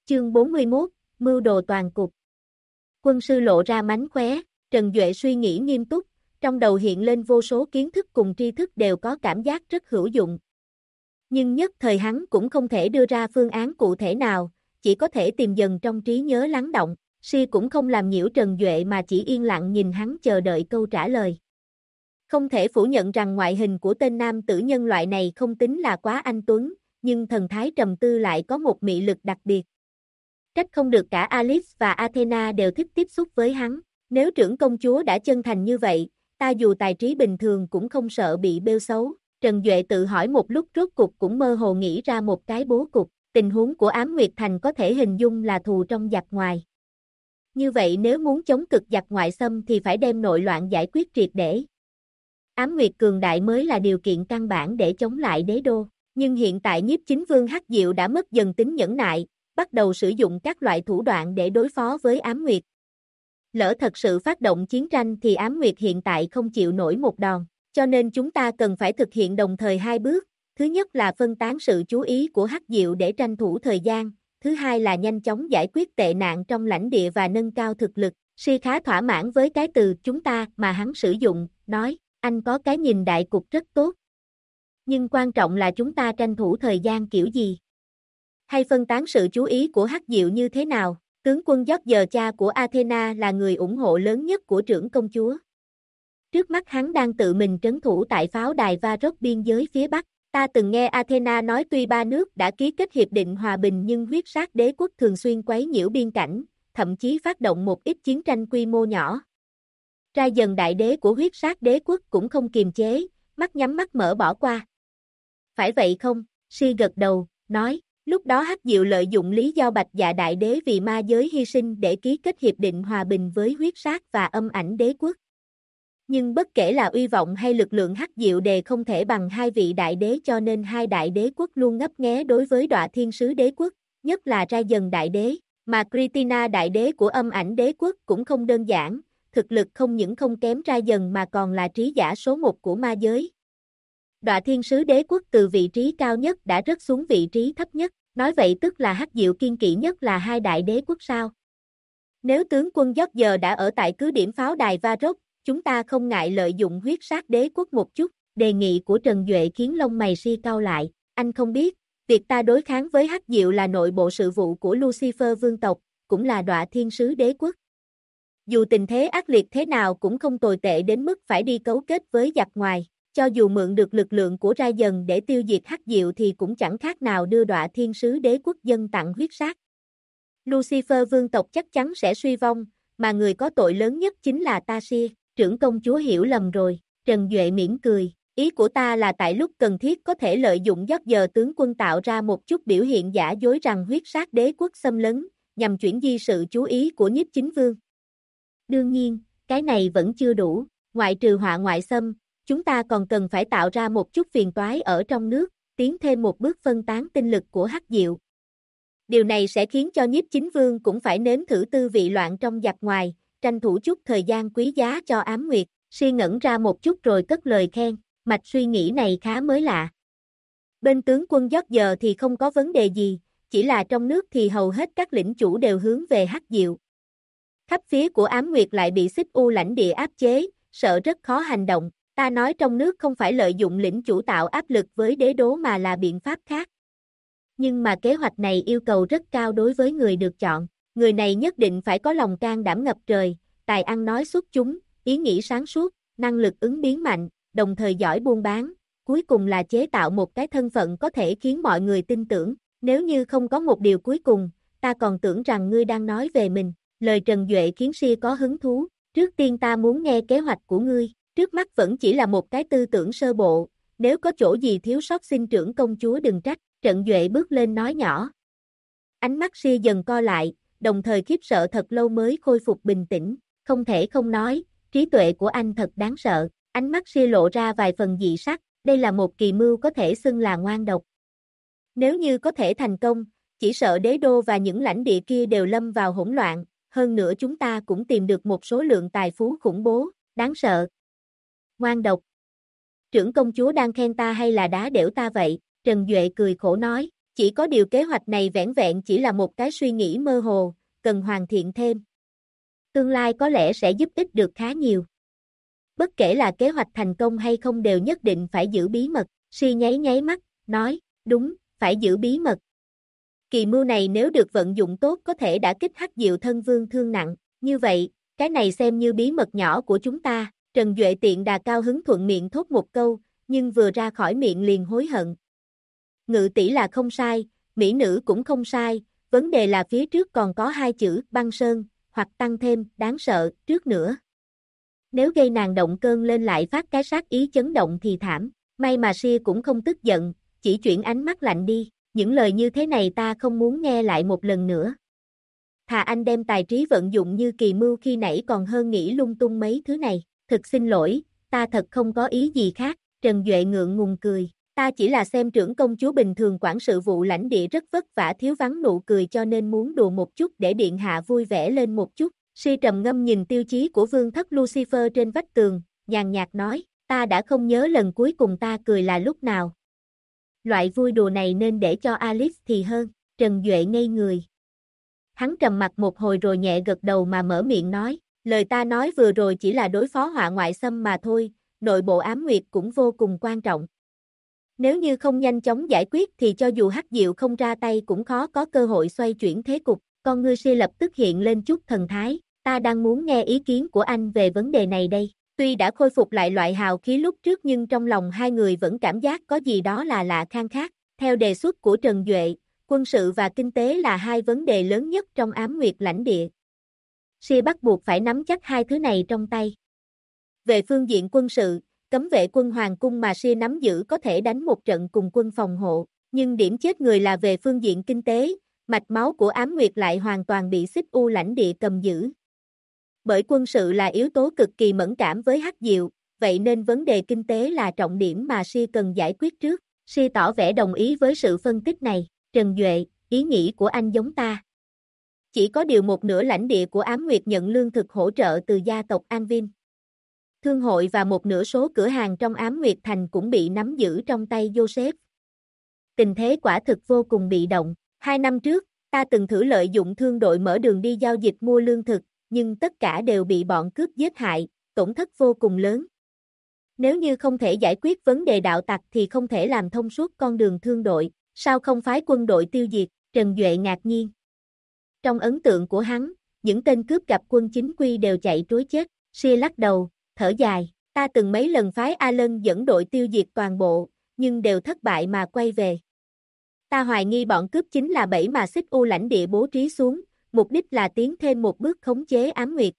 Chương 41, Mưu đồ toàn cục. Quân sư lộ ra mánh khóe, Trần Duệ suy nghĩ nghiêm túc, trong đầu hiện lên vô số kiến thức cùng tri thức đều có cảm giác rất hữu dụng. Nhưng nhất thời hắn cũng không thể đưa ra phương án cụ thể nào, chỉ có thể tìm dần trong trí nhớ lắng động. Si cũng không làm nhiễu Trần Duệ mà chỉ yên lặng nhìn hắn chờ đợi câu trả lời. Không thể phủ nhận rằng ngoại hình của tên nam tử nhân loại này không tính là quá anh tuấn, nhưng thần thái trầm tư lại có một mị lực đặc biệt. Trách không được cả Alice và Athena đều thích tiếp xúc với hắn. Nếu trưởng công chúa đã chân thành như vậy, ta dù tài trí bình thường cũng không sợ bị bêu xấu. Trần Duệ tự hỏi một lúc rốt cục cũng mơ hồ nghĩ ra một cái bố cục. Tình huống của Ám Nguyệt Thành có thể hình dung là thù trong giặc ngoài. Như vậy nếu muốn chống cực giặc ngoại xâm thì phải đem nội loạn giải quyết triệt để. Ám Nguyệt cường đại mới là điều kiện căn bản để chống lại đế đô. Nhưng hiện tại Nhiếp Chính Vương Hắc Diệu đã mất dần tính nhẫn nại, bắt đầu sử dụng các loại thủ đoạn để đối phó với Ám Nguyệt. Lỡ thật sự phát động chiến tranh thì Ám Nguyệt hiện tại không chịu nổi một đòn, cho nên chúng ta cần phải thực hiện đồng thời hai bước. Thứ nhất là phân tán sự chú ý của Hắc Diệu để tranh thủ thời gian, thứ hai là nhanh chóng giải quyết tệ nạn trong lãnh địa và nâng cao thực lực. Si khá thỏa mãn với cái từ chúng ta mà hắn sử dụng, nói, anh có cái nhìn đại cục rất tốt. Nhưng quan trọng là chúng ta tranh thủ thời gian kiểu gì? Hay phân tán sự chú ý của Hắc Diệu như thế nào? Tướng quân George cha của Athena là người ủng hộ lớn nhất của trưởng công chúa. Trước mắt hắn đang tự mình trấn thủ tại pháo đài Varros biên giới phía Bắc. Ta từng nghe Athena nói tuy ba nước đã ký kết hiệp định hòa bình nhưng huyết sát đế quốc thường xuyên quấy nhiễu biên cảnh, thậm chí phát động một ít chiến tranh quy mô nhỏ. Ra dần đại đế của huyết sát đế quốc cũng không kiềm chế, mắt nhắm mắt mở bỏ qua. Phải vậy không? Si gật đầu, nói, lúc đó Hắc Diệu lợi dụng lý do Bạch Dạ đại đế vì ma giới hy sinh để ký kết hiệp định hòa bình với huyết sát và âm ảnh đế quốc. Nhưng bất kể là uy vọng hay lực lượng Hắc Diệu đều không thể bằng hai vị đại đế cho nên hai đại đế quốc luôn ngấp nghé đối với Đọa Thiên Sứ đế quốc, nhất là Ra Dần đại đế, mà Kritina đại đế của âm ảnh đế quốc cũng không đơn giản, thực lực không những không kém Ra Dần mà còn là trí giả số một của ma giới. Đọa Thiên Sứ đế quốc từ vị trí cao nhất đã rớt xuống vị trí thấp nhất, nói vậy tức là Hắc Diệu kiên kỵ nhất là hai đại đế quốc sao? Nếu tướng quân George đã ở tại cứ điểm pháo đài Varros, chúng ta không ngại lợi dụng huyết sát đế quốc một chút. Đề nghị của Trần Duệ khiến lông mày Si cau lại, anh không biết, việc ta đối kháng với Hắc Diệu là nội bộ sự vụ của Lucifer vương tộc, cũng là Đọa Thiên Sứ đế quốc. Dù tình thế ác liệt thế nào cũng không tồi tệ đến mức phải đi cấu kết với giặc ngoài, cho dù mượn được lực lượng của Ra Dần để tiêu diệt Hắc Diệu thì cũng chẳng khác nào đưa Đọa Thiên Sứ đế quốc dân tặng huyết sát. Lucifer vương tộc chắc chắn sẽ suy vong, mà người có tội lớn nhất chính là ta Si. Trưởng công chúa hiểu lầm rồi, Trần Duệ mỉm cười, ý của ta là tại lúc cần thiết có thể lợi dụng George tướng quân tạo ra một chút biểu hiện giả dối rằng huyết sát đế quốc xâm lấn, nhằm chuyển di sự chú ý của Nhiếp Chính Vương. Đương nhiên, cái này vẫn chưa đủ, ngoại trừ họa ngoại xâm, chúng ta còn cần phải tạo ra một chút phiền toái ở trong nước, tiến thêm một bước phân tán tinh lực của Hắc Diệu. Điều này sẽ khiến cho Nhiếp Chính Vương cũng phải nếm thử tư vị loạn trong giặc ngoài, tranh thủ chút thời gian quý giá cho Ám Nguyệt. Si ngẩn ra một chút rồi cất lời khen, mạch suy nghĩ này khá mới lạ. Bên tướng quân George thì không có vấn đề gì, chỉ là trong nước thì hầu hết các lĩnh chủ đều hướng về Hắc Diệu. Khắp phía của Ám Nguyệt lại bị Xích U lãnh địa áp chế, sợ rất khó hành động. Ta nói trong nước không phải lợi dụng lĩnh chủ tạo áp lực với đế đố mà là biện pháp khác. Nhưng mà kế hoạch này yêu cầu rất cao đối với người được chọn. Người này nhất định phải có lòng can đảm ngập trời, tài ăn nói xuất chúng, ý nghĩ sáng suốt, năng lực ứng biến mạnh, đồng thời giỏi buôn bán, cuối cùng là chế tạo một cái thân phận có thể khiến mọi người tin tưởng. Nếu như không có một điều cuối cùng, ta còn tưởng rằng ngươi đang nói về mình. Lời Trần Duệ khiến Si có hứng thú, trước tiên ta muốn nghe kế hoạch của ngươi, trước mắt vẫn chỉ là một cái tư tưởng sơ bộ, nếu có chỗ gì thiếu sót xin trưởng công chúa đừng trách. Trần Duệ bước lên nói nhỏ. Ánh mắt Si dần co lại, đồng thời khiếp sợ thật lâu mới khôi phục bình tĩnh, không thể không nói, trí tuệ của anh thật đáng sợ, ánh mắt Si lộ ra vài phần dị sắc, đây là một kỳ mưu có thể xưng là ngoan độc. Nếu như có thể thành công, chỉ sợ đế đô và những lãnh địa kia đều lâm vào hỗn loạn, hơn nữa chúng ta cũng tìm được một số lượng tài phú khủng bố, đáng sợ. Ngoan độc. Trưởng công chúa đang khen ta hay là đá đểu ta vậy? Trần Duệ cười khổ nói, Chỉ có điều kế hoạch này vẻn vẹn chỉ là một cái suy nghĩ mơ hồ, cần hoàn thiện thêm. Tương lai có lẽ sẽ giúp ích được khá nhiều. Bất kể là kế hoạch thành công hay không đều nhất định phải giữ bí mật. Si nháy nháy mắt, nói, đúng, phải giữ bí mật. Kỳ mưu này nếu được vận dụng tốt có thể đả kích Hắc Diệu Thân Vương thương nặng, như vậy, cái này xem như bí mật nhỏ của chúng ta. Trần Duệ tiện đà cao hứng thuận miệng thốt một câu, nhưng vừa ra khỏi miệng liền hối hận. Ngự tỷ là không sai, mỹ nữ cũng không sai, vấn đề là phía trước còn có hai chữ băng sơn, hoặc tăng thêm, đáng sợ, trước nữa. Nếu gây nàng động cơn lên lại phát cái sát ý chấn động thì thảm, may mà Si cũng không tức giận, chỉ chuyển ánh mắt lạnh đi, những lời như thế này ta không muốn nghe lại một lần nữa. Thà anh đem tài trí vận dụng như kỳ mưu khi nãy còn hơn nghĩ lung tung mấy thứ này, thực xin lỗi, ta thật không có ý gì khác, Trần Duệ ngượng ngùng cười. Ta chỉ là xem trưởng công chúa bình thường quản sự vụ lãnh địa rất vất vả thiếu vắng nụ cười cho nên muốn đùa một chút để điện hạ vui vẻ lên một chút. Si trầm ngâm nhìn tiêu chí của vương thất Lucifer trên vách tường, nhàn nhạt nói, ta đã không nhớ lần cuối cùng ta cười là lúc nào. Loại vui đùa này nên để cho Alice thì hơn, Trần Duệ ngây người. Hắn trầm mặt một hồi rồi nhẹ gật đầu mà mở miệng nói, lời ta nói vừa rồi chỉ là đối phó họa ngoại xâm mà thôi, nội bộ ám nguyệt cũng vô cùng quan trọng. Nếu như không nhanh chóng giải quyết thì cho dù Hắc Diệu không ra tay cũng khó có cơ hội xoay chuyển thế cục. Con ngươi Si lập tức hiện lên chút thần thái, ta đang muốn nghe ý kiến của anh về vấn đề này đây. Tuy đã khôi phục lại loại hào khí lúc trước nhưng trong lòng hai người vẫn cảm giác có gì đó là lạ khang khác. Theo đề xuất của Trần Duệ, quân sự và kinh tế là hai vấn đề lớn nhất trong ám nguyệt lãnh địa. Si bắt buộc phải nắm chắc hai thứ này trong tay. Về phương diện quân sự, cấm vệ quân hoàng cung mà Si nắm giữ có thể đánh một trận cùng quân phòng hộ, nhưng điểm chết người là về phương diện kinh tế, mạch máu của ám nguyệt lại hoàn toàn bị Xích U lãnh địa cầm giữ. Bởi quân sự là yếu tố cực kỳ mẫn cảm với Hắc Diệu, vậy nên vấn đề kinh tế là trọng điểm mà Si cần giải quyết trước. Si tỏ vẻ đồng ý với sự phân tích này, Trần Duệ, ý nghĩ của anh giống ta. Chỉ có điều một nửa lãnh địa của ám nguyệt nhận lương thực hỗ trợ từ gia tộc An Vin. Thương hội và một nửa số cửa hàng trong ám nguyệt thành cũng bị nắm giữ trong tay Joseph. Tình thế quả thực vô cùng bị động. 2 năm trước, ta từng thử lợi dụng thương đội mở đường đi giao dịch mua lương thực, nhưng tất cả đều bị bọn cướp giết hại, tổn thất vô cùng lớn. Nếu như không thể giải quyết vấn đề đạo tặc thì không thể làm thông suốt con đường thương đội, sao không phái quân đội tiêu diệt, Trần Duệ ngạc nhiên. Trong ấn tượng của hắn, những tên cướp gặp quân chính quy đều chạy trối chết, Si lắc đầu, thở dài, ta từng mấy lần phái Alan dẫn đội tiêu diệt toàn bộ, nhưng đều thất bại mà quay về. Ta hoài nghi bọn cướp chính là bẫy mà Xích U lãnh địa bố trí xuống, mục đích là tiến thêm một bước khống chế ám nguyệt.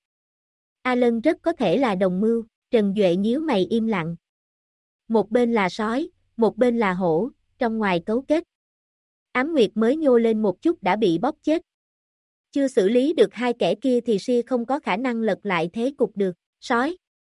Alan rất có thể là đồng mưu, Trần Duệ nhíu mày im lặng. Một bên là sói, một bên là hổ, trong ngoài cấu kết. Ám nguyệt mới nhô lên một chút đã bị bóp chết. Chưa xử lý được hai kẻ kia thì Si không có khả năng lật lại thế cục được, sói.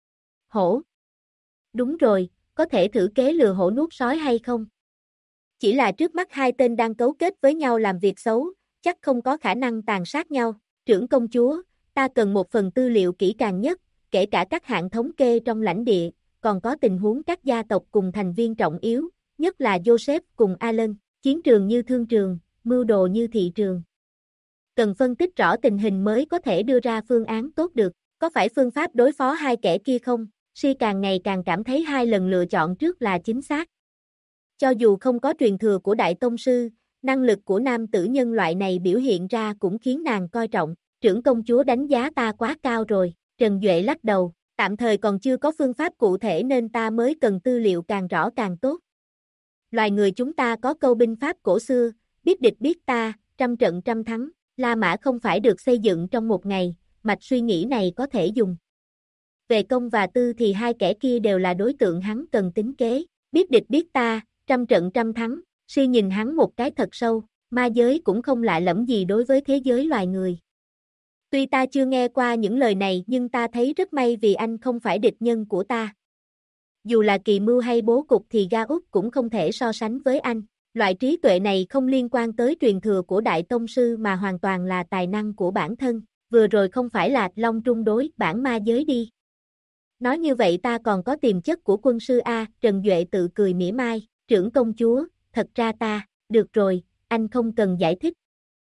Hổ. Đúng rồi, có thể thử kế lừa hổ nuốt sói hay không? Chỉ là trước mắt hai tên đang cấu kết với nhau làm việc xấu, chắc không có khả năng tàn sát nhau. Trưởng công chúa, ta cần một phần tư liệu kỹ càng nhất, kể cả các hạng thống kê trong lãnh địa, còn có tình huống các gia tộc cùng thành viên trọng yếu, nhất là Joseph cùng Alan, chiến trường như thương trường, mưu đồ như thị trường. Cần phân tích rõ tình hình mới có thể đưa ra phương án tốt được, có phải phương pháp đối phó hai kẻ kia không? Si càng ngày càng cảm thấy hai lần lựa chọn trước là chính xác. Cho dù không có truyền thừa của Đại Tông Sư, năng lực của nam tử nhân loại này biểu hiện ra cũng khiến nàng coi trọng. Trưởng công chúa đánh giá ta quá cao rồi, Trần Duệ lắc đầu, tạm thời còn chưa có phương pháp cụ thể nên ta mới cần tư liệu càng rõ càng tốt. Loài người chúng ta có câu binh pháp cổ xưa, biết địch biết ta, trăm trận trăm thắng, La Mã không phải được xây dựng trong một ngày, mạch suy nghĩ này có thể dùng. Về công và tư thì hai kẻ kia đều là đối tượng hắn cần tính kế, biết địch biết ta, trăm trận trăm thắng, Si nhìn hắn một cái thật sâu, ma giới cũng không lạ lẫm gì đối với thế giới loài người. Tuy ta chưa nghe qua những lời này nhưng ta thấy rất may vì anh không phải địch nhân của ta. Dù là kỳ mưu hay bố cục thì Ga Úc cũng không thể so sánh với anh. Loại trí tuệ này không liên quan tới truyền thừa của Đại Tông Sư mà hoàn toàn là tài năng của bản thân. Vừa rồi không phải là long trung đối bản ma giới đi. Nói như vậy ta còn có tiềm chất của quân sư A, Trần Duệ tự cười mỉa mai, trưởng công chúa, thật ra ta, được rồi, anh không cần giải thích.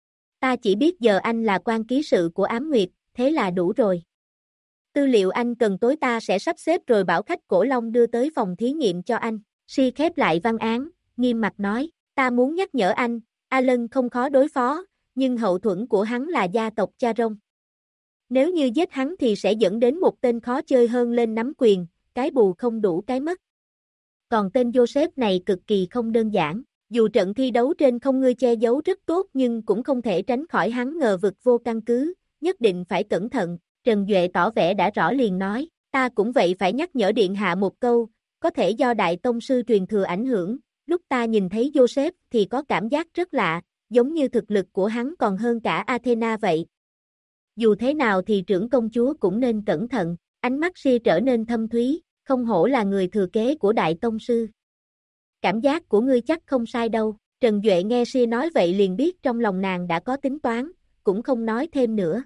Ta chỉ biết giờ anh là quan ký sự của Ám Nguyệt, thế là đủ rồi. Tư liệu anh cần tối ta sẽ sắp xếp rồi bảo khách Cổ Long đưa tới phòng thí nghiệm cho anh. Si khép lại văn án, nghiêm mặt nói, ta muốn nhắc nhở anh, Alan không khó đối phó, nhưng hậu thuẫn của hắn là gia tộc Cha Rông. Nếu như giết hắn thì sẽ dẫn đến một tên khó chơi hơn lên nắm quyền, cái bù không đủ cái mất. Còn tên Joseph này cực kỳ không đơn giản, dù trận thi đấu trên không ngươi che giấu rất tốt nhưng cũng không thể tránh khỏi hắn ngờ vực vô căn cứ, nhất định phải cẩn thận. Trần Duệ tỏ vẻ đã rõ liền nói, ta cũng vậy phải nhắc nhở điện hạ một câu, có thể do đại tông sư truyền thừa ảnh hưởng, lúc ta nhìn thấy Joseph thì có cảm giác rất lạ, giống như thực lực của hắn còn hơn cả Athena vậy. Dù thế nào thì trưởng công chúa cũng nên cẩn thận, ánh mắt Si trở nên thâm thúy, không hổ là người thừa kế của đại tông sư. Cảm giác của ngươi chắc không sai đâu. Trần Duệ nghe Si nói vậy liền biết trong lòng nàng đã có tính toán, cũng không nói thêm nữa.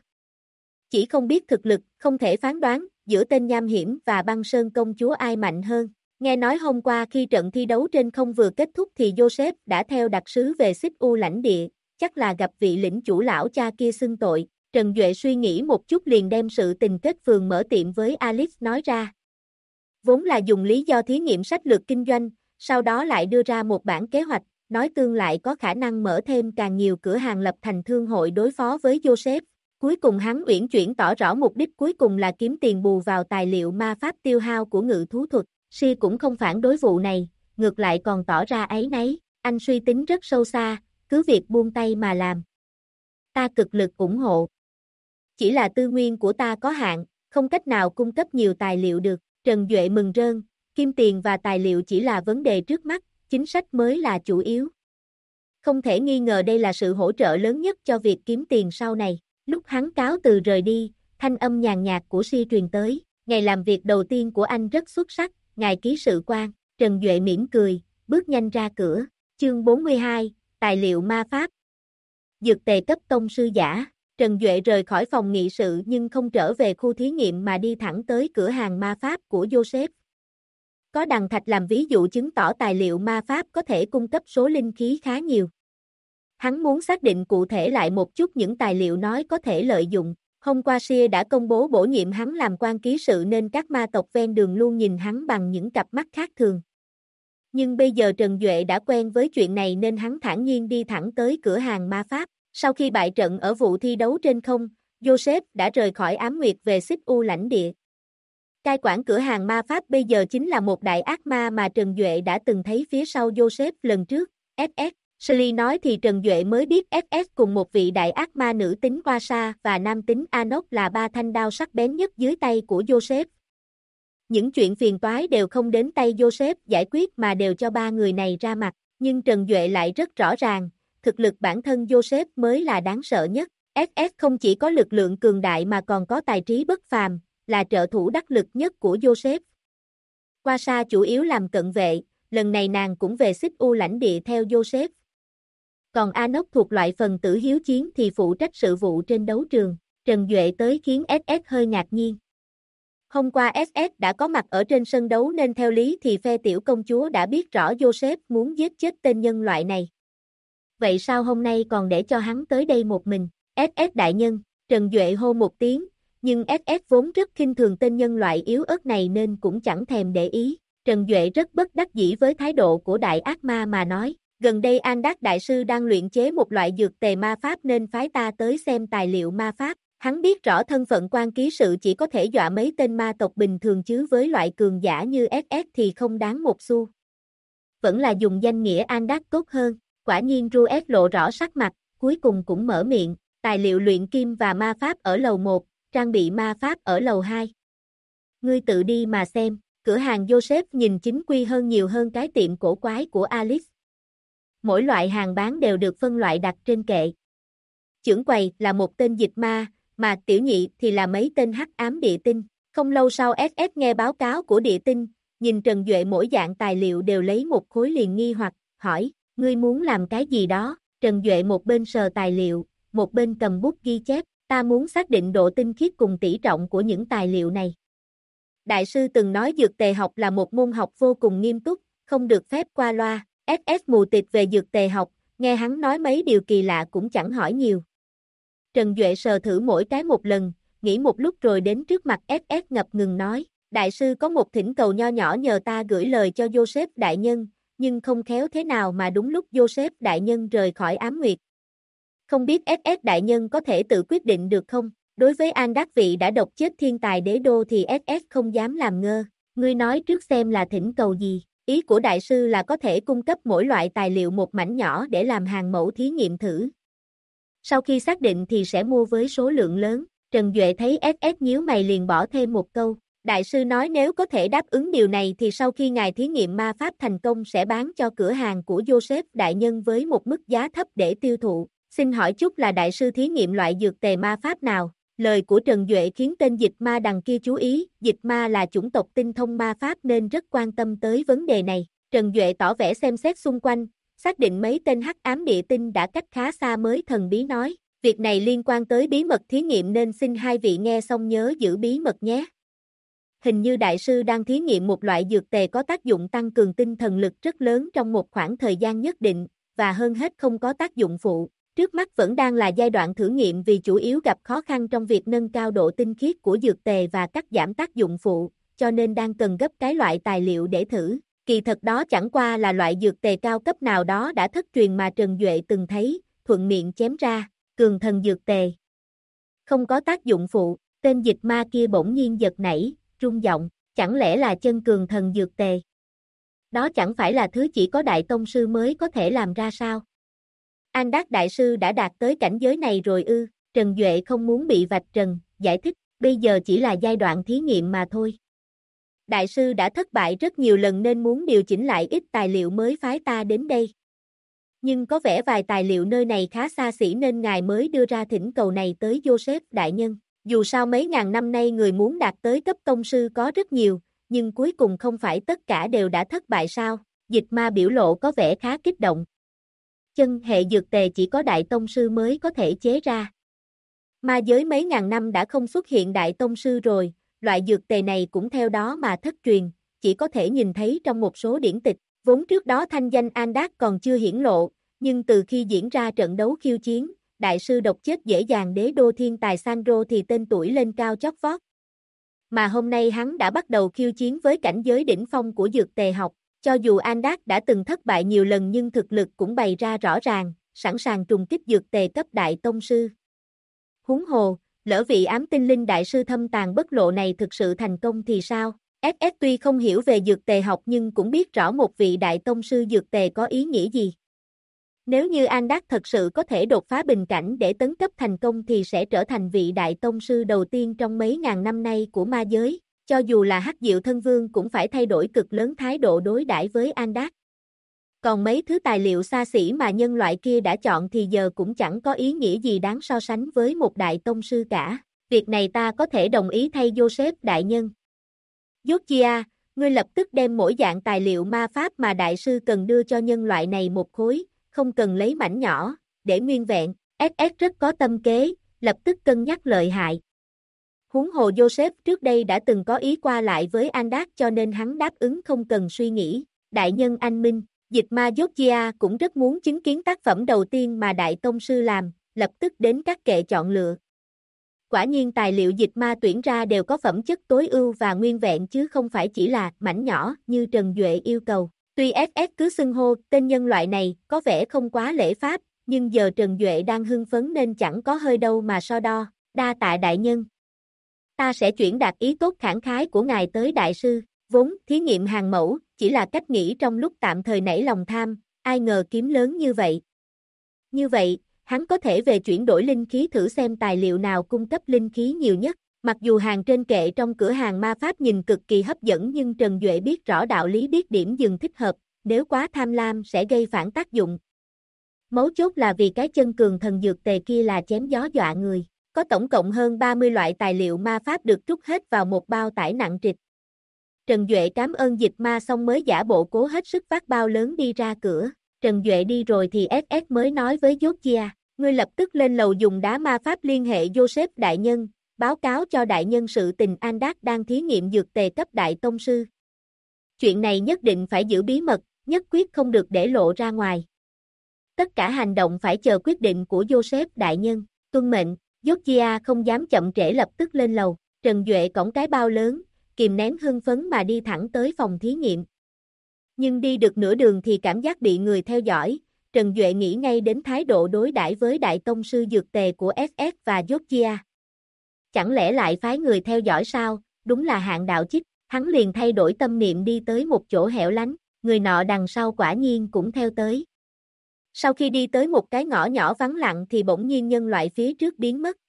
Chỉ không biết thực lực, không thể phán đoán, giữa tên nham hiểm và băng sơn công chúa ai mạnh hơn. Nghe nói hôm qua khi trận thi đấu trên không vừa kết thúc thì Joseph đã theo đặc sứ về Xích U lãnh địa, chắc là gặp vị lĩnh chủ lão cha kia xưng tội. Trần Duệ suy nghĩ một chút liền đem sự tình kết phường mở tiệm với Alice nói ra. Vốn là dùng lý do thí nghiệm sách lược kinh doanh, sau đó lại đưa ra một bản kế hoạch, nói tương lại có khả năng mở thêm càng nhiều cửa hàng lập thành thương hội đối phó với Joseph. Cuối cùng hắn uyển chuyển tỏ rõ mục đích cuối cùng là kiếm tiền bù vào tài liệu ma pháp tiêu hao của ngự thú thuật. Si cũng không phản đối vụ này, ngược lại còn tỏ ra áy náy, anh suy tính rất sâu xa, cứ việc buông tay mà làm. Ta cực lực ủng hộ. Chỉ là tư nguyên của ta có hạn, không cách nào cung cấp nhiều tài liệu được. Trần Duệ mừng rơn, kim tiền và tài liệu chỉ là vấn đề trước mắt, chính sách mới là chủ yếu. Không thể nghi ngờ đây là sự hỗ trợ lớn nhất cho việc kiếm tiền sau này. Lúc hắn cáo từ rời đi, thanh âm nhàn nhạt của Si truyền tới, ngày làm việc đầu tiên của anh rất xuất sắc, ngài ký sự quan. Trần Duệ mỉm cười, bước nhanh ra cửa. Chương 42, tài liệu ma pháp. Dược tề cấp tông sư giả. Trần Duệ rời khỏi phòng nghị sự nhưng không trở về khu thí nghiệm mà đi thẳng tới cửa hàng ma pháp của Joseph. Có đằng thạch làm ví dụ chứng tỏ tài liệu ma pháp có thể cung cấp số linh khí khá nhiều. Hắn muốn xác định cụ thể lại một chút những tài liệu nói có thể lợi dụng. Hôm qua Sia đã công bố bổ nhiệm hắn làm quan ký sự nên các ma tộc ven đường luôn nhìn hắn bằng những cặp mắt khác thường. Nhưng bây giờ Trần Duệ đã quen với chuyện này nên hắn thản nhiên đi thẳng tới cửa hàng ma pháp. Sau khi bại trận ở vụ thi đấu trên không, Joseph đã rời khỏi Ám Nguyệt về Xích U lãnh địa. Cai quản cửa hàng ma pháp bây giờ chính là một đại ác ma mà Trần Duệ đã từng thấy phía sau Joseph lần trước, SS. Sully nói thì Trần Duệ mới biết SS cùng một vị đại ác ma nữ tính Wasa và nam tính Anok là ba thanh đao sắc bén nhất dưới tay của Joseph. Những chuyện phiền toái đều không đến tay Joseph giải quyết mà đều cho ba người này ra mặt, nhưng Trần Duệ lại rất rõ ràng, thực lực bản thân Joseph mới là đáng sợ nhất. SS không chỉ có lực lượng cường đại mà còn có tài trí bất phàm, là trợ thủ đắc lực nhất của Joseph. Wasa chủ yếu làm cận vệ, lần này nàng cũng về Xích U lãnh địa theo Joseph. Còn Anok thuộc loại phần tử hiếu chiến thì phụ trách sự vụ trên đấu trường. Trần Duệ tới khiến SS hơi ngạc nhiên. Hôm qua SS đã có mặt ở trên sân đấu nên theo lý thì phe tiểu công chúa đã biết rõ Joseph muốn giết chết tên nhân loại này. Vậy sao hôm nay còn để cho hắn tới đây một mình? SS đại nhân, Trần Duệ hô một tiếng, nhưng SS vốn rất khinh thường tên nhân loại yếu ớt này nên cũng chẳng thèm để ý. Trần Duệ rất bất đắc dĩ với thái độ của đại ác ma mà nói, gần đây Andak đại sư đang luyện chế một loại dược tề ma pháp nên phái ta tới xem tài liệu ma pháp. Hắn biết rõ thân phận quan ký sự chỉ có thể dọa mấy tên ma tộc bình thường chứ với loại cường giả như SS thì không đáng một xu. Vẫn là dùng danh nghĩa Andak tốt hơn. Quả nhiên Ruet lộ rõ sắc mặt, cuối cùng cũng mở miệng, tài liệu luyện kim và ma pháp ở lầu 1, trang bị ma pháp ở lầu 2. Ngươi tự đi mà xem, cửa hàng Joseph nhìn chính quy hơn nhiều hơn cái tiệm cổ quái của Alice. Mỗi loại hàng bán đều được phân loại đặt trên kệ. Chưởng quầy là một tên dịch ma, mà tiểu nhị thì là mấy tên hắc ám địa tinh. Không lâu sau SS nghe báo cáo của địa tinh, nhìn Trần Duệ mỗi dạng tài liệu đều lấy một khối liền nghi hoặc, hỏi, ngươi muốn làm cái gì đó? Trần Duệ một bên sờ tài liệu, một bên cầm bút ghi chép, ta muốn xác định độ tinh khiết cùng tỷ trọng của những tài liệu này. Đại sư từng nói dược tề học là một môn học vô cùng nghiêm túc, không được phép qua loa. SS mù tịt về dược tề học, nghe hắn nói mấy điều kỳ lạ cũng chẳng hỏi nhiều. Trần Duệ sờ thử mỗi cái một lần, nghĩ một lúc rồi đến trước mặt SS ngập ngừng nói, đại sư có một thỉnh cầu nho nhỏ nhờ ta gửi lời cho Joseph đại nhân, nhưng không khéo thế nào mà đúng lúc Joseph đại nhân rời khỏi ám nguyệt. Không biết SS đại nhân có thể tự quyết định được không? Đối với An Đắc vị đã độc chết thiên tài đế đô thì SS không dám làm ngơ. Ngươi nói trước xem là thỉnh cầu gì? Ý của đại sư là có thể cung cấp mỗi loại tài liệu một mảnh nhỏ để làm hàng mẫu thí nghiệm thử. Sau khi xác định thì sẽ mua với số lượng lớn. Trần Duệ thấy SS nhíu mày liền bỏ thêm một câu. Đại sư nói nếu có thể đáp ứng điều này thì sau khi ngài thí nghiệm ma pháp thành công sẽ bán cho cửa hàng của Joseph đại nhân với một mức giá thấp để tiêu thụ. Xin hỏi chút là đại sư thí nghiệm loại dược tề ma pháp nào? Lời của Trần Duệ khiến tên dịch ma đằng kia chú ý, dịch ma là chủng tộc tinh thông ma pháp nên rất quan tâm tới vấn đề này. Trần Duệ tỏ vẻ xem xét xung quanh, xác định mấy tên hắc ám địa tinh đã cách khá xa mới thần bí nói, việc này liên quan tới bí mật thí nghiệm nên xin hai vị nghe xong nhớ giữ bí mật nhé. Hình như đại sư đang thí nghiệm một loại dược tề có tác dụng tăng cường tinh thần lực rất lớn trong một khoảng thời gian nhất định, và hơn hết không có tác dụng phụ. Trước mắt vẫn đang là giai đoạn thử nghiệm vì chủ yếu gặp khó khăn trong việc nâng cao độ tinh khiết của dược tề và cắt giảm tác dụng phụ, cho nên đang cần gấp cái loại tài liệu để thử. Kỳ thật đó chẳng qua là loại dược tề cao cấp nào đó đã thất truyền mà Trần Duệ từng thấy, thuận miệng chém ra, cường thần dược tề. Không có tác dụng phụ, tên dịch ma kia bỗng nhiên giật nảy, rung giọng, chẳng lẽ là chân cường thần dược tề? Đó chẳng phải là thứ chỉ có đại tông sư mới có thể làm ra sao? An Đắc đại sư đã đạt tới cảnh giới này rồi ư? Trần Duệ không muốn bị vạch trần, giải thích, bây giờ chỉ là giai đoạn thí nghiệm mà thôi. Đại sư đã thất bại rất nhiều lần nên muốn điều chỉnh lại ít tài liệu mới phái ta đến đây. Nhưng có vẻ vài tài liệu nơi này khá xa xỉ nên ngài mới đưa ra thỉnh cầu này tới Joseph đại nhân. Dù sao mấy ngàn năm nay người muốn đạt tới cấp tông sư có rất nhiều, nhưng cuối cùng không phải tất cả đều đã thất bại sao? Dịch ma biểu lộ có vẻ khá kích động. Chân hệ dược tề chỉ có đại tông sư mới có thể chế ra. Ma giới mấy ngàn năm đã không xuất hiện đại tông sư rồi, loại dược tề này cũng theo đó mà thất truyền, chỉ có thể nhìn thấy trong một số điển tịch. Vốn trước đó thanh danh An Đắc còn chưa hiển lộ, nhưng từ khi diễn ra trận đấu khiêu chiến, đại sư độc chết dễ dàng đế đô thiên tài Sandro thì tên tuổi lên cao chót vót. Mà hôm nay hắn đã bắt đầu khiêu chiến với cảnh giới đỉnh phong của dược tề học. Cho dù An Đắc đã từng thất bại nhiều lần nhưng thực lực cũng bày ra rõ ràng, sẵn sàng trùng kích dược tề cấp đại tông sư. Huống hồ, lỡ vị ám tinh linh đại sư thâm tàn bất lộ này thực sự thành công thì sao? SS tuy không hiểu về dược tề học nhưng cũng biết rõ một vị đại tông sư dược tề có ý nghĩa gì. Nếu như An Đắc thật sự có thể đột phá bình cảnh để tấn cấp thành công thì sẽ trở thành vị đại tông sư đầu tiên trong mấy ngàn năm nay của ma giới. Cho dù là Hắc Diệu Thân Vương cũng phải thay đổi cực lớn thái độ đối đãi với An Đắc. Còn mấy thứ tài liệu xa xỉ mà nhân loại kia đã chọn thì giờ cũng chẳng có ý nghĩa gì đáng so sánh với một đại tông sư cả. Việc này ta có thể đồng ý thay Joseph đại nhân. Georgia, ngươi lập tức đem mỗi dạng tài liệu ma pháp mà đại sư cần đưa cho nhân loại này một khối, không cần lấy mảnh nhỏ, để nguyên vẹn. SS rất có tâm kế, lập tức cân nhắc lợi hại. Huống hồ Joseph trước đây đã từng có ý qua lại với An Đắc cho nên hắn đáp ứng không cần suy nghĩ. Đại nhân anh minh, dịch ma Georgia cũng rất muốn chứng kiến tác phẩm đầu tiên mà đại tông sư làm, lập tức đến các kệ chọn lựa. Quả nhiên tài liệu dịch ma tuyển ra đều có phẩm chất tối ưu và nguyên vẹn chứ không phải chỉ là mảnh nhỏ như Trần Duệ yêu cầu. Tuy SS cứ xưng hô tên nhân loại này có vẻ không quá lễ phép, nhưng giờ Trần Duệ đang hưng phấn nên chẳng có hơi đâu mà so đo. Đa tạ đại nhân. Ta sẽ chuyển đạt ý tốt khẳng khái của ngài tới đại sư. Vốn thí nghiệm hàng mẫu chỉ là cách nghĩ trong lúc tạm thời nảy lòng tham, ai ngờ kiếm lớn như vậy. Như vậy, hắn có thể về chuyển đổi linh khí thử xem tài liệu nào cung cấp linh khí nhiều nhất. Mặc dù hàng trên kệ trong cửa hàng ma pháp nhìn cực kỳ hấp dẫn nhưng Trần Duệ biết rõ đạo lý biết điểm dừng thích hợp, nếu quá tham lam sẽ gây phản tác dụng. Mấu chốt là vì cái chân cường thần dược tề kia là chém gió dọa người. Có tổng cộng hơn 30 loại tài liệu ma pháp được trút hết vào một bao tải nặng trịch. Trần Duệ cảm ơn dịch ma xong mới giả bộ cố hết sức vác bao lớn đi ra cửa. Trần Duệ đi rồi thì SS mới nói với Georgia, ngươi lập tức lên lầu dùng đá ma pháp liên hệ Joseph đại nhân, báo cáo cho đại nhân sự tình An Đắc đang thí nghiệm dược tề cấp đại tông sư. Chuyện này nhất định phải giữ bí mật, nhất quyết không được để lộ ra ngoài. Tất cả hành động phải chờ quyết định của Joseph đại nhân. Tuân mệnh, Georgia không dám chậm trễ lập tức lên lầu. Trần Duệ cõng cái bao lớn, kìm nén hưng phấn mà đi thẳng tới phòng thí nghiệm. Nhưng đi được nửa đường thì cảm giác bị người theo dõi, Trần Duệ nghĩ ngay đến thái độ đối đãi với đại tông sư dược tề của SS và Georgia. Chẳng lẽ lại phái người theo dõi sao, đúng là hạng đạo chích, hắn liền thay đổi tâm niệm đi tới một chỗ hẻo lánh, người nọ đằng sau quả nhiên cũng theo tới. Sau khi đi tới một cái ngõ nhỏ vắng lặng thì bỗng nhiên nhân loại phía trước biến mất.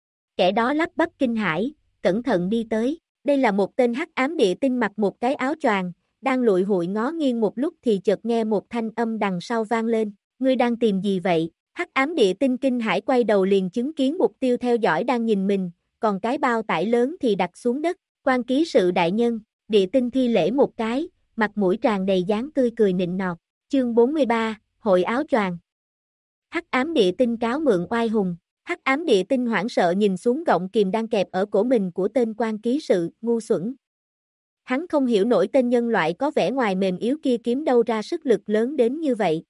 Kẻ đó lắp bắp kinh hãi, cẩn thận đi tới, đây là một tên hắc ám địa tinh mặc một cái áo choàng, đang lụi hụi ngó nghiêng một lúc thì chợt nghe một thanh âm đằng sau vang lên, ngươi đang tìm gì vậy? Hắc ám địa tinh kinh hãi quay đầu liền chứng kiến mục tiêu theo dõi đang nhìn mình, còn cái bao tải lớn thì đặt xuống đất, quan ký sự đại nhân, địa tinh thi lễ một cái, mặt mũi tràn đầy dáng tươi cười nịnh nọt, chương 43, hội áo choàng. Hắc ám địa tinh cáo mượn oai hùng, hắc ám địa tinh hoảng sợ nhìn xuống gọng kìm đang kẹp ở cổ mình của tên quan ký sự, ngu xuẩn. Hắn không hiểu nổi tên nhân loại có vẻ ngoài mềm yếu kia kiếm đâu ra sức lực lớn đến như vậy.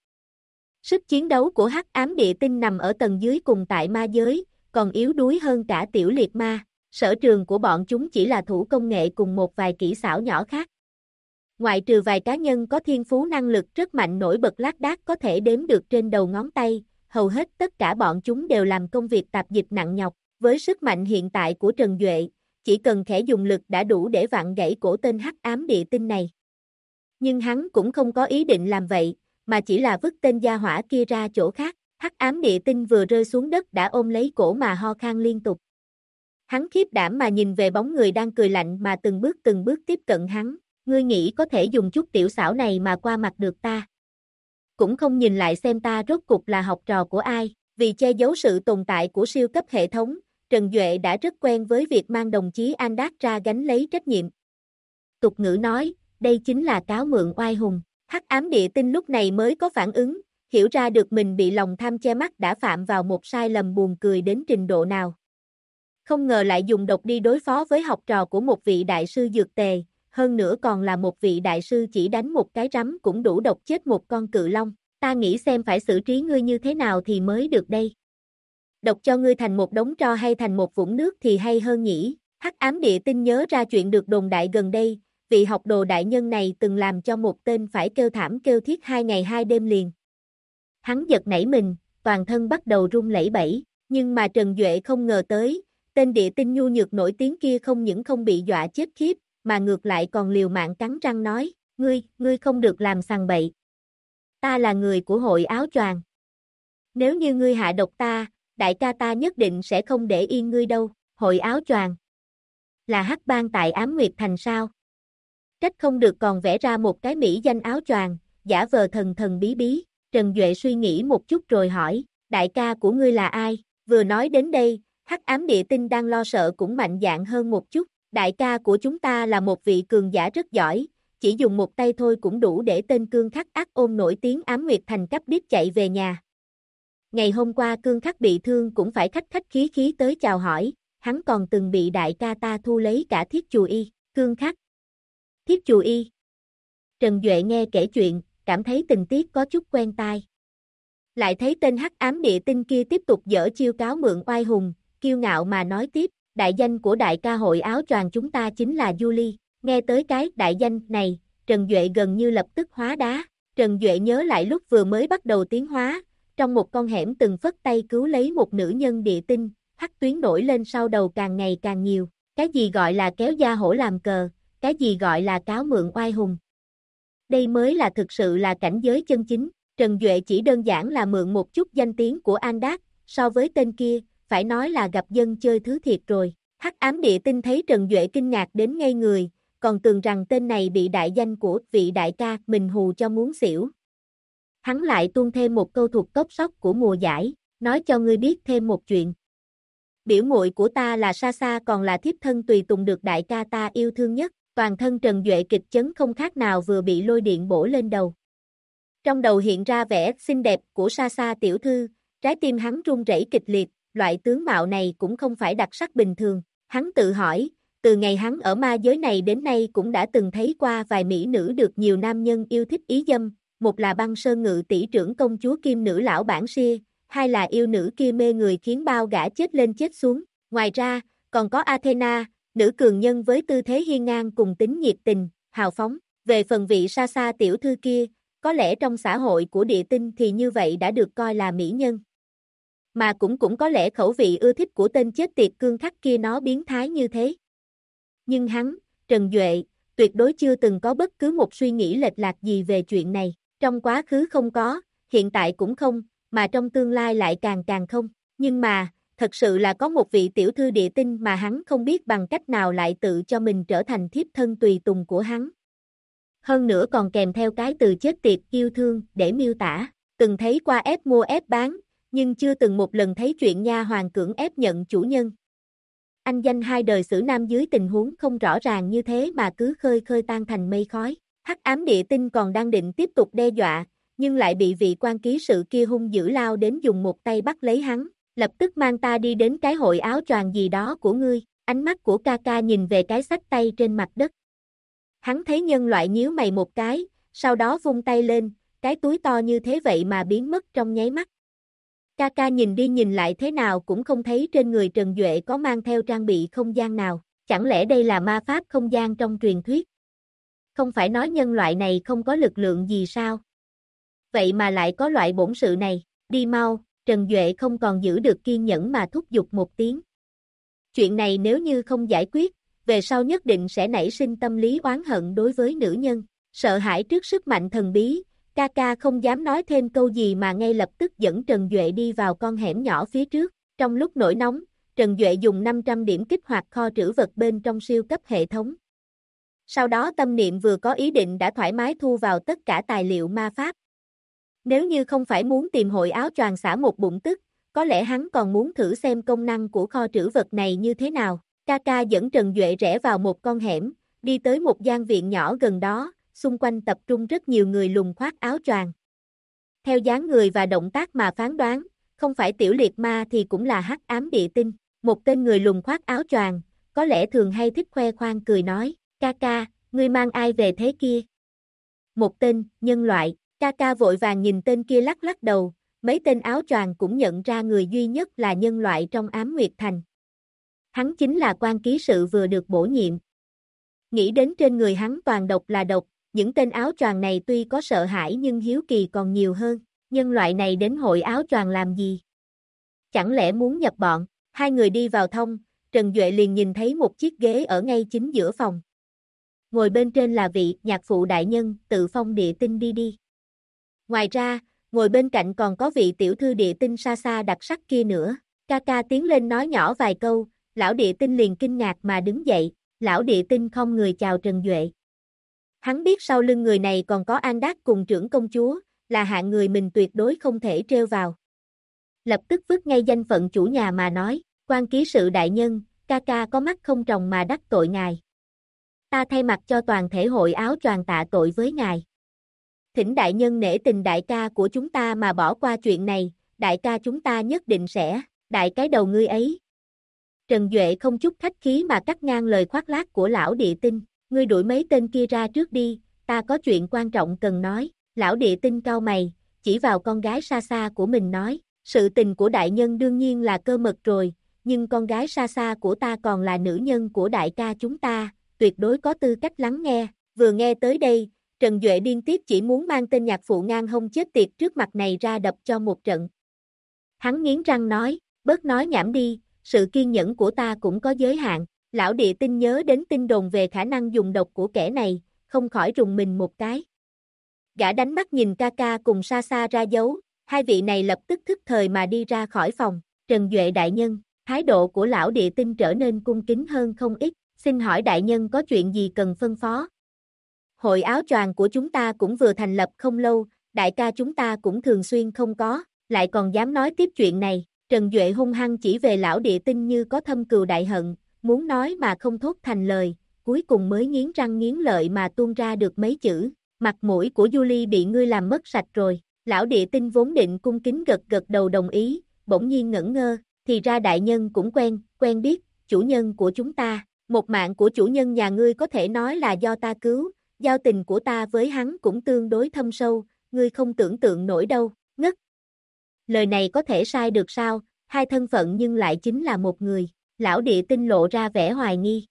Sức chiến đấu của hắc ám địa tinh nằm ở tầng dưới cùng tại ma giới, còn yếu đuối hơn cả tiểu liệt ma, sở trường của bọn chúng chỉ là thủ công nghệ cùng một vài kỹ xảo nhỏ khác. Ngoại trừ vài cá nhân có thiên phú năng lực rất mạnh nổi bật lác đác có thể đếm được trên đầu ngón tay, hầu hết tất cả bọn chúng đều làm công việc tạp dịch nặng nhọc, với sức mạnh hiện tại của Trần Duệ, chỉ cần khẽ dùng lực đã đủ để vặn gãy cổ tên hắc ám địa tinh này. Nhưng hắn cũng không có ý định làm vậy, mà chỉ là vứt tên gia hỏa kia ra chỗ khác, hắc ám địa tinh vừa rơi xuống đất đã ôm lấy cổ mà ho khan liên tục. Hắn khiếp đảm mà nhìn về bóng người đang cười lạnh mà từng bước tiếp cận hắn, ngươi nghĩ có thể dùng chút tiểu xảo này mà qua mặt được ta? Cũng không nhìn lại xem ta rốt cục là học trò của ai, vì che giấu sự tồn tại của siêu cấp hệ thống, Trần Duệ đã rất quen với việc mang đồng chí Andat ra gánh lấy trách nhiệm. Tục ngữ nói, đây chính là cáo mượn oai hùng, hắc ám địa tinh lúc này mới có phản ứng, hiểu ra được mình bị lòng tham che mắt đã phạm vào một sai lầm buồn cười đến trình độ nào. Không ngờ lại dùng độc đi đối phó với học trò của một vị đại sư dược tề, hơn nữa còn là một vị đại sư chỉ đánh một cái rắm cũng đủ độc chết một con cự long, ta nghĩ xem phải xử trí ngươi như thế nào thì mới được đây. Độc cho ngươi thành một đống tro hay thành một vũng nước thì hay hơn nhỉ, hắc ám địa tinh nhớ ra chuyện được đồn đại gần đây, vị học đồ đại nhân này từng làm cho một tên phải kêu thảm kêu thiết 2 ngày 2 đêm liền. Hắn giật nảy mình, toàn thân bắt đầu run lẩy bẩy, nhưng mà Trần Duệ không ngờ tới, tên địa tinh nhu nhược nổi tiếng kia không những không bị dọa chết khiếp, mà ngược lại còn liều mạng cắn răng nói, ngươi không được làm sằng bậy. Ta là người của hội áo choàng. Nếu như ngươi hạ độc ta, đại ca ta nhất định sẽ không để yên ngươi đâu, hội áo choàng. Là hắc bang tại Ám Nguyệt Thành sao? Trách không được còn vẽ ra một cái mỹ danh áo choàng, giả vờ thần thần bí bí, Trần Duệ suy nghĩ một chút rồi hỏi, đại ca của ngươi là ai? Vừa nói đến đây, hắc ám địa tinh đang lo sợ cũng mạnh dạn hơn một chút, đại ca của chúng ta là một vị cường giả rất giỏi, chỉ dùng một tay thôi cũng đủ để tên Cương Khắc ác ôn nổi tiếng Ám Nguyệt Thành cấp điếc chạy về nhà. Ngày hôm qua Cương Khắc bị thương cũng phải khách khách khí khí tới chào hỏi, hắn còn từng bị đại ca ta thu lấy cả thiết chù y, Cương Khắc. Thiết chù y. Trần Duệ nghe kể chuyện, cảm thấy tình tiết có chút quen tai. Lại thấy tên hắc ám địa tinh kia tiếp tục giở chiêu cáo mượn oai hùng, kiêu ngạo mà nói tiếp, đại danh của đại ca hội áo choàng chúng ta chính là Julie. Nghe tới cái đại danh này, Trần Duệ gần như lập tức hóa đá. Trần Duệ nhớ lại lúc vừa mới bắt đầu tiến hóa, trong một con hẻm từng phất tay cứu lấy một nữ nhân địa tinh, hắc tuyến nổi lên sau đầu càng ngày càng nhiều. Cái gì gọi là kéo da hổ làm cờ, cái gì gọi là cáo mượn oai hùng. Đây mới là thực sự là cảnh giới chân chính. Trần Duệ chỉ đơn giản là mượn một chút danh tiếng của Andat, so với tên kia, phải nói là gặp dân chơi thứ thiệt rồi. Hắc ám địa tinh thấy Trần Duệ kinh ngạc đến ngây người, còn tưởng rằng tên này bị đại danh của vị đại ca mình hù cho muốn xỉu. Hắn lại tuôn thêm một câu thuộc cốc sóc của mùa giải, nói cho ngươi biết thêm một chuyện. Biểu muội của ta là Sasa còn là thiếp thân tùy tùng được đại ca ta yêu thương nhất, toàn thân Trần Duệ kịch chấn không khác nào vừa bị lôi điện bổ lên đầu. Trong đầu hiện ra vẻ xinh đẹp của Sasa tiểu thư, trái tim hắn run rẩy kịch liệt, loại tướng mạo này cũng không phải đặc sắc bình thường. Hắn tự hỏi, từ ngày hắn ở ma giới này đến nay cũng đã từng thấy qua vài mỹ nữ được nhiều nam nhân yêu thích ý dâm, một là Băng Sơn Ngự tỷ trưởng công chúa kim nữ lão bản Xia, hai là yêu nữ kia mê người khiến bao gã chết lên chết xuống. Ngoài ra, còn có Athena, nữ cường nhân với tư thế hiên ngang cùng tính nhiệt tình, hào phóng. Về phần vị Sa tiểu thư kia, có lẽ trong xã hội của địa tinh thì như vậy đã được coi là mỹ nhân. Mà cũng có lẽ khẩu vị ưa thích của tên chết tiệt cương khắc kia nó biến thái như thế. Nhưng hắn, Trần Duệ, tuyệt đối chưa từng có bất cứ một suy nghĩ lệch lạc gì về chuyện này. Trong quá khứ không có, hiện tại cũng không, mà trong tương lai lại càng không. Nhưng mà, thật sự là có một vị tiểu thư địa tinh mà hắn không biết bằng cách nào lại tự cho mình trở thành thiếp thân tùy tùng của hắn. Hơn nữa còn kèm theo cái từ chết tiệt yêu thương để miêu tả. Từng thấy qua ép mua ép bán, nhưng chưa từng một lần thấy chuyện nha hoàn cưỡng ép nhận chủ nhân. Anh danh hai đời xử nam dưới tình huống không rõ ràng như thế mà cứ khơi tan thành mây khói. Hắc ám địa tinh còn đang định tiếp tục đe dọa, nhưng lại bị vị quan ký sự kia hung dữ lao đến dùng một tay bắt lấy hắn, lập tức mang ta đi đến cái hội áo choàng gì đó của ngươi. Ánh mắt của ca nhìn về cái xách tay trên mặt đất. Hắn thấy nhân loại nhíu mày một cái, sau đó vung tay lên, cái túi to như thế vậy mà biến mất trong nháy mắt. Ca nhìn đi nhìn lại thế nào cũng không thấy trên người Trần Duệ có mang theo trang bị không gian nào, chẳng lẽ đây là ma pháp không gian trong truyền thuyết? Không phải nói nhân loại này không có lực lượng gì sao? Vậy mà lại có loại bổn sự này, đi mau, Trần Duệ không còn giữ được kiên nhẫn mà thúc giục một tiếng. Chuyện này nếu như không giải quyết, về sau nhất định sẽ nảy sinh tâm lý oán hận đối với nữ nhân, sợ hãi trước sức mạnh thần bí. Ca không dám nói thêm câu gì mà ngay lập tức dẫn Trần Duệ đi vào con hẻm nhỏ phía trước. Trong lúc nổi nóng, Trần Duệ dùng 500 điểm kích hoạt kho trữ vật bên trong siêu cấp hệ thống. Sau đó tâm niệm vừa có ý định đã thoải mái thu vào tất cả tài liệu ma pháp. Nếu như không phải muốn tìm hội áo choàng xả một bụng tức, có lẽ hắn còn muốn thử xem công năng của kho trữ vật này như thế nào. Ca dẫn Trần Duệ rẽ vào một con hẻm, đi tới một gian viện nhỏ gần đó. Xung quanh tập trung rất nhiều người lùng khoác áo choàng. Theo dáng người và động tác mà phán đoán, không phải tiểu liệt ma thì cũng là hắc ám địa tinh. Một tên người lùng khoác áo choàng, có lẽ thường hay thích khoe khoang cười nói, ca, ngươi mang ai về thế kia? Một tên, nhân loại, ca vội vàng nhìn tên kia lắc đầu, mấy tên áo choàng cũng nhận ra người duy nhất là nhân loại trong Ám Nguyệt Thành. Hắn chính là quan ký sự vừa được bổ nhiệm. Nghĩ đến trên người hắn toàn độc là độc, những tên áo choàng này tuy có sợ hãi nhưng hiếu kỳ còn nhiều hơn. Nhân loại này đến hội áo choàng làm gì? Chẳng lẽ muốn nhập bọn? Hai người đi vào thông, Trần Duệ liền nhìn thấy một chiếc ghế ở ngay chính giữa phòng. Ngồi bên trên là vị nhạc phụ đại nhân, Tự Phong địa tinh đi. Ngoài ra, ngồi bên cạnh còn có vị tiểu thư địa tinh xa đặc sắc kia nữa. Ca tiến lên nói nhỏ vài câu, lão địa tinh liền kinh ngạc mà đứng dậy. Lão địa tinh không người chào Trần Duệ. Hắn biết sau lưng người này còn có An Đát cùng trưởng công chúa, là hạng người mình tuyệt đối không thể trêu vào. Lập tức vứt ngay danh phận chủ nhà mà nói, quan ký sự đại nhân, ca có mắt không tròng mà đắc tội ngài. Ta thay mặt cho toàn thể hội áo choàng tạ tội với ngài. Thỉnh đại nhân nể tình đại ca của chúng ta mà bỏ qua chuyện này, đại ca chúng ta nhất định sẽ, đại cái đầu ngươi ấy. Trần Duệ không chút khách khí mà cắt ngang lời khoác lác của lão địa tinh, ngươi đuổi mấy tên kia ra trước đi, ta có chuyện quan trọng cần nói. Lão địa tinh cau mày, chỉ vào con gái xa của mình nói, sự tình của đại nhân đương nhiên là cơ mật rồi, nhưng con gái xa của ta còn là nữ nhân của đại ca chúng ta, tuyệt đối có tư cách lắng nghe. Vừa nghe tới đây, Trần Duệ điên tiết chỉ muốn mang tên nhạc phụ ngang hông chết tiệt trước mặt này ra đập cho một trận. Hắn nghiến răng nói, bớt nói nhảm đi, sự kiên nhẫn của ta cũng có giới hạn. Lão địa tinh nhớ đến tin đồn về khả năng dùng độc của kẻ này, không khỏi rùng mình một cái. Gã đánh mắt nhìn ca cùng xa ra dấu, hai vị này lập tức thức thời mà đi ra khỏi phòng. Trần Duệ đại nhân, thái độ của lão địa tinh trở nên cung kính hơn không ít, xin hỏi đại nhân có chuyện gì cần phân phó. Hội áo choàng của chúng ta cũng vừa thành lập không lâu, đại ca chúng ta cũng thường xuyên không có, lại còn dám nói tiếp chuyện này. Trần Duệ hung hăng chỉ về lão địa tinh như có thâm cừu đại hận, muốn nói mà không thốt thành lời, cuối cùng mới nghiến răng nghiến lợi mà tuôn ra được mấy chữ. Mặt mũi của Julie bị ngươi làm mất sạch rồi. Lão địa tinh vốn định cung kính gật đầu đồng ý, bỗng nhiên ngẩn ngơ, thì ra đại nhân cũng quen biết, chủ nhân của chúng ta. Một mạng của chủ nhân nhà ngươi có thể nói là do ta cứu, giao tình của ta với hắn cũng tương đối thâm sâu, ngươi không tưởng tượng nổi đâu, ngất. Lời này có thể sai được sao, hai thân phận nhưng lại chính là một người, lão địa tinh lộ ra vẻ hoài nghi.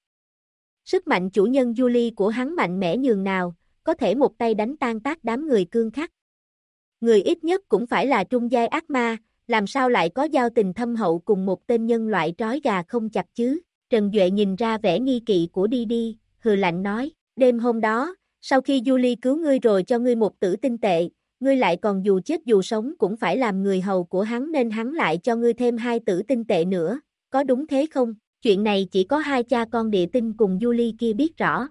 Sức mạnh chủ nhân Julie của hắn mạnh mẽ nhường nào, có thể một tay đánh tan tác đám người cương khắc. Người ít nhất cũng phải là trung giai ác ma, làm sao lại có giao tình thâm hậu cùng một tên nhân loại trói gà không chặt chứ? Trần Duệ nhìn ra vẻ nghi kỵ của Didi, hừ lạnh nói, đêm hôm đó, sau khi Julie cứu ngươi rồi cho ngươi một tử tinh tệ, ngươi lại còn dù chết dù sống cũng phải làm người hầu của hắn nên hắn lại cho ngươi thêm 2 tử tinh tệ nữa, có đúng thế không? Chuyện này chỉ có hai cha con địa tinh cùng Julie kia biết rõ.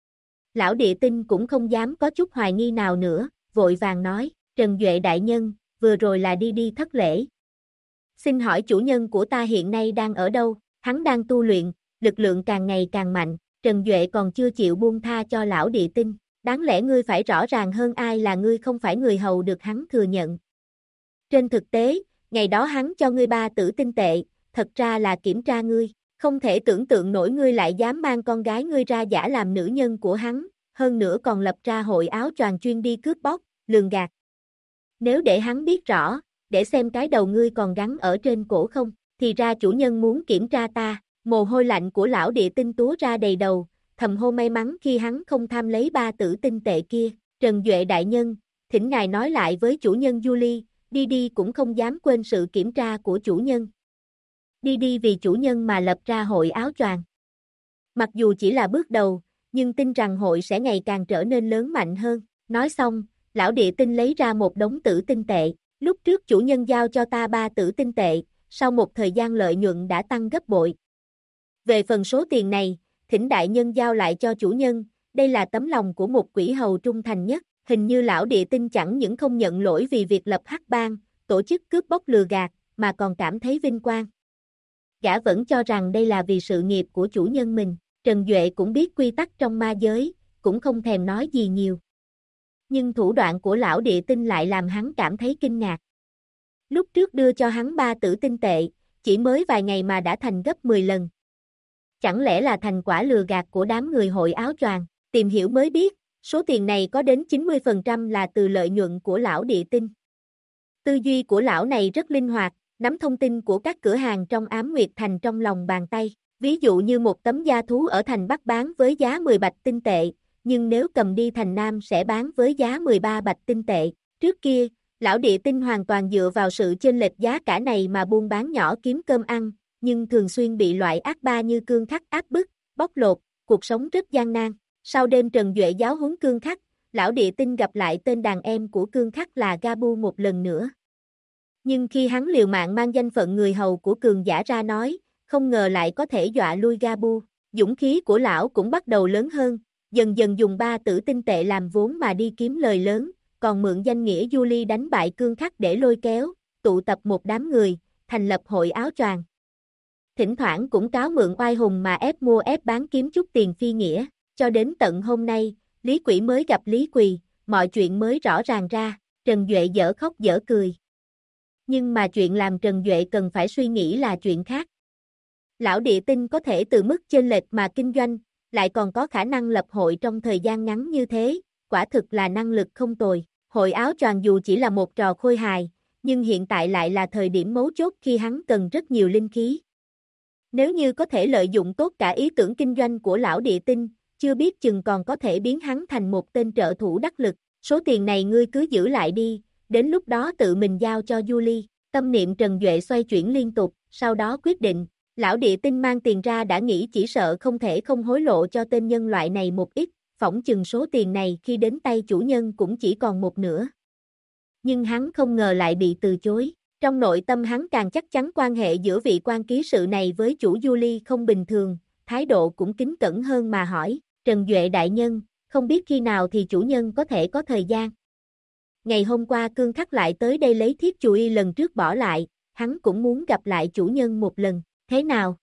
Lão địa tinh cũng không dám có chút hoài nghi nào nữa, vội vàng nói, Trần Duệ đại nhân, vừa rồi là Didi thất lễ. Xin hỏi chủ nhân của ta hiện nay đang ở đâu? Hắn đang tu luyện, lực lượng càng ngày càng mạnh, Trần Duệ còn chưa chịu buông tha cho lão địa tinh. Đáng lẽ ngươi phải rõ ràng hơn ai là ngươi không phải người hầu được hắn thừa nhận. Trên thực tế, ngày đó hắn cho ngươi 3 tử tinh tệ, thật ra là kiểm tra ngươi. Không thể tưởng tượng nổi ngươi lại dám mang con gái ngươi ra giả làm nữ nhân của hắn, hơn nữa còn lập ra hội áo choàng chuyên đi cướp bóc, lường gạt. Nếu để hắn biết rõ, để xem cái đầu ngươi còn gắn ở trên cổ không, thì ra chủ nhân muốn kiểm tra ta, mồ hôi lạnh của lão địa tinh túa ra đầy đầu, thầm hô may mắn khi hắn không tham lấy 3 tử tinh tệ kia. Trần Duệ đại nhân, thỉnh ngài nói lại với chủ nhân Julie, Didi cũng không dám quên sự kiểm tra của chủ nhân. Didi vì chủ nhân mà lập ra hội áo choàng. Mặc dù chỉ là bước đầu, nhưng tin rằng hội sẽ ngày càng trở nên lớn mạnh hơn. Nói xong, lão địa tinh lấy ra một đống tử tinh tệ. Lúc trước chủ nhân giao cho ta 3 tử tinh tệ, sau một thời gian lợi nhuận đã tăng gấp bội. Về phần số tiền này, thỉnh đại nhân giao lại cho chủ nhân, đây là tấm lòng của một quỷ hầu trung thành nhất. Hình như lão địa tinh chẳng những không nhận lỗi vì việc lập hắc bang, tổ chức cướp bóc lừa gạt, mà còn cảm thấy vinh quang. Gã vẫn cho rằng đây là vì sự nghiệp của chủ nhân mình. Trần Duệ cũng biết quy tắc trong ma giới, cũng không thèm nói gì nhiều. Nhưng thủ đoạn của lão địa tinh lại làm hắn cảm thấy kinh ngạc. Lúc trước đưa cho hắn 3 tử tinh tệ, chỉ mới vài ngày mà đã thành gấp 10 lần. Chẳng lẽ là thành quả lừa gạt của đám người hội áo choàng? Tìm hiểu mới biết, số tiền này có đến 90% là từ lợi nhuận của lão địa tinh. Tư duy của lão này rất linh hoạt, nắm thông tin của các cửa hàng trong Ám Nguyệt Thành trong lòng bàn tay. Ví dụ như một tấm da thú ở thành Bắc bán với giá 10 bạch tinh tệ, nhưng nếu cầm đi thành Nam sẽ bán với giá 13 bạch tinh tệ. Trước kia, lão địa tinh hoàn toàn dựa vào sự chênh lệch giá cả này mà buôn bán nhỏ kiếm cơm ăn, nhưng thường xuyên bị loại ác ba như cương khắc áp bức, bóc lột, cuộc sống rất gian nan. Sau đêm Trần Duệ giáo huấn cương khắc, lão địa tinh gặp lại tên đàn em của cương khắc là Gabu một lần nữa. Nhưng khi hắn liều mạng mang danh phận người hầu của cường giả ra nói, không ngờ lại có thể dọa lui Gabu. Dũng khí của lão cũng bắt đầu lớn hơn, dần dần dùng 3 tử tinh tệ làm vốn mà đi kiếm lời lớn, còn mượn danh nghĩa Julie đánh bại cương khắc để lôi kéo, tụ tập một đám người, thành lập hội áo choàng. Thỉnh thoảng cũng cáo mượn oai hùng mà ép mua ép bán kiếm chút tiền phi nghĩa, cho đến tận hôm nay, Lý Quỷ mới gặp Lý Quỳ, mọi chuyện mới rõ ràng ra, Trần Duệ dở khóc dở cười. Nhưng mà chuyện làm Trần Duệ cần phải suy nghĩ là chuyện khác. Lão địa tinh có thể từ mức chênh lệch mà kinh doanh, lại còn có khả năng lập hội trong thời gian ngắn như thế, quả thực là năng lực không tồi. Hội áo choàng dù chỉ là một trò khôi hài, nhưng hiện tại lại là thời điểm mấu chốt khi hắn cần rất nhiều linh khí. Nếu như có thể lợi dụng tốt cả ý tưởng kinh doanh của lão địa tinh, chưa biết chừng còn có thể biến hắn thành một tên trợ thủ đắc lực. Số tiền này ngươi cứ giữ lại đi, đến lúc đó tự mình giao cho Julie. Tâm niệm Trần Duệ xoay chuyển liên tục, sau đó quyết định, lão địa tinh mang tiền ra đã nghĩ chỉ sợ không thể không hối lộ cho tên nhân loại này một ít, phỏng chừng số tiền này khi đến tay chủ nhân cũng chỉ còn một nửa. Nhưng hắn không ngờ lại bị từ chối. Trong nội tâm hắn càng chắc chắn quan hệ giữa vị quan ký sự này với chủ Julie không bình thường, thái độ cũng kính cẩn hơn mà hỏi, Trần Duệ đại nhân, không biết khi nào thì chủ nhân có thể có thời gian. Ngày hôm qua cương khắc lại tới đây lấy thiết chù y lần trước bỏ lại, hắn cũng muốn gặp lại chủ nhân một lần, thế nào?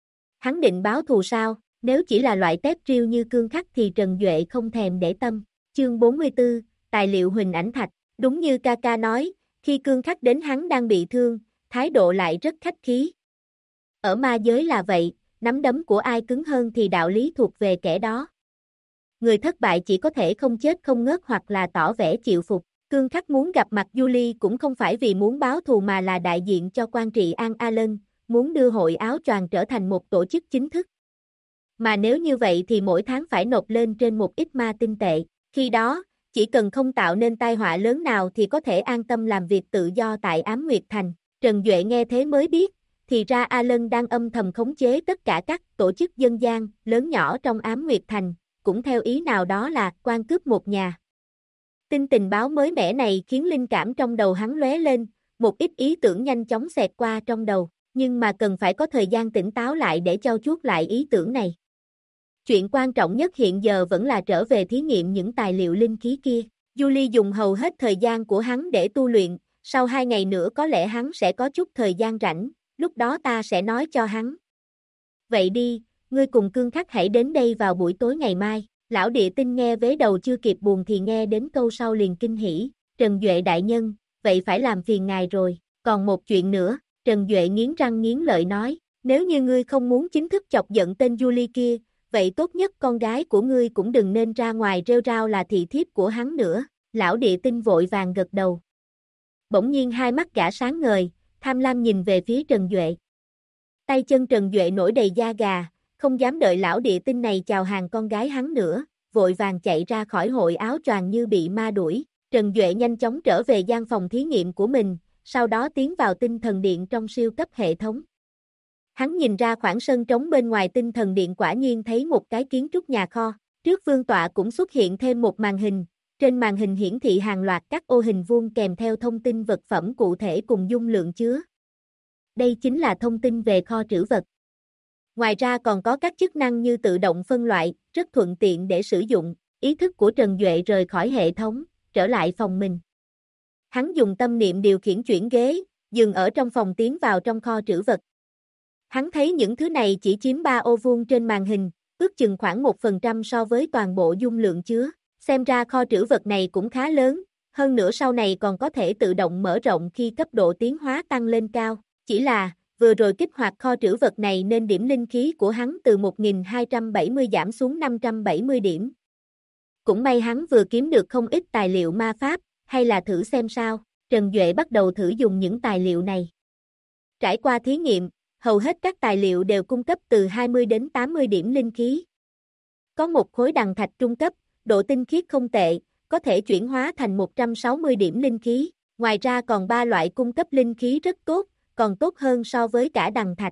Hắn định báo thù sao? Nếu chỉ là loại tép riêu như cương khắc thì Trần Duệ không thèm để tâm. Chương 44, Tài liệu Huỳnh Ảnh Thạch. Đúng như ca ca nói, khi cương khắc đến hắn đang bị thương, thái độ lại rất khách khí. Ở ma giới là vậy, nắm đấm của ai cứng hơn thì đạo lý thuộc về kẻ đó. Người thất bại chỉ có thể không chết không ngớt hoặc là tỏ vẻ chịu phục. Cương Khắc muốn gặp mặt Julie cũng không phải vì muốn báo thù mà là đại diện cho quan trị An Alan, muốn đưa hội áo choàng trở thành một tổ chức chính thức. Mà nếu như vậy thì mỗi tháng phải nộp lên trên một ít ma tinh tệ, khi đó, chỉ cần không tạo nên tai họa lớn nào thì có thể an tâm làm việc tự do tại Ám Nguyệt Thành. Trần Duệ nghe thế mới biết, thì ra Alan đang âm thầm khống chế tất cả các tổ chức dân gian lớn nhỏ trong Ám Nguyệt Thành, cũng theo ý nào đó là quan cướp một nhà. Tin tình báo mới mẻ này khiến linh cảm trong đầu hắn lóe lên, một ít ý tưởng nhanh chóng xẹt qua trong đầu, nhưng mà cần phải có thời gian tỉnh táo lại để trau chuốt lại ý tưởng này. Chuyện quan trọng nhất hiện giờ vẫn là trở về thí nghiệm những tài liệu linh khí kia. Julie dùng hầu hết thời gian của hắn để tu luyện, sau 2 ngày nữa có lẽ hắn sẽ có chút thời gian rảnh, lúc đó ta sẽ nói cho hắn. Vậy đi, ngươi cùng Cương Khắc hãy đến đây vào buổi tối ngày mai. Lão địa tinh nghe vế đầu chưa kịp buồn thì nghe đến câu sau liền kinh hỉ. Trần Duệ đại nhân, vậy phải làm phiền ngài rồi. Còn một chuyện nữa, Trần Duệ nghiến răng nghiến lợi nói, nếu như ngươi không muốn chính thức chọc giận tên Julie kia, vậy tốt nhất con gái của ngươi cũng đừng nên ra ngoài rêu rao là thị thiếp của hắn nữa. Lão địa tinh vội vàng gật đầu. Bỗng nhiên hai mắt gã sáng ngời, tham lam nhìn về phía Trần Duệ. Tay chân Trần Duệ nổi đầy da gà, không dám đợi lão địa tinh này chào hàng con gái hắn nữa, vội vàng chạy ra khỏi hội áo choàng như bị ma đuổi. Trần Duệ nhanh chóng trở về gian phòng thí nghiệm của mình, sau đó tiến vào tinh thần điện trong siêu cấp hệ thống. Hắn nhìn ra khoảng sân trống bên ngoài tinh thần điện quả nhiên thấy một cái kiến trúc nhà kho, trước vương tọa cũng xuất hiện thêm một màn hình, trên màn hình hiển thị hàng loạt các ô hình vuông kèm theo thông tin vật phẩm cụ thể cùng dung lượng chứa. Đây chính là thông tin về kho trữ vật. Ngoài ra còn có các chức năng như tự động phân loại, rất thuận tiện để sử dụng. Ý thức của Trần Duệ rời khỏi hệ thống, trở lại phòng mình. Hắn dùng tâm niệm điều khiển chuyển ghế, dừng ở trong phòng tiến vào trong kho trữ vật. Hắn thấy những thứ này chỉ chiếm 3 ô vuông trên màn hình, ước chừng khoảng 1% so với toàn bộ dung lượng chứa. Xem ra kho trữ vật này cũng khá lớn, hơn nữa sau này còn có thể tự động mở rộng khi cấp độ tiến hóa tăng lên cao. Chỉ là, vừa rồi kích hoạt kho trữ vật này nên điểm linh khí của hắn từ 1270 giảm xuống 570 điểm. Cũng may hắn vừa kiếm được không ít tài liệu ma pháp, hay là thử xem sao. Trần Duệ bắt đầu thử dùng những tài liệu này. Trải qua thí nghiệm, hầu hết các tài liệu đều cung cấp từ 20 đến 80 điểm linh khí. Có một khối đằng thạch trung cấp, độ tinh khiết không tệ, có thể chuyển hóa thành 160 điểm linh khí. Ngoài ra còn 3 loại cung cấp linh khí rất tốt, còn tốt hơn so với cả đằng thạch.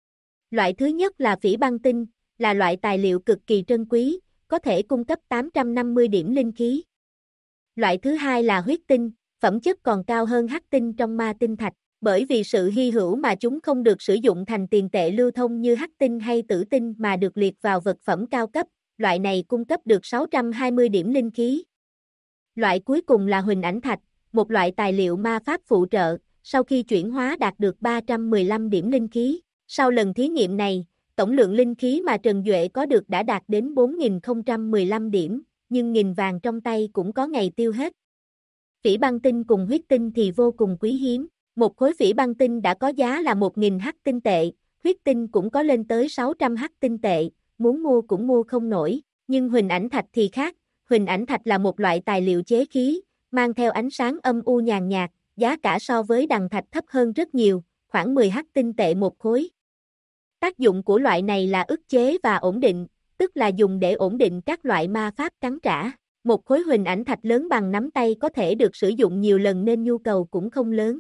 Loại thứ nhất là phỉ băng tinh, là loại tài liệu cực kỳ trân quý, có thể cung cấp 850 điểm linh khí. Loại thứ hai là huyết tinh, phẩm chất còn cao hơn hắc tinh trong ma tinh thạch, bởi vì sự hy hữu mà chúng không được sử dụng thành tiền tệ lưu thông như hắc tinh hay tử tinh mà được liệt vào vật phẩm cao cấp, loại này cung cấp được 620 điểm linh khí. Loại cuối cùng là huỳnh ảnh thạch, một loại tài liệu ma pháp phụ trợ, sau khi chuyển hóa đạt được 315 điểm linh khí. Sau lần thí nghiệm này, tổng lượng linh khí mà Trần Duệ có được đã đạt đến 4015 điểm, nhưng nghìn vàng trong tay cũng có ngày tiêu hết. Phỉ băng tinh cùng huyết tinh thì vô cùng quý hiếm, một khối phỉ băng tinh đã có giá là 1000 hắc tinh tệ, huyết tinh cũng có lên tới 600 hắc tinh tệ, muốn mua cũng mua không nổi, nhưng huỳnh ảnh thạch thì khác, huỳnh ảnh thạch là một loại tài liệu chế khí, mang theo ánh sáng âm u nhàn nhạt, giá cả so với đằng thạch thấp hơn rất nhiều, khoảng 10 hắc tinh tệ một khối. Tác dụng của loại này là ức chế và ổn định, tức là dùng để ổn định các loại ma pháp cắn trả. Một khối huỳnh ảnh thạch lớn bằng nắm tay có thể được sử dụng nhiều lần nên nhu cầu cũng không lớn.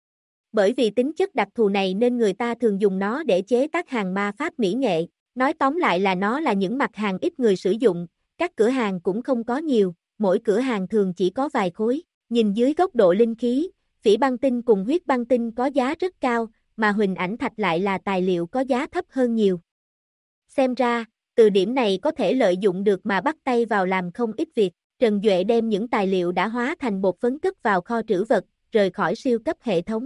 Bởi vì tính chất đặc thù này nên người ta thường dùng nó để chế tác hàng ma pháp mỹ nghệ. Nói tóm lại là nó là những mặt hàng ít người sử dụng, các cửa hàng cũng không có nhiều, mỗi cửa hàng thường chỉ có vài khối. Nhìn dưới góc độ linh khí, phỉ băng tinh cùng huyết băng tinh có giá rất cao, mà huỳnh ảnh thạch lại là tài liệu có giá thấp hơn nhiều. Xem ra, từ điểm này có thể lợi dụng được mà bắt tay vào làm không ít việc. Trần Duệ đem những tài liệu đã hóa thành bột phấn cất vào kho trữ vật, rời khỏi siêu cấp hệ thống.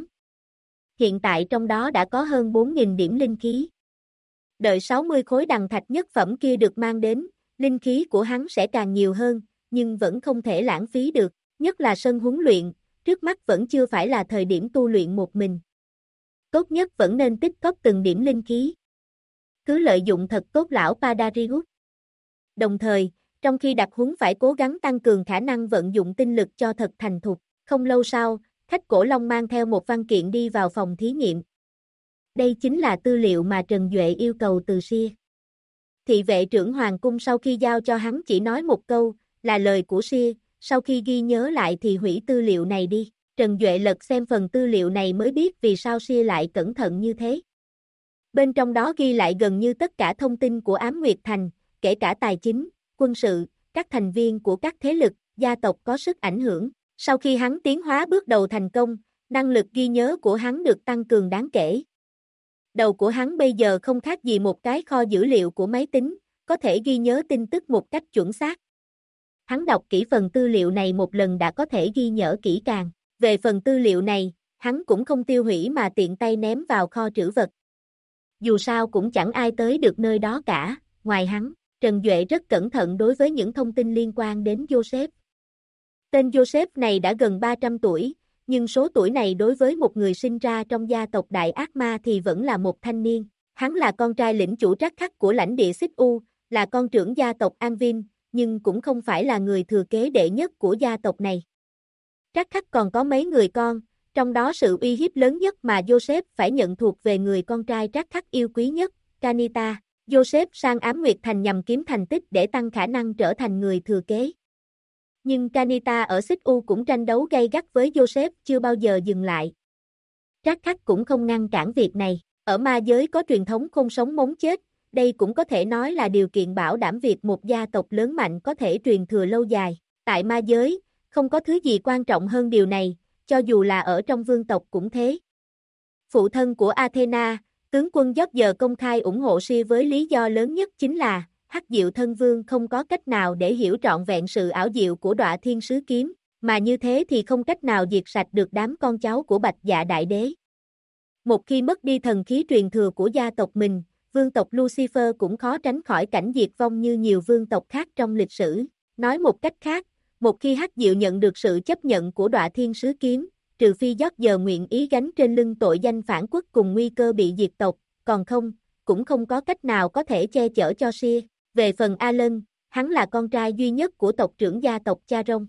Hiện tại trong đó đã có hơn 4000 điểm linh khí. Đợi 60 khối đằng thạch nhất phẩm kia được mang đến, linh khí của hắn sẽ càng nhiều hơn, nhưng vẫn không thể lãng phí được, nhất là sân huấn luyện, trước mắt vẫn chưa phải là thời điểm tu luyện một mình. Tốt nhất vẫn nên tích cóp từng điểm linh khí. Cứ lợi dụng thật tốt lão Padarius. Đồng thời, trong khi đặc huấn phải cố gắng tăng cường khả năng vận dụng tinh lực cho thật thành thục. Không lâu sau, Khách Cổ Long mang theo một văn kiện đi vào phòng thí nghiệm. Đây chính là tư liệu mà Trần Duệ yêu cầu từ Sia. Thị vệ trưởng Hoàng cung sau khi giao cho hắn chỉ nói một câu, là lời của Sia, sau khi ghi nhớ lại thì hủy tư liệu này đi. Trần Duệ lật xem phần tư liệu này mới biết vì sao Sia lại cẩn thận như thế. Bên trong đó ghi lại gần như tất cả thông tin của Ám Nguyệt Thành, kể cả tài chính, quân sự, các thành viên của các thế lực, gia tộc có sức ảnh hưởng. Sau khi hắn tiến hóa bước đầu thành công, năng lực ghi nhớ của hắn được tăng cường đáng kể. Đầu của hắn bây giờ không khác gì một cái kho dữ liệu của máy tính, có thể ghi nhớ tin tức một cách chuẩn xác. Hắn đọc kỹ phần tư liệu này một lần đã có thể ghi nhớ kỹ càng. Về phần tư liệu này, hắn cũng không tiêu hủy mà tiện tay ném vào kho trữ vật. Dù sao cũng chẳng ai tới được nơi đó cả, ngoài hắn, Trần Duệ rất cẩn thận đối với những thông tin liên quan đến Joseph. Tên Joseph này đã gần 300 tuổi, nhưng số tuổi này đối với một người sinh ra trong gia tộc Đại Ác Ma thì vẫn là một thanh niên. Hắn là con trai lĩnh chủ Trắc Khắc của lãnh địa Xích U, là con trưởng gia tộc Anvin, nhưng cũng không phải là người thừa kế đệ nhất của gia tộc này. Trắc Khắc còn có mấy người con, trong đó sự uy hiếp lớn nhất mà Joseph phải nhận thuộc về người con trai Trắc Khắc yêu quý nhất, Kanita. Joseph sang Ám Nguyệt Thành nhằm kiếm thành tích để tăng khả năng trở thành người thừa kế. Nhưng Kanita ở Xích U cũng tranh đấu gay gắt với Joseph chưa bao giờ dừng lại. Trắc Khắc cũng không ngăn cản việc này. Ở ma giới có truyền thống không sống mống chết, đây cũng có thể nói là điều kiện bảo đảm việc một gia tộc lớn mạnh có thể truyền thừa lâu dài. Tại ma giới, không có thứ gì quan trọng hơn điều này, cho dù là ở trong vương tộc cũng thế. Phụ thân của Athena, tướng quân George công khai ủng hộ Sia với lý do lớn nhất chính là Hắc Diệu Thân Vương không có cách nào để hiểu trọn vẹn sự ảo diệu của Đọa Thiên Sứ Kiếm, mà như thế thì không cách nào diệt sạch được đám con cháu của Bạch Dạ Đại Đế. Một khi mất đi thần khí truyền thừa của gia tộc mình, vương tộc Lucifer cũng khó tránh khỏi cảnh diệt vong như nhiều vương tộc khác trong lịch sử. Nói một cách khác, một khi Hắc Diệu nhận được sự chấp nhận của Đọa Thiên Sứ Kiếm, trừ phi George nguyện ý gánh trên lưng tội danh phản quốc cùng nguy cơ bị diệt tộc, còn không, cũng không có cách nào có thể che chở cho Sia. Về phần Alan, hắn là con trai duy nhất của tộc trưởng gia tộc Charon.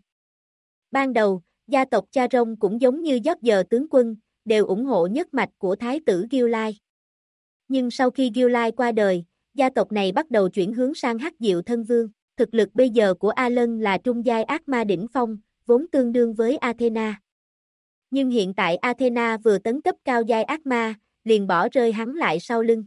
Ban đầu, gia tộc Charon cũng giống như George tướng quân, đều ủng hộ nhất mạch của thái tử Gilai. Nhưng sau khi Gilai qua đời, gia tộc này bắt đầu chuyển hướng sang Hắc Diệu Thân Vương. Thực lực bây giờ của Alan là trung giai ác ma đỉnh phong, vốn tương đương với Athena. Nhưng hiện tại Athena vừa tấn cấp cao giai ác ma, liền bỏ rơi hắn lại sau lưng.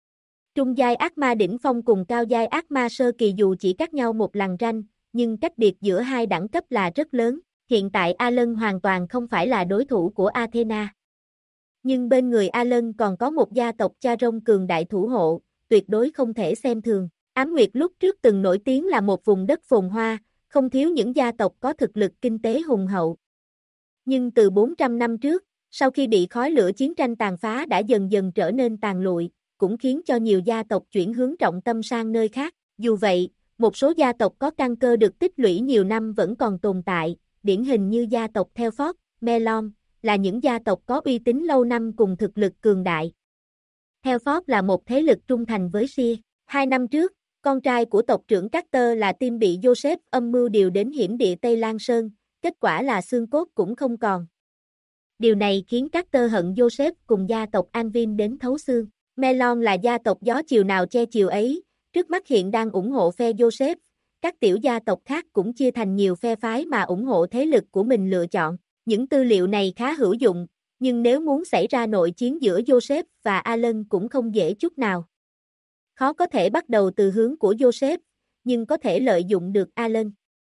Trung giai ác ma đỉnh phong cùng cao giai ác ma sơ kỳ dù chỉ cách nhau một lằn ranh, nhưng cách biệt giữa hai đẳng cấp là rất lớn. Hiện tại Alan hoàn toàn không phải là đối thủ của Athena. Nhưng bên người Alan còn có một gia tộc Charon cường đại thủ hộ, tuyệt đối không thể xem thường. Ám Nguyệt lúc trước từng nổi tiếng là một vùng đất phồn hoa, không thiếu những gia tộc có thực lực kinh tế hùng hậu. Nhưng từ 400 năm trước, sau khi bị khói lửa chiến tranh tàn phá đã dần dần trở nên tàn lụi, cũng khiến cho nhiều gia tộc chuyển hướng trọng tâm sang nơi khác. Dù vậy, một số gia tộc có căn cơ được tích lũy nhiều năm vẫn còn tồn tại, điển hình như gia tộc Telford, Melon, là những gia tộc có uy tín lâu năm cùng thực lực cường đại. Telford là một thế lực trung thành với Sia. 2 năm trước, con trai của tộc trưởng Carter là Tim bị Joseph âm mưu điều đến hiểm địa Tây Lan Sơn, kết quả là xương cốt cũng không còn. Điều này khiến Carter hận Joseph cùng gia tộc Anvin đến thấu xương. Melon là gia tộc gió chiều nào che chiều ấy, trước mắt hiện đang ủng hộ phe Joseph, các tiểu gia tộc khác cũng chia thành nhiều phe phái mà ủng hộ thế lực của mình lựa chọn. Những tư liệu này khá hữu dụng, nhưng nếu muốn xảy ra nội chiến giữa Joseph và Alan cũng không dễ chút nào. Khó có thể bắt đầu từ hướng của Joseph, nhưng có thể lợi dụng được Alan.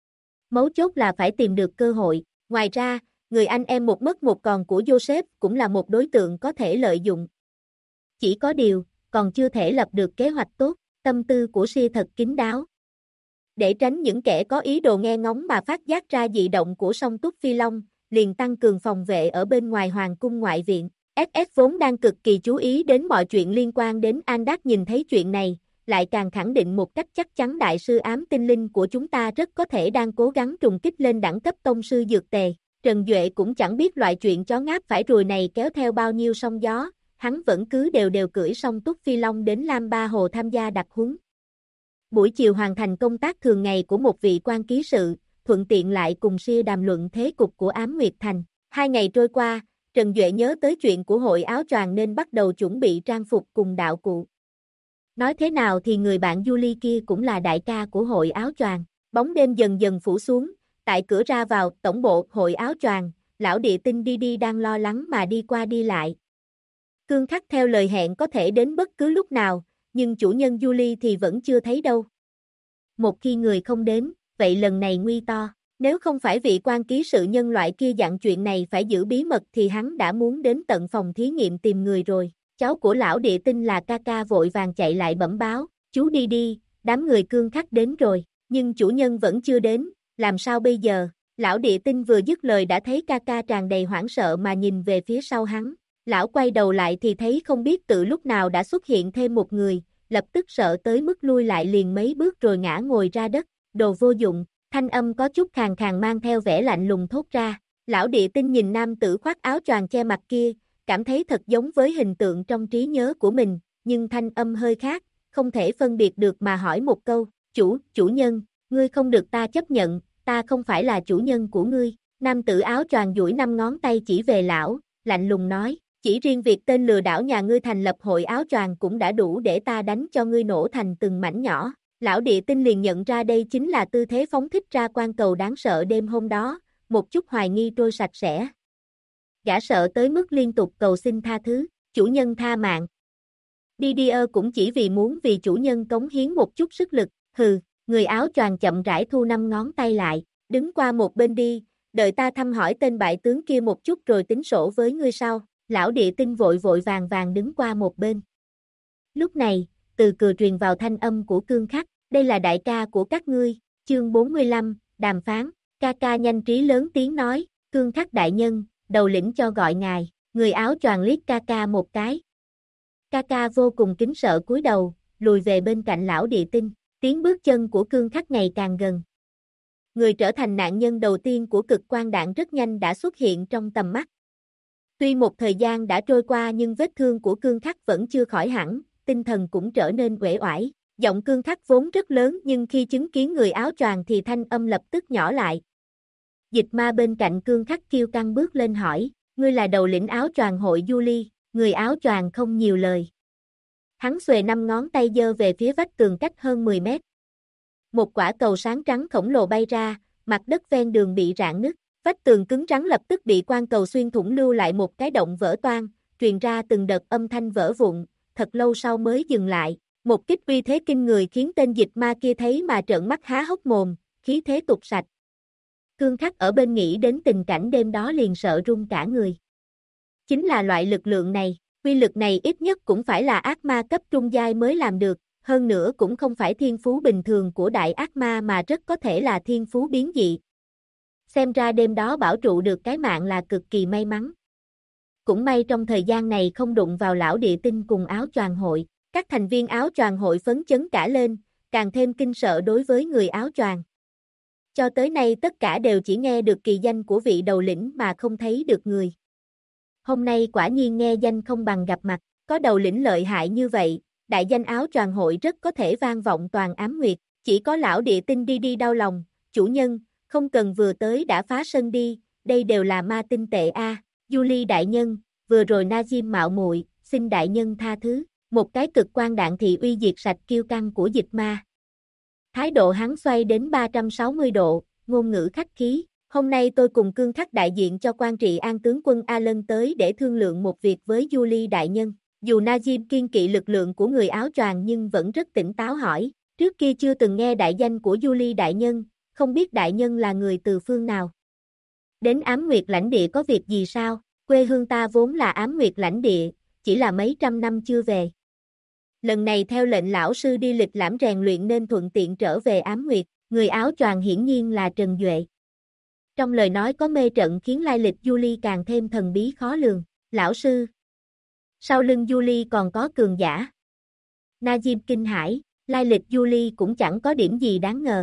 Mấu chốt là phải tìm được cơ hội. Ngoài ra, người anh em một mất một còn của Joseph cũng là một đối tượng có thể lợi dụng. Chỉ có điều, còn chưa thể lập được kế hoạch tốt, tâm tư của Sia thật kín đáo. Để tránh những kẻ có ý đồ nghe ngóng mà phát giác ra dị động của song túc phi long, liền tăng cường phòng vệ ở bên ngoài hoàng cung ngoại viện. SS vốn đang cực kỳ chú ý đến mọi chuyện liên quan đến Andak nhìn thấy chuyện này, lại càng khẳng định một cách chắc chắn đại sư ám tinh linh của chúng ta rất có thể đang cố gắng trùng kích lên đẳng cấp tông sư dược tề. Trần Duệ cũng chẳng biết loại chuyện chó ngáp phải ruồi này kéo theo bao nhiêu sóng gió, hắn vẫn cứ đều cưỡi song túc phi long đến Lam Ba Hồ tham gia đặc huấn. Buổi chiều hoàn thành công tác thường ngày của một vị quan ký sự, thuận tiện lại cùng Sia đàm luận thế cục của Ám Nguyệt Thành. 2 ngày trôi qua, Trần Duệ nhớ tới chuyện của hội áo choàng nên bắt đầu chuẩn bị trang phục cùng đạo cụ. Nói thế nào thì người bạn Julie kia cũng là đại ca của hội áo choàng. Bóng đêm dần dần phủ xuống, tại cửa ra vào tổng bộ hội áo choàng, lão địa tinh Didi đang lo lắng mà đi qua đi lại. Cương Khắc theo lời hẹn có thể đến bất cứ lúc nào, nhưng chủ nhân Julie thì vẫn chưa thấy đâu. Một khi người không đến, vậy lần này nguy to. Nếu không phải vị quan ký sự nhân loại kia dặn chuyện này phải giữ bí mật thì hắn đã muốn đến tận phòng thí nghiệm tìm người rồi. Cháu của lão địa tinh là Kaka vội vàng chạy lại bẩm báo, chú đi đi, đám người Cương Khắc đến rồi, nhưng chủ nhân vẫn chưa đến, làm sao bây giờ? Lão địa tinh vừa dứt lời đã thấy Kaka tràn đầy hoảng sợ mà nhìn về phía sau hắn. Lão quay đầu lại thì thấy không biết từ lúc nào đã xuất hiện thêm một người, lập tức sợ tới mức lui lại liền mấy bước rồi ngã ngồi ra đất, đồ vô dụng, thanh âm có chút khàn khàn mang theo vẻ lạnh lùng thốt ra. Lão địa tinh nhìn nam tử khoác áo choàng che mặt kia, cảm thấy thật giống với hình tượng trong trí nhớ của mình, nhưng thanh âm hơi khác, không thể phân biệt được mà hỏi một câu, chủ nhân, ngươi không được ta chấp nhận, ta không phải là chủ nhân của ngươi. Nam tử áo choàng duỗi 5 ngón tay chỉ về lão, lạnh lùng nói, chỉ riêng việc tên lừa đảo nhà ngươi thành lập hội áo choàng cũng đã đủ để ta đánh cho ngươi nổ thành từng mảnh nhỏ. Lão địa tinh liền nhận ra đây chính là tư thế phóng thích ra quan cầu đáng sợ đêm hôm đó, một chút hoài nghi trôi sạch sẽ. Gã sợ tới mức liên tục cầu xin tha thứ, chủ nhân tha mạng. Didier cũng chỉ vì muốn vì chủ nhân cống hiến một chút sức lực, hừ, người áo choàng chậm rãi thu 5 ngón tay lại, đứng qua một bên đi, đợi ta thăm hỏi tên bại tướng kia một chút rồi tính sổ với ngươi sau. Lão địa tinh vội vội vàng vàng đứng qua một bên. Lúc này, từ cửa truyền vào thanh âm của Cương Khắc, đây là đại ca của các ngươi, chương 45, đàm phán, Kaka nhanh trí lớn tiếng nói, Cương Khắc đại nhân, đầu lĩnh cho gọi ngài, người áo choàng liếc Kaka một cái. Kaka vô cùng kính sợ cúi đầu, lùi về bên cạnh lão địa tinh, tiếng bước chân của Cương Khắc ngày càng gần. Người trở thành nạn nhân đầu tiên của cực quang đạn rất nhanh đã xuất hiện trong tầm mắt. Tuy một thời gian đã trôi qua nhưng vết thương của Cương Khắc vẫn chưa khỏi hẳn, tinh thần cũng trở nên uể oải. Giọng Cương Khắc vốn rất lớn nhưng khi chứng kiến người áo choàng thì thanh âm lập tức nhỏ lại. Dịch ma bên cạnh Cương Khắc kiêu căng bước lên hỏi, ngươi là đầu lĩnh áo choàng hội Julie, người áo choàng không nhiều lời. Hắn xuề 5 ngón tay giơ về phía vách tường cách hơn 10 mét. Một quả cầu sáng trắng khổng lồ bay ra, mặt đất ven đường bị rạn nứt. Vách tường cứng rắn lập tức bị quan cầu xuyên thủng lưu lại một cái động vỡ toang, truyền ra từng đợt âm thanh vỡ vụn, thật lâu sau mới dừng lại. Một kích uy thế kinh người khiến tên dịch ma kia thấy mà trợn mắt há hốc mồm, khí thế tụt sạch. Cương Khắc ở bên nghĩ đến tình cảnh đêm đó liền sợ run cả người. Chính là loại lực lượng này, uy lực này ít nhất cũng phải là ác ma cấp trung giai mới làm được, hơn nữa cũng không phải thiên phú bình thường của đại ác ma mà rất có thể là thiên phú biến dị. Xem ra đêm đó bảo trụ được cái mạng là cực kỳ may mắn. Cũng may trong thời gian này không đụng vào lão địa tinh cùng áo choàng hội. Các thành viên áo choàng hội phấn chấn cả lên, càng thêm kinh sợ đối với người áo choàng. Cho tới nay tất cả đều chỉ nghe được kỳ danh của vị đầu lĩnh mà không thấy được người. Hôm nay quả nhiên nghe danh không bằng gặp mặt, có đầu lĩnh lợi hại như vậy, đại danh áo choàng hội rất có thể vang vọng toàn Ám Nguyệt. Chỉ có lão địa tinh đi đau lòng, chủ nhân, không cần vừa tới đã phá sân đi, đây đều là ma tinh tệ a. Julie đại nhân, vừa rồi Najim mạo muội, xin đại nhân tha thứ. Một cái cực quang đạn thị uy diệt sạch kiêu căng của dịch ma. Thái độ hắn xoay đến 360 độ, ngôn ngữ khách khí. Hôm nay tôi cùng Cương Khắc đại diện cho quan trị an tướng quân Alan tới để thương lượng một việc với Julie đại nhân. Dù Najim kiên kỵ lực lượng của người áo choàng nhưng vẫn rất tỉnh táo hỏi. Trước kia chưa từng nghe đại danh của Julie đại nhân, không biết đại nhân là người từ phương nào. Đến Ám Nguyệt lãnh địa có việc gì sao? Quê hương ta vốn là Ám Nguyệt lãnh địa, chỉ là mấy trăm năm chưa về. Lần này theo lệnh lão sư đi lịch lãm rèn luyện nên thuận tiện trở về Ám Nguyệt, người áo choàng hiển nhiên là Trần Duệ. Trong lời nói có mê trận khiến lai lịch Julie càng thêm thần bí khó lường. Lão sư. Sau lưng Julie còn có cường giả. Najim kinh hãi, lai lịch Julie cũng chẳng có điểm gì đáng ngờ.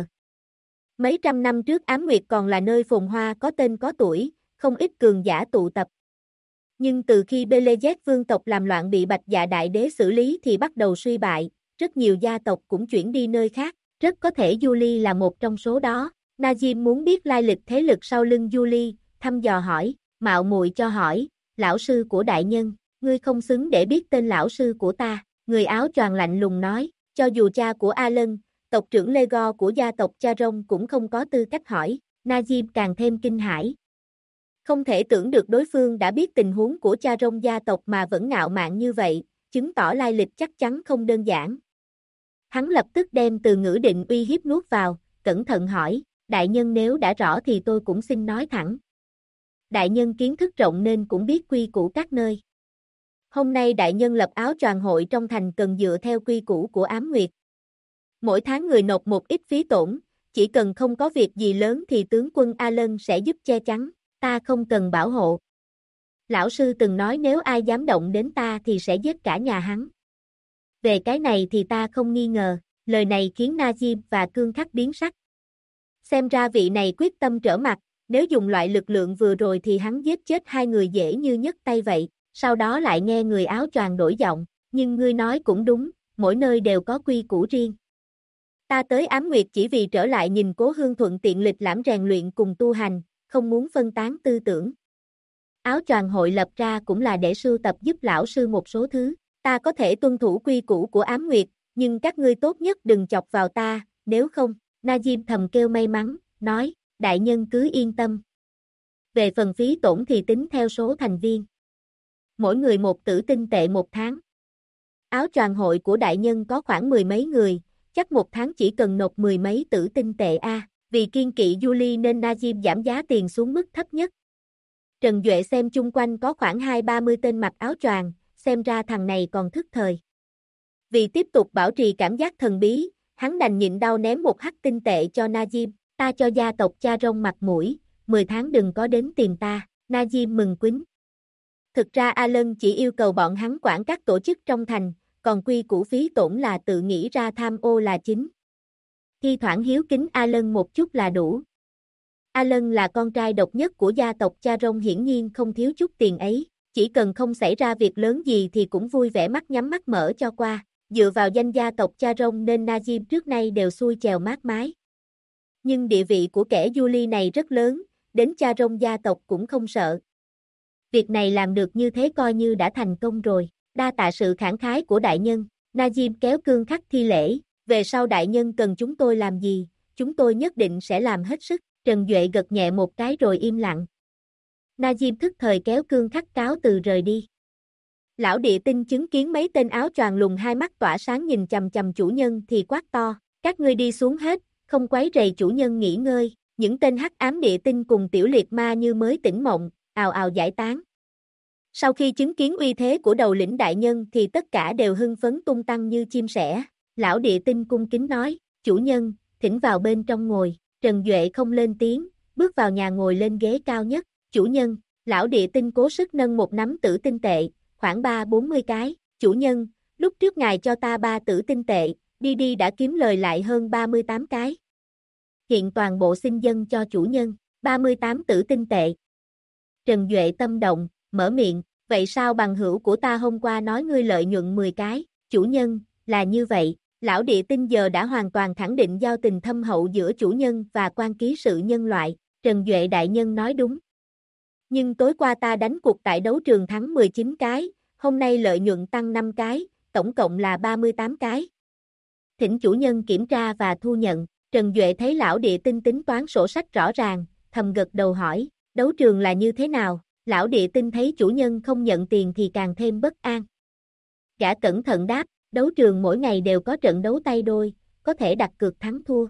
Mấy trăm năm trước Ám Nguyệt còn là nơi phồn hoa có tên có tuổi, không ít cường giả tụ tập. Nhưng từ khi Belezet vương tộc làm loạn bị Bạch Dạ Đại Đế xử lý thì bắt đầu suy bại, rất nhiều gia tộc cũng chuyển đi nơi khác, rất có thể Julie là một trong số đó. Najim muốn biết lai lịch thế lực sau lưng Julie, thăm dò hỏi, mạo muội cho hỏi, lão sư của đại nhân, ngươi không xứng để biết tên lão sư của ta, người áo choàng lạnh lùng nói, cho dù cha của Alan, tộc trưởng Legor của gia tộc Charon cũng không có tư cách hỏi, Najim càng thêm kinh hãi. Không thể tưởng được đối phương đã biết tình huống của Charon gia tộc mà vẫn ngạo mạn như vậy, chứng tỏ lai lịch chắc chắn không đơn giản. Hắn lập tức đem từ ngữ định uy hiếp nuốt vào, cẩn thận hỏi, đại nhân nếu đã rõ thì tôi cũng xin nói thẳng. Đại nhân kiến thức rộng nên cũng biết quy củ các nơi. Hôm nay đại nhân lập áo choàng hội trong thành cần dựa theo quy củ của Ám Nguyệt. Mỗi tháng người nộp một ít phí tổn, chỉ cần không có việc gì lớn thì tướng quân Alan sẽ giúp che chắn, ta không cần bảo hộ. Lão sư từng nói nếu ai dám động đến ta thì sẽ giết cả nhà hắn. Về cái này thì ta không nghi ngờ, lời này khiến Najim và Cương Khắc biến sắc. Xem ra vị này quyết tâm trở mặt, nếu dùng loại lực lượng vừa rồi thì hắn giết chết hai người dễ như nhấc tay vậy, sau đó lại nghe người áo choàng đổi giọng, nhưng ngươi nói cũng đúng, mỗi nơi đều có quy củ riêng. Ta tới Ám Nguyệt chỉ vì trở lại nhìn Cố Hương thuận tiện lịch lãm rèn luyện cùng tu hành, không muốn phân tán tư tưởng. Áo choàng hội lập ra cũng là để sưu tập giúp lão sư một số thứ, ta có thể tuân thủ quy củ của Ám Nguyệt, nhưng các ngươi tốt nhất đừng chọc vào ta, nếu không, Najim thầm kêu may mắn, nói, đại nhân cứ yên tâm. Về phần phí tổn thì tính theo số thành viên. Mỗi người một tử tinh tệ một tháng. Áo choàng hội của đại nhân có khoảng mười mấy người, chắc một tháng chỉ cần nộp mười mấy tử tinh tệ a. Vì kiên kỵ Julie nên Najim giảm giá tiền xuống mức thấp nhất. Trần Duệ xem chung quanh có khoảng 20-30 tên mặc áo choàng, xem ra thằng này còn thức thời. Vì tiếp tục bảo trì cảm giác thần bí, hắn đành nhịn đau ném một hắc tinh tệ cho Najim, ta cho gia tộc Charon mặt mũi, 10 tháng đừng có đến tìm ta, Najim mừng quýnh. Thực ra Alan chỉ yêu cầu bọn hắn quản các tổ chức trong thành, còn quy củ phí tổn là tự nghĩ ra tham ô là chính. Thi thoảng hiếu kính Alan một chút là đủ. Alan là con trai độc nhất của gia tộc Charon hiển nhiên không thiếu chút tiền ấy, chỉ cần không xảy ra việc lớn gì thì cũng vui vẻ mắt nhắm mắt mở cho qua, dựa vào danh gia tộc Charon nên Najim trước nay đều xuôi chèo mát mái. Nhưng địa vị của kẻ Julie này rất lớn, đến Charon gia tộc cũng không sợ. Việc này làm được như thế coi như đã thành công rồi, đa tạ sự khẳng khái của đại nhân, Najim kéo Cương Khắc thi lễ, về sau đại nhân cần chúng tôi làm gì, chúng tôi nhất định sẽ làm hết sức, Trần Duệ gật nhẹ một cái rồi im lặng. Najim thức thời kéo Cương Khắc cáo từ rời đi. Lão địa tinh chứng kiến mấy tên áo choàng lùng hai mắt tỏa sáng nhìn chằm chằm chủ nhân thì quát to, các ngươi đi xuống hết, không quấy rầy chủ nhân nghỉ ngơi, những tên hắc ám địa tinh cùng tiểu liệt ma như mới tỉnh mộng, ào ào giải tán. Sau khi chứng kiến uy thế của đầu lĩnh đại nhân thì tất cả đều hưng phấn tung tăng như chim sẻ, lão địa tinh cung kính nói, chủ nhân, thỉnh vào bên trong ngồi, Trần Duệ không lên tiếng, bước vào nhà ngồi lên ghế cao nhất, chủ nhân, lão địa tinh cố sức nâng một nắm tử tinh tệ, khoảng 3-40 cái, chủ nhân, lúc trước ngài cho ta 3 tử tinh tệ, đi đã kiếm lời lại hơn 38 cái. Hiện toàn bộ xin dâng cho chủ nhân, 38 tử tinh tệ. Trần Duệ tâm động, mở miệng, vậy sao bằng hữu của ta hôm qua nói ngươi lợi nhuận 10 cái, chủ nhân, là như vậy, lão địa tinh giờ đã hoàn toàn khẳng định giao tình thâm hậu giữa chủ nhân và quan ký sự nhân loại, Trần Duệ đại nhân nói đúng. Nhưng tối qua ta đánh cuộc tại đấu trường thắng 19 cái, hôm nay lợi nhuận tăng 5 cái, tổng cộng là 38 cái. Thỉnh chủ nhân kiểm tra và thu nhận, Trần Duệ thấy lão địa tinh tính toán sổ sách rõ ràng, thầm gật đầu hỏi, đấu trường là như thế nào? Lão địa tinh thấy chủ nhân không nhận tiền thì càng thêm bất an. Gã cẩn thận đáp, đấu trường mỗi ngày đều có trận đấu tay đôi, có thể đặt cược thắng thua.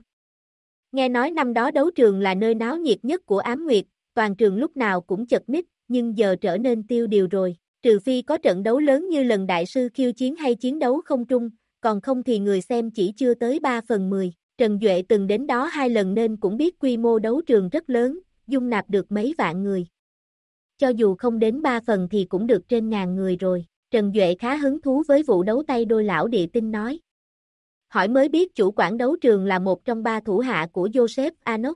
Nghe nói năm đó đấu trường là nơi náo nhiệt nhất của Ám Nguyệt, toàn trường lúc nào cũng chật ních, nhưng giờ trở nên tiêu điều rồi, trừ phi có trận đấu lớn như lần đại sư khiêu chiến hay chiến đấu không trung, còn không thì người xem chỉ chưa tới 3/10. Trần Duệ từng đến đó 2 lần nên cũng biết quy mô đấu trường rất lớn, dung nạp được mấy vạn người. Cho dù không đến 3 phần thì cũng được trên ngàn người rồi, Trần Duệ khá hứng thú với vụ đấu tay đôi lão địa tinh nói. Hỏi mới biết chủ quản đấu trường là một trong 3 thủ hạ của Joseph Anok.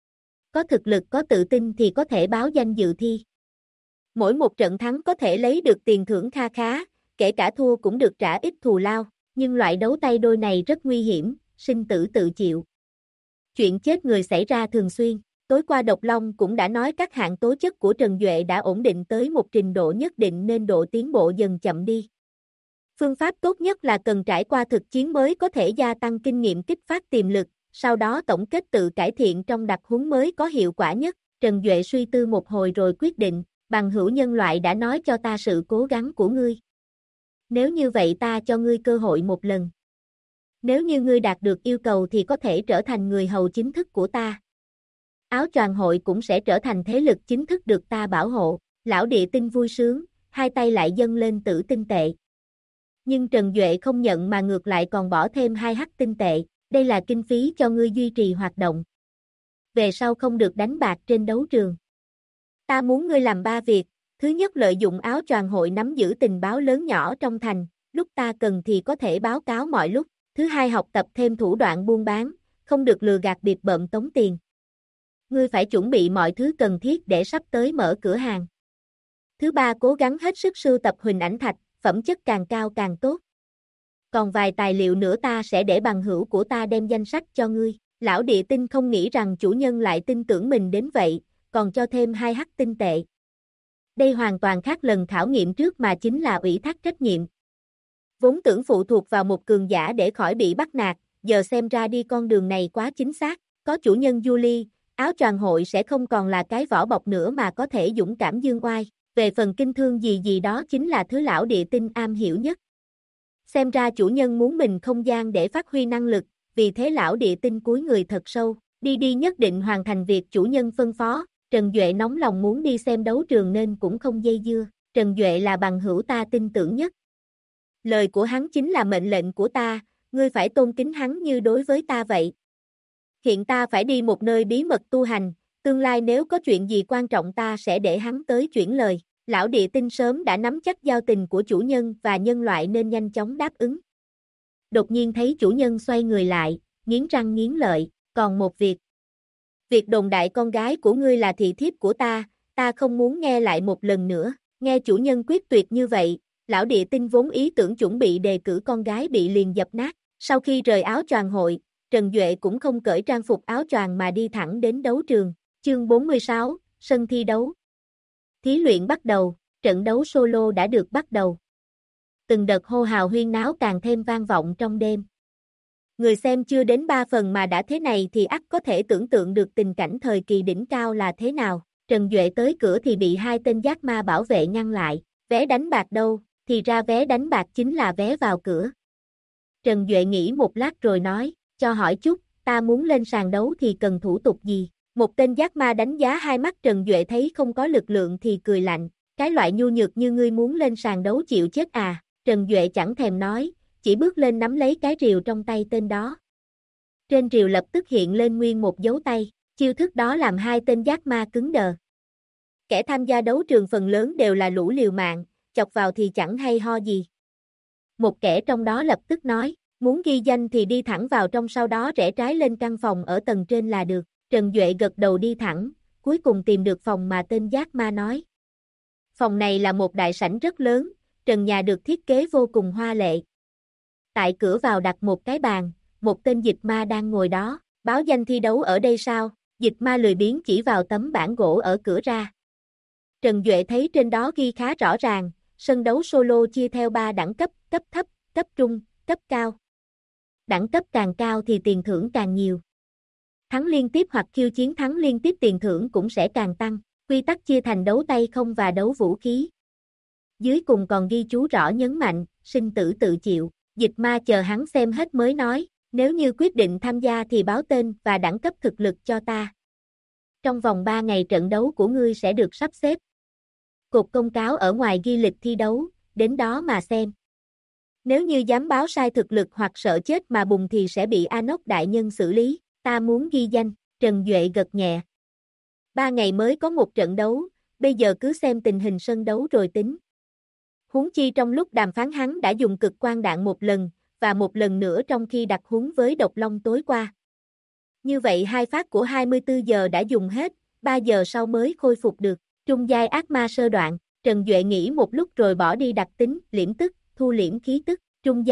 Có thực lực có tự tin thì có thể báo danh dự thi. Mỗi một trận thắng có thể lấy được tiền thưởng kha khá, kể cả thua cũng được trả ít thù lao. Nhưng loại đấu tay đôi này rất nguy hiểm, sinh tử tự chịu. Chuyện chết người xảy ra thường xuyên. Tối qua Độc Long cũng đã nói các hạng tố chất của Trần Duệ đã ổn định tới một trình độ nhất định nên độ tiến bộ dần chậm đi. Phương pháp tốt nhất là cần trải qua thực chiến mới có thể gia tăng kinh nghiệm kích phát tiềm lực, sau đó tổng kết tự cải thiện trong đặc huống mới có hiệu quả nhất. Trần Duệ suy tư một hồi rồi quyết định, bằng hữu nhân loại đã nói cho ta sự cố gắng của ngươi. Nếu như vậy ta cho ngươi cơ hội một lần. Nếu như ngươi đạt được yêu cầu thì có thể trở thành người hầu chính thức của ta. Áo choàng hội cũng sẽ trở thành thế lực chính thức được ta bảo hộ. Lão địa tinh vui sướng, hai tay lại dâng lên tử tinh tệ. Nhưng Trần Duệ không nhận mà ngược lại còn bỏ thêm 2 hắc tinh tệ, đây là kinh phí cho ngươi duy trì hoạt động. Về sau không được đánh bạc trên đấu trường. Ta muốn ngươi làm 3 việc, thứ nhất lợi dụng áo choàng hội nắm giữ tình báo lớn nhỏ trong thành, lúc ta cần thì có thể báo cáo mọi lúc. Thứ hai học tập thêm thủ đoạn buôn bán, không được lừa gạt bịp bợm tống tiền. Ngươi phải chuẩn bị mọi thứ cần thiết để sắp tới mở cửa hàng. Thứ ba cố gắng hết sức sưu tập hình ảnh thạch, phẩm chất càng cao càng tốt. Còn vài tài liệu nữa ta sẽ để bằng hữu của ta đem danh sách cho ngươi. Lão địa tinh không nghĩ rằng chủ nhân lại tin tưởng mình đến vậy, còn cho thêm 2 hắc tinh tệ. Đây hoàn toàn khác lần khảo nghiệm trước mà chính là ủy thác trách nhiệm. Vốn tưởng phụ thuộc vào một cường giả để khỏi bị bắt nạt, giờ xem ra đi con đường này quá chính xác. Có chủ nhân Julie, áo choàng hội sẽ không còn là cái vỏ bọc nữa mà có thể dũng cảm dương oai. Về phần kinh thương gì gì đó chính là thứ lão địa tinh am hiểu nhất. Xem ra chủ nhân muốn mình không gian để phát huy năng lực, vì thế lão địa tinh cúi người thật sâu, đi nhất định hoàn thành việc chủ nhân phân phó. Trần Duệ nóng lòng muốn đi xem đấu trường nên cũng không dây dưa. Trần Duệ là bằng hữu ta tin tưởng nhất. Lời của hắn chính là mệnh lệnh của ta, ngươi phải tôn kính hắn như đối với ta vậy. Hiện ta phải đi một nơi bí mật tu hành, tương lai nếu có chuyện gì quan trọng ta sẽ để hắn tới chuyển lời. Lão địa tinh sớm đã nắm chắc giao tình của chủ nhân và nhân loại nên nhanh chóng đáp ứng. Đột nhiên thấy chủ nhân xoay người lại, nghiến răng nghiến lợi, còn một việc. Việc đồn đại con gái của ngươi là thị thiếp của ta không muốn nghe lại một lần nữa. Nghe chủ nhân quyết tuyệt như vậy, lão địa tinh vốn ý tưởng chuẩn bị đề cử con gái bị liền dập nát. Sau khi rời áo choàng hội, Trần Duệ cũng không cởi trang phục áo choàng mà đi thẳng đến đấu trường. Chương 46, sân thi đấu. Thí luyện bắt đầu, trận đấu solo đã được bắt đầu. Từng đợt hô hào huyên náo càng thêm vang vọng trong đêm. Người xem chưa đến 3 phần mà đã thế này thì ắt có thể tưởng tượng được tình cảnh thời kỳ đỉnh cao là thế nào. Trần Duệ tới cửa thì bị 2 tên giác ma bảo vệ ngăn lại. Vé đánh bạc đâu, thì ra vé đánh bạc chính là vé vào cửa. Trần Duệ nghĩ một lát rồi nói, cho hỏi chút, ta muốn lên sàn đấu thì cần thủ tục gì? Một tên giác ma đánh giá hai mắt Trần Duệ thấy không có lực lượng thì cười lạnh, cái loại nhu nhược như ngươi muốn lên sàn đấu chịu chết à? Trần Duệ chẳng thèm nói, chỉ bước lên nắm lấy cái rìu trong tay tên đó. Trên rìu lập tức hiện lên nguyên một dấu tay, chiêu thức đó làm 2 tên giác ma cứng đờ. Kẻ tham gia đấu trường phần lớn đều là lũ liều mạng, chọc vào thì chẳng hay ho gì. Một kẻ trong đó lập tức nói, muốn ghi danh thì đi thẳng vào trong sau đó rẽ trái lên căn phòng ở tầng trên là được. Trần Duệ gật đầu đi thẳng, cuối cùng tìm được phòng mà tên giác ma nói. Phòng này là một đại sảnh rất lớn, trần nhà được thiết kế vô cùng hoa lệ. Tại cửa vào đặt một cái bàn, một tên dịch ma đang ngồi đó, báo danh thi đấu ở đây sao? Dịch ma lười biếng chỉ vào tấm bảng gỗ ở cửa ra. Trần Duệ thấy trên đó ghi khá rõ ràng, sân đấu solo chia theo 3 đẳng cấp, cấp thấp, cấp trung, cấp cao. Đẳng cấp càng cao thì tiền thưởng càng nhiều. Thắng liên tiếp hoặc khiêu chiến thắng liên tiếp tiền thưởng cũng sẽ càng tăng. Quy tắc chia thành đấu tay không và đấu vũ khí. Dưới cùng còn ghi chú rõ nhấn mạnh, sinh tử tự chịu. Dịch ma chờ hắn xem hết mới nói, nếu như quyết định tham gia thì báo tên và đẳng cấp thực lực cho ta. Trong vòng 3 ngày trận đấu của ngươi sẽ được sắp xếp. Cột công cáo ở ngoài ghi lịch thi đấu, đến đó mà xem. Nếu như dám báo sai thực lực hoặc sợ chết mà bùng thì sẽ bị Anok đại nhân xử lý. Ta muốn ghi danh, Trần Duệ gật nhẹ. 3 ngày mới có một trận đấu, bây giờ cứ xem tình hình sân đấu rồi tính. Huống chi trong lúc đàm phán hắn đã dùng cực quang đạn một lần, và một lần nữa trong khi đặt huống với Độc Long tối qua. Như vậy 2 phát của 24 giờ đã dùng hết, 3 giờ sau mới khôi phục được. Trung giai ác ma sơ đoạn, Trần Duệ nghĩ một lúc rồi bỏ đi đặc tính, liễm tức, thu liễm khí tức. Trung giai,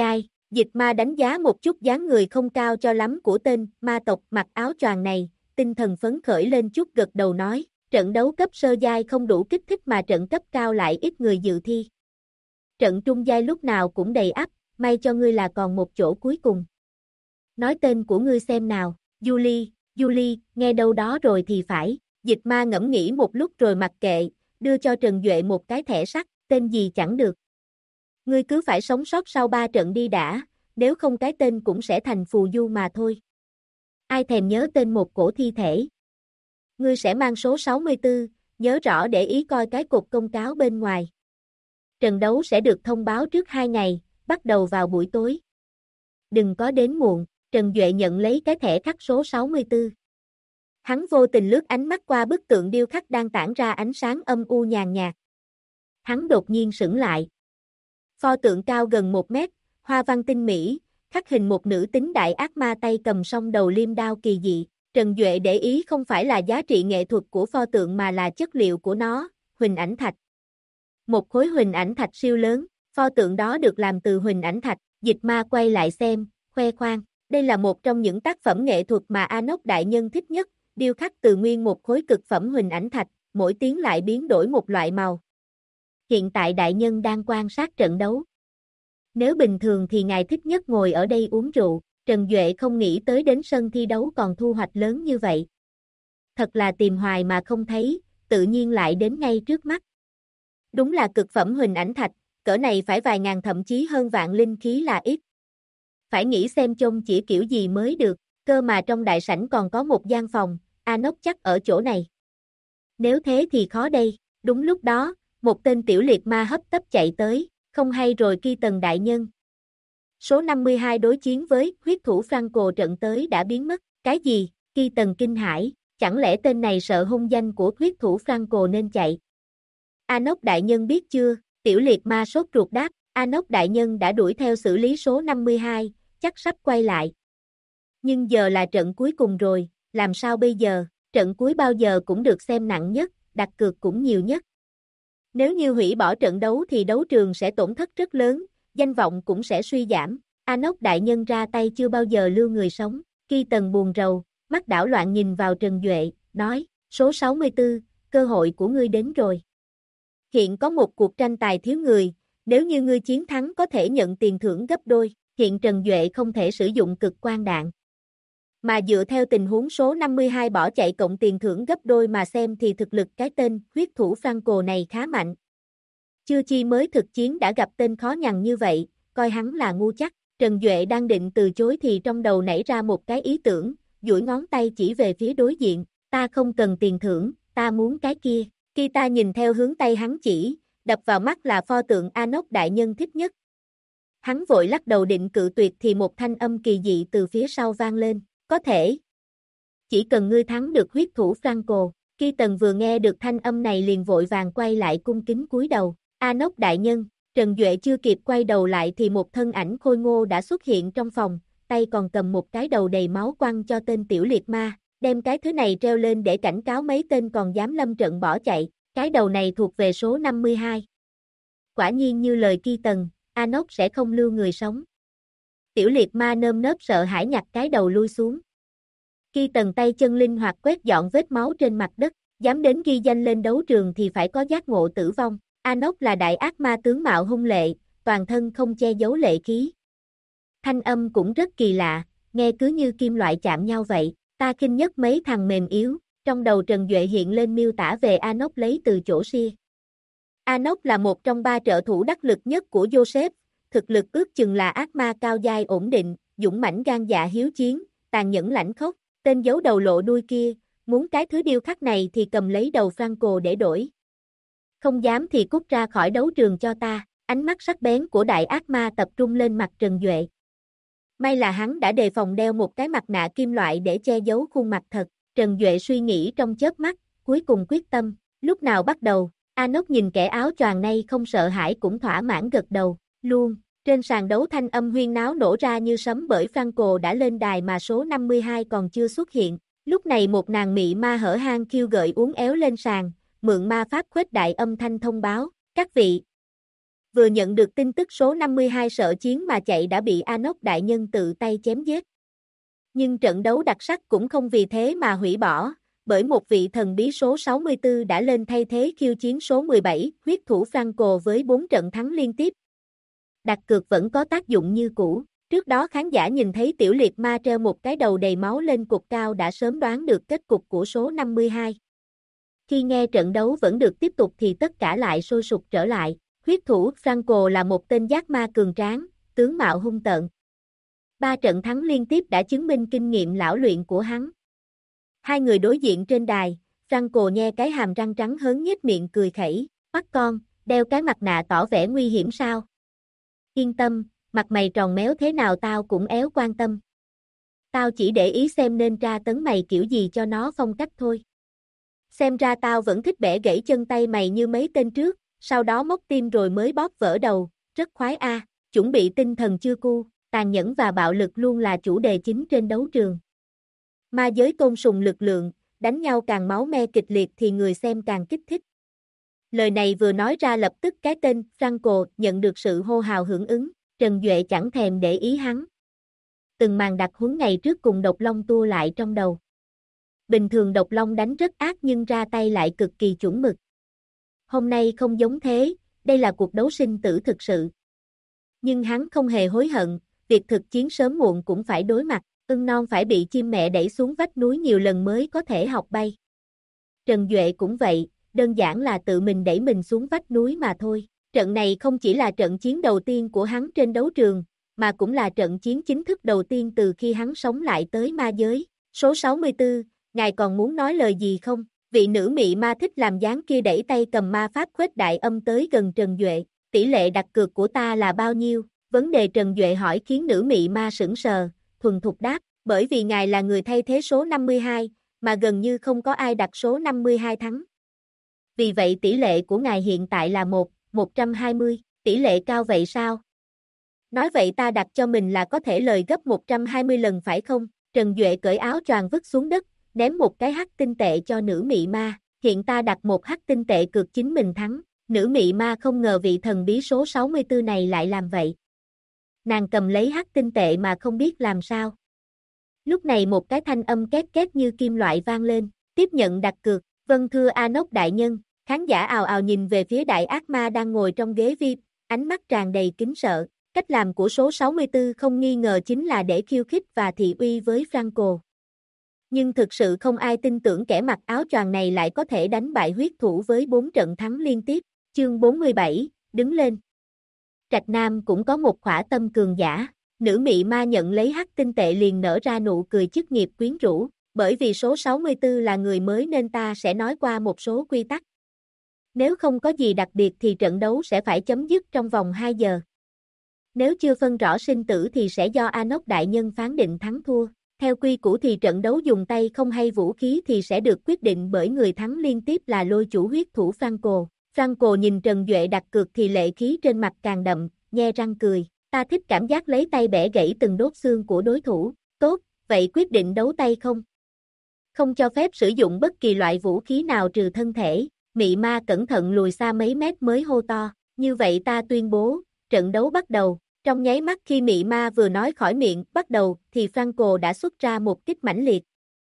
Dịch ma đánh giá một chút dáng người không cao cho lắm của tên ma tộc mặc áo choàng này, tinh thần phấn khởi lên chút gật đầu nói, trận đấu cấp sơ giai không đủ kích thích mà trận cấp cao lại ít người dự thi. Trận trung giai lúc nào cũng đầy ắp, may cho ngươi là còn một chỗ cuối cùng. Nói tên của ngươi xem nào, Julie, nghe đâu đó rồi thì phải, Dịch ma ngẫm nghĩ một lúc rồi mặc kệ, đưa cho Trần Duệ một cái thẻ sắt, tên gì chẳng được. Ngươi cứ phải sống sót sau 3 trận đi đã, nếu không cái tên cũng sẽ thành phù du mà thôi. Ai thèm nhớ tên một cổ thi thể. Ngươi sẽ mang số 64, nhớ rõ để ý coi cái cột công cáo bên ngoài. Trận đấu sẽ được thông báo trước 2 ngày, bắt đầu vào buổi tối. Đừng có đến muộn, Trần Duệ nhận lấy cái thẻ khắc số 64. Hắn vô tình lướt ánh mắt qua bức tượng điêu khắc đang tản ra ánh sáng âm u nhàn nhạt. Hắn đột nhiên sững lại. Pho tượng cao gần 1 mét, hoa văn tinh mỹ, khắc hình một nữ tính đại ác ma tay cầm song đầu liêm đao kỳ dị. Trần Duệ để ý không phải là giá trị nghệ thuật của pho tượng mà là chất liệu của nó, huỳnh ảnh thạch. Một khối huỳnh ảnh thạch siêu lớn, pho tượng đó được làm từ huỳnh ảnh thạch. Dịch ma quay lại xem, khoe khoang. Đây là một trong những tác phẩm nghệ thuật mà Anoc đại nhân thích nhất, điêu khắc từ nguyên một khối cực phẩm huỳnh ảnh thạch, mỗi tiếng lại biến đổi một loại màu. Hiện tại đại nhân đang quan sát trận đấu. Nếu bình thường thì ngài thích nhất ngồi ở đây uống rượu, Trần Duệ không nghĩ tới đến sân thi đấu còn thu hoạch lớn như vậy. Thật là tìm hoài mà không thấy, tự nhiên lại đến ngay trước mắt. Đúng là cực phẩm huỳnh ảnh thạch, cỡ này phải vài ngàn thậm chí hơn vạn linh khí là ít. Phải nghĩ xem trông chỉ kiểu gì mới được, cơ mà trong đại sảnh còn có một gian phòng, Anoc chắc ở chỗ này. Nếu thế thì khó đây, đúng lúc đó, một tên tiểu liệt ma hấp tấp chạy tới, không hay rồi Keaton đại nhân. Số 52 đối chiến với huyết thủ Franco trận tới đã biến mất, cái gì, Keaton kinh hãi, chẳng lẽ tên này sợ hung danh của huyết thủ Franco nên chạy. Anoc đại nhân biết chưa, tiểu liệt ma sốt ruột đáp, Anoc đại nhân đã đuổi theo xử lý số 52, chắc sắp quay lại. Nhưng giờ là trận cuối cùng rồi, làm sao bây giờ, trận cuối bao giờ cũng được xem nặng nhất, đặt cược cũng nhiều nhất. Nếu như hủy bỏ trận đấu thì đấu trường sẽ tổn thất rất lớn, danh vọng cũng sẽ suy giảm. Anoc đại nhân ra tay chưa bao giờ lưu người sống. Keaton buồn rầu, mắt đảo loạn nhìn vào Trần Duệ, nói, số 64, cơ hội của ngươi đến rồi. Hiện có một cuộc tranh tài thiếu người, nếu như ngươi chiến thắng có thể nhận tiền thưởng gấp đôi. Hiện Trần Duệ không thể sử dụng cực quang đạn. Mà dựa theo tình huống số 52 bỏ chạy cộng tiền thưởng gấp đôi mà xem thì thực lực cái tên huyết thủ Franco này khá mạnh. Chưa chi mới thực chiến đã gặp tên khó nhằn như vậy, coi hắn là ngu chắc. Trần Duệ đang định từ chối thì trong đầu nảy ra một cái ý tưởng, duỗi ngón tay chỉ về phía đối diện, ta không cần tiền thưởng, ta muốn cái kia. Khi ta nhìn theo hướng tay hắn chỉ, đập vào mắt là pho tượng Anoc đại nhân thích nhất. Hắn vội lắc đầu định cự tuyệt thì một thanh âm kỳ dị từ phía sau vang lên, có thể. Chỉ cần ngươi thắng được huyết thủ Franco. Keaton vừa nghe được thanh âm này liền vội vàng quay lại cung kính cúi đầu, Anoc đại nhân. Trần Duệ chưa kịp quay đầu lại thì một thân ảnh khôi ngô đã xuất hiện trong phòng, tay còn cầm một cái đầu đầy máu quăng cho tên tiểu liệt ma, đem cái thứ này treo lên để cảnh cáo mấy tên còn dám lâm trận bỏ chạy, cái đầu này thuộc về số 52. Quả nhiên như lời Keaton, Anoc sẽ không lưu người sống. Tiểu liệt ma nơm nớp sợ hãi nhặt cái đầu lui xuống. Keaton tay chân linh hoạt quét dọn vết máu trên mặt đất, dám đến ghi danh lên đấu trường thì phải có giác ngộ tử vong. Anoc là đại ác ma tướng mạo hung lệ, toàn thân không che giấu lệ khí. Thanh âm cũng rất kỳ lạ, nghe cứ như kim loại chạm nhau vậy, ta khinh nhất mấy thằng mềm yếu, trong đầu Trần Duệ hiện lên miêu tả về Anoc lấy từ chỗ Sia. Anoc là một trong 3 trợ thủ đắc lực nhất của Joseph, thực lực ước chừng là ác ma cao giai ổn định, dũng mãnh gan dạ hiếu chiến, tàn nhẫn lãnh khốc, tên giấu đầu lộ đuôi kia, muốn cái thứ điêu khắc này thì cầm lấy đầu Franco để đổi. Không dám thì cút ra khỏi đấu trường cho ta, ánh mắt sắc bén của đại ác ma tập trung lên mặt Trần Duệ. May là hắn đã đề phòng đeo một cái mặt nạ kim loại để che giấu khuôn mặt thật, Trần Duệ suy nghĩ trong chớp mắt, cuối cùng quyết tâm, lúc nào bắt đầu, Anoc nhìn kẻ áo choàng này không sợ hãi cũng thỏa mãn gật đầu, luôn, trên sàn đấu thanh âm huyên náo nổ ra như sấm bởi Franco đã lên đài mà số 52 còn chưa xuất hiện, lúc này một nàng mị ma hở hang khiêu gợi uốn éo lên sàn, mượn ma pháp khuếch đại âm thanh thông báo, các vị. Vừa nhận được tin tức số 52 sợ chiến mà chạy đã bị Enoch đại nhân tự tay chém giết. Nhưng trận đấu đặc sắc cũng không vì thế mà hủy bỏ, bởi một vị thần bí số 64 đã lên thay thế khiêu chiến số 17, huyết thủ Franco với 4 trận thắng liên tiếp. Đặt cược vẫn có tác dụng như cũ. Trước đó khán giả nhìn thấy tiểu liệt ma treo một cái đầu đầy máu lên cột cao đã sớm đoán được kết cục của số 52. Khi nghe trận đấu vẫn được tiếp tục thì tất cả lại sôi sục trở lại. Huyết thủ Franco là một tên giác ma cường tráng, tướng mạo hung tợn. 3 trận thắng liên tiếp đã chứng minh kinh nghiệm lão luyện của hắn. Hai người đối diện trên đài, Franco nhe cái hàm răng trắng hớn nhếch miệng cười khẩy, bắt con, đeo cái mặt nạ tỏ vẻ nguy hiểm sao? Yên tâm, mặt mày tròn méo thế nào tao cũng éo quan tâm. Tao chỉ để ý xem nên tra tấn mày kiểu gì cho nó phong cách thôi. Xem ra tao vẫn thích bẻ gãy chân tay mày như mấy tên trước, sau đó móc tim rồi mới bóp vỡ đầu, rất khoái a. Chuẩn bị tinh thần chưa cu, tàn nhẫn và bạo lực luôn là chủ đề chính trên đấu trường. Ma giới tôn sùng lực lượng, đánh nhau càng máu me kịch liệt thì người xem càng kích thích. Lời này vừa nói ra lập tức cái tên Franco nhận được sự hô hào hưởng ứng, Trần Duệ chẳng thèm để ý hắn. Từng màn đặc huấn ngày trước cùng Độc Long tua lại trong đầu. Bình thường Độc Long đánh rất ác nhưng ra tay lại cực kỳ chuẩn mực. Hôm nay không giống thế, đây là cuộc đấu sinh tử thực sự. Nhưng hắn không hề hối hận, việc thực chiến sớm muộn cũng phải đối mặt, ưng non phải bị chim mẹ đẩy xuống vách núi nhiều lần mới có thể học bay. Trần Duệ cũng vậy, đơn giản là tự mình đẩy mình xuống vách núi mà thôi. Trận này không chỉ là trận chiến đầu tiên của hắn trên đấu trường, mà cũng là trận chiến chính thức đầu tiên từ khi hắn sống lại tới ma giới. Số 64, ngài còn muốn nói lời gì không? Vị nữ mị ma thích làm dáng kia đẩy tay cầm ma pháp khuếch đại âm tới gần Trần Duệ. Tỷ lệ đặt cược của ta là bao nhiêu? Vấn đề Trần Duệ hỏi khiến nữ mị ma sững sờ, thuần thục đáp, bởi vì ngài là người thay thế số 52, mà gần như không có ai đặt số 52 thắng. Vì vậy tỷ lệ của ngài hiện tại là 120, tỷ lệ cao vậy sao? Nói vậy ta đặt cho mình là có thể lời gấp 120 lần phải không? Trần Duệ cởi áo choàng vứt xuống đất, ném một cái hắc tinh tệ cho nữ mị ma, hiện ta đặt một hắc tinh tệ cược chính mình thắng. Nữ mị ma không ngờ vị thần bí số 64 này lại làm vậy. Nàng cầm lấy hắc tinh tệ mà không biết làm sao. Lúc này một cái thanh âm két két như kim loại vang lên, tiếp nhận đặt cược, vâng thưa Enoch đại nhân. Khán giả ào ào nhìn về phía đại ác ma đang ngồi trong ghế VIP, ánh mắt tràn đầy kính sợ. Cách làm của số 64 không nghi ngờ chính là để khiêu khích và thị uy với Franco. Nhưng thực sự không ai tin tưởng kẻ mặc áo choàng này lại có thể đánh bại huyết thủ với 4 trận thắng liên tiếp. Chương 47, đứng lên. Trạch Nam cũng có một khỏa tâm cường giả. Nữ mị ma nhận lấy hắc tinh tệ liền nở ra nụ cười chức nghiệp quyến rũ. Bởi vì số 64 là người mới nên ta sẽ nói qua một số quy tắc. Nếu không có gì đặc biệt thì trận đấu sẽ phải chấm dứt trong vòng 2 giờ. Nếu chưa phân rõ sinh tử thì sẽ do Enoch đại nhân phán định thắng thua. Theo quy củ thì trận đấu dùng tay không hay vũ khí thì sẽ được quyết định bởi người thắng liên tiếp là lôi chủ huyết thủ Franco. Franco nhìn Trần Duệ đặt cược thì lệ khí trên mặt càng đậm, nhe răng cười. Ta thích cảm giác lấy tay bẻ gãy từng đốt xương của đối thủ. Tốt, vậy quyết định đấu tay không? Không cho phép sử dụng bất kỳ loại vũ khí nào trừ thân thể. Mị ma cẩn thận lùi xa mấy mét mới hô to. Như vậy ta tuyên bố, trận đấu bắt đầu. Trong nháy mắt khi mị ma vừa nói khỏi miệng bắt đầu thì Franco đã xuất ra một kích mãnh liệt.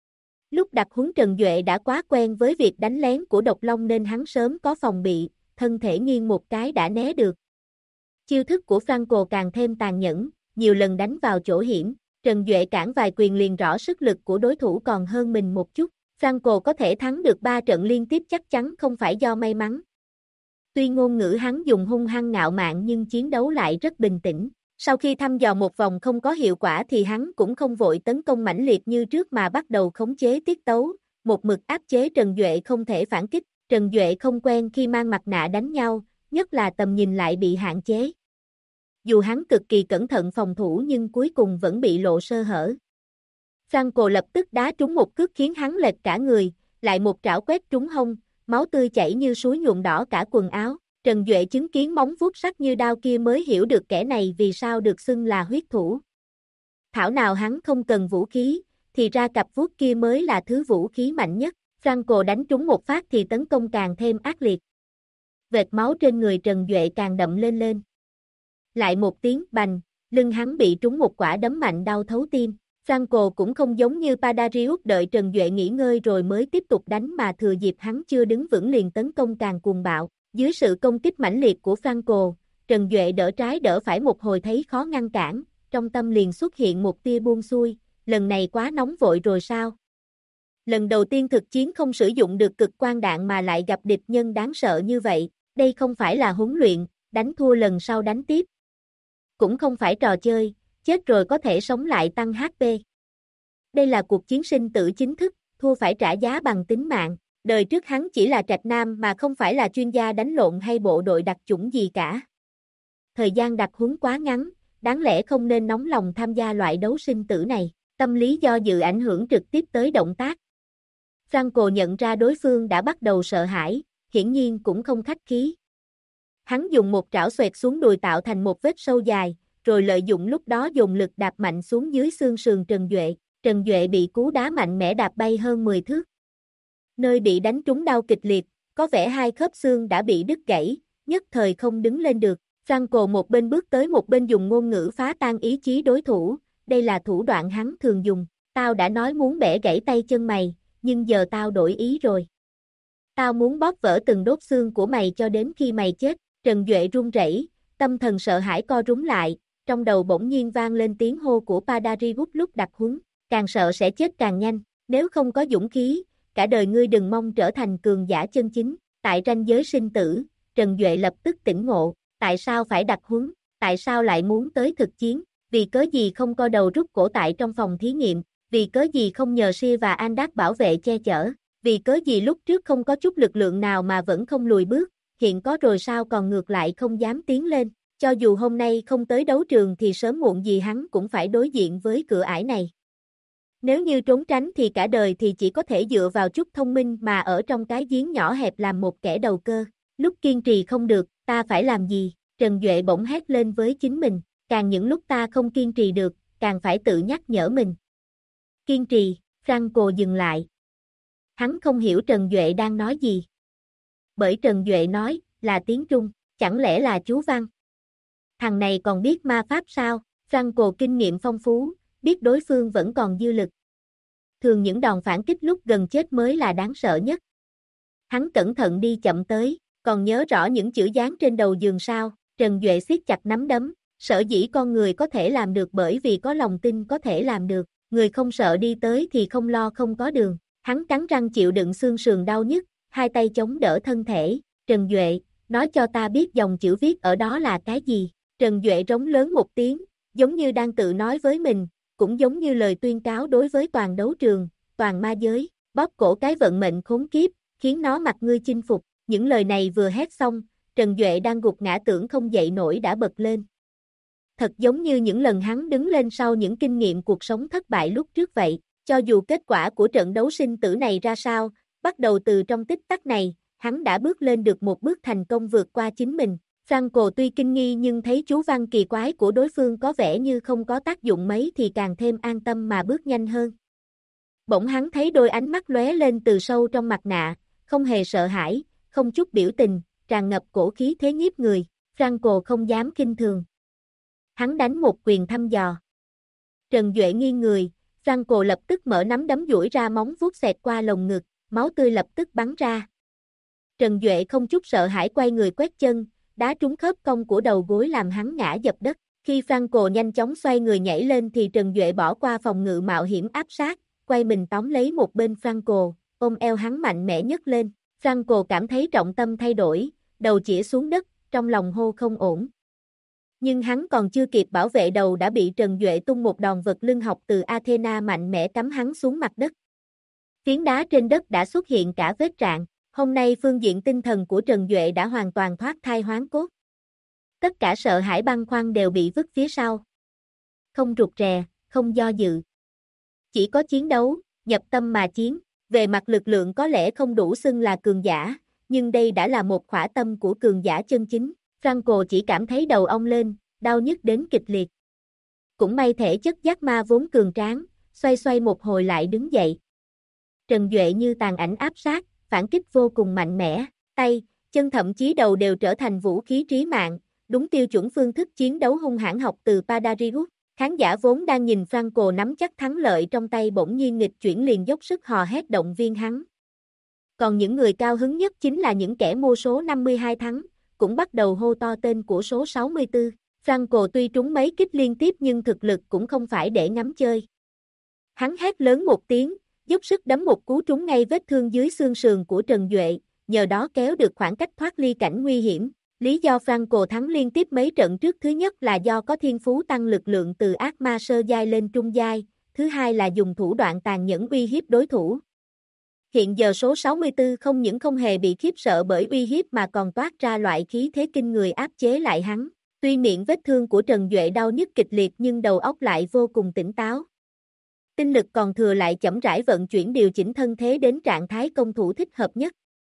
Lúc đặc huấn Trần Duệ đã quá quen với việc đánh lén của Độc Long nên hắn sớm có phòng bị, thân thể nghiêng một cái đã né được. Chiêu thức của Franco càng thêm tàn nhẫn, nhiều lần đánh vào chỗ hiểm, Trần Duệ cản vài quyền liền rõ sức lực của đối thủ còn hơn mình một chút. Franco có thể thắng được 3 trận liên tiếp chắc chắn không phải do may mắn. Tuy ngôn ngữ hắn dùng hung hăng ngạo mạn nhưng chiến đấu lại rất bình tĩnh. Sau khi thăm dò một vòng không có hiệu quả thì hắn cũng không vội tấn công mãnh liệt như trước mà bắt đầu khống chế tiết tấu, một mực áp chế Trần Duệ không thể phản kích. Trần Duệ không quen khi mang mặt nạ đánh nhau, nhất là tầm nhìn lại bị hạn chế. Dù hắn cực kỳ cẩn thận phòng thủ nhưng cuối cùng vẫn bị lộ sơ hở. Franco lập tức đá trúng một cước khiến hắn lệch cả người, lại một trảo quét trúng hông, máu tươi chảy như suối nhuộm đỏ cả quần áo. Trần Duệ chứng kiến móng vuốt sắc như đao kia mới hiểu được kẻ này vì sao được xưng là huyết thủ. Thảo nào hắn không cần vũ khí, thì ra cặp vuốt kia mới là thứ vũ khí mạnh nhất. Franco đánh trúng một phát thì tấn công càng thêm ác liệt. Vệt máu trên người Trần Duệ càng đậm lên. Lại một tiếng bành, lưng hắn bị trúng một quả đấm mạnh đau thấu tim. Franco cũng không giống như Padarius đợi Trần Duệ nghỉ ngơi rồi mới tiếp tục đánh mà thừa dịp hắn chưa đứng vững liền tấn công càng cuồng bạo. Dưới sự công kích mãnh liệt của Franco, Trần Duệ đỡ trái đỡ phải một hồi thấy khó ngăn cản, trong tâm liền xuất hiện một tia buông xuôi, lần này quá nóng vội rồi sao? Lần đầu tiên thực chiến không sử dụng được cực quang đạn mà lại gặp địch nhân đáng sợ như vậy, đây không phải là huấn luyện, đánh thua lần sau đánh tiếp. Cũng không phải trò chơi, chết rồi có thể sống lại tăng HP. Đây là cuộc chiến sinh tử chính thức, thua phải trả giá bằng tính mạng. Đời trước hắn chỉ là trạch nam mà không phải là chuyên gia đánh lộn hay bộ đội đặc chủng gì cả. Thời gian đặc huấn quá ngắn, đáng lẽ không nên nóng lòng tham gia loại đấu sinh tử này. Tâm lý do dự ảnh hưởng trực tiếp tới động tác. Franco nhận ra đối phương đã bắt đầu sợ hãi, hiển nhiên cũng không khách khí. Hắn dùng một trảo xoẹt xuống đùi tạo thành một vết sâu dài, rồi lợi dụng lúc đó dùng lực đạp mạnh xuống dưới xương sườn Trần Duệ. Trần Duệ bị cú đá mạnh mẽ đạp bay hơn 10 thước. Nơi bị đánh trúng đau kịch liệt, có vẻ hai khớp xương đã bị đứt gãy, nhất thời không đứng lên được. Franco một bên bước tới một bên dùng ngôn ngữ phá tan ý chí đối thủ, đây là thủ đoạn hắn thường dùng. Tao đã nói muốn bẻ gãy tay chân mày, nhưng giờ tao đổi ý rồi. Tao muốn bóp vỡ từng đốt xương của mày cho đến khi mày chết. Trần Duệ run rẩy, tâm thần sợ hãi co rúm lại, trong đầu bỗng nhiên vang lên tiếng hô của Padarius lúc đặc huấn, càng sợ sẽ chết càng nhanh, nếu không có dũng khí, cả đời ngươi đừng mong trở thành cường giả chân chính. Tại ranh giới sinh tử, Trần Duệ lập tức tỉnh ngộ, tại sao phải đặc huấn, tại sao lại muốn tới thực chiến, vì cớ gì không co đầu rút cổ tại trong phòng thí nghiệm, vì cớ gì không nhờ Sia và Andak bảo vệ che chở, vì cớ gì lúc trước không có chút lực lượng nào mà vẫn không lùi bước, hiện có rồi sao còn ngược lại không dám tiến lên, cho dù hôm nay không tới đấu trường thì sớm muộn gì hắn cũng phải đối diện với cửa ải này. Nếu như trốn tránh thì cả đời thì chỉ có thể dựa vào chút thông minh mà ở trong cái giếng nhỏ hẹp làm một kẻ đầu cơ. Lúc kiên trì không được, ta phải làm gì? Trần Duệ bỗng hét lên với chính mình, càng những lúc ta không kiên trì được, càng phải tự nhắc nhở mình. Kiên trì, Franco dừng lại. Hắn không hiểu Trần Duệ đang nói gì. Bởi Trần Duệ nói, là tiếng Trung, chẳng lẽ là chú văn? Thằng này còn biết ma pháp sao? Franco kinh nghiệm phong phú, biết đối phương vẫn còn dư lực. Thường những đòn phản kích lúc gần chết mới là đáng sợ nhất. Hắn cẩn thận đi chậm tới, còn nhớ rõ những chữ dán trên đầu giường sao? Trần Duệ siết chặt nắm đấm, sở dĩ con người có thể làm được bởi vì có lòng tin có thể làm được, người không sợ đi tới thì không lo không có đường. Hắn cắn răng chịu đựng xương sườn đau nhức, hai tay chống đỡ thân thể. Trần Duệ, nói cho ta biết dòng chữ viết ở đó là cái gì? Trần Duệ rống lớn một tiếng, giống như đang tự nói với mình, cũng giống như lời tuyên cáo đối với toàn đấu trường, toàn ma giới, bóp cổ cái vận mệnh khốn kiếp, khiến nó mặc ngươi chinh phục. Những lời này vừa hét xong, Trần Duệ đang gục ngã tưởng không dậy nổi đã bật lên. Thật giống như những lần hắn đứng lên sau những kinh nghiệm cuộc sống thất bại lúc trước vậy, cho dù kết quả của trận đấu sinh tử này ra sao, bắt đầu từ trong tích tắc này, hắn đã bước lên được một bước thành công vượt qua chính mình. Franco tuy kinh nghi nhưng thấy chú văn kỳ quái của đối phương có vẻ như không có tác dụng mấy thì càng thêm an tâm mà bước nhanh hơn. Bỗng hắn thấy đôi ánh mắt lóe lên từ sâu trong mặt nạ, không hề sợ hãi, không chút biểu tình, tràn ngập cổ khí thế nhiếp người. Franco không dám khinh thường. Hắn đánh một quyền thăm dò. Trần Duệ nghiêng người, Franco lập tức mở nắm đấm duỗi ra móng vuốt xẹt qua lồng ngực, máu tươi lập tức bắn ra. Trần Duệ không chút sợ hãi quay người quét chân, đá trúng khớp cong của đầu gối làm hắn ngã dập đất. Khi Franco nhanh chóng xoay người nhảy lên thì Trần Duệ bỏ qua phòng ngự mạo hiểm áp sát, quay mình tóm lấy một bên Franco, ôm eo hắn mạnh mẽ nhấc lên. Franco cảm thấy trọng tâm thay đổi, đầu chĩa xuống đất, trong lòng hô không ổn. Nhưng hắn còn chưa kịp bảo vệ đầu đã bị Trần Duệ tung một đòn vật lưng học từ Athena mạnh mẽ cắm hắn xuống mặt đất. Phiến đá trên đất đã xuất hiện cả vết rạn, hôm nay phương diện tinh thần của Trần Duệ đã hoàn toàn thoát thai hoán cốt. Tất cả sợ hãi băn khoăn đều bị vứt phía sau. Không rụt rè, không do dự. Chỉ có chiến đấu, nhập tâm mà chiến, về mặt lực lượng có lẽ không đủ xưng là cường giả, nhưng đây đã là một khỏa tâm của cường giả chân chính. Franco chỉ cảm thấy đầu ong lên, đau nhức đến kịch liệt. Cũng may thể chất giác ma vốn cường tráng, xoay xoay một hồi lại đứng dậy. Trần Duệ như tàn ảnh áp sát, phản kích vô cùng mạnh mẽ, tay, chân thậm chí đầu đều trở thành vũ khí trí mạng, đúng tiêu chuẩn phương thức chiến đấu hung hãn học từ Padarius. Khán giả vốn đang nhìn Franco nắm chắc thắng lợi trong tay bỗng nhiên nghịch chuyển liền dốc sức hò hét động viên hắn. Còn những người cao hứng nhất chính là những kẻ mua số 52 thắng, cũng bắt đầu hô to tên của số 64. Franco tuy trúng mấy kích liên tiếp nhưng thực lực cũng không phải để ngắm chơi. Hắn hét lớn một tiếng, dốc sức đấm một cú trúng ngay vết thương dưới xương sườn của Trần Duệ, nhờ đó kéo được khoảng cách thoát ly cảnh nguy hiểm. Lý do Franco thắng liên tiếp mấy trận trước thứ nhất là do có thiên phú tăng lực lượng từ ác ma sơ giai lên trung giai, thứ hai là dùng thủ đoạn tàn nhẫn uy hiếp đối thủ. Hiện giờ số 64 không những không hề bị khiếp sợ bởi uy hiếp mà còn toát ra loại khí thế kinh người áp chế lại hắn. Tuy miệng vết thương của Trần Duệ đau nhức kịch liệt nhưng đầu óc lại vô cùng tỉnh táo. Tinh lực còn thừa lại chậm rãi vận chuyển điều chỉnh thân thế đến trạng thái công thủ thích hợp nhất.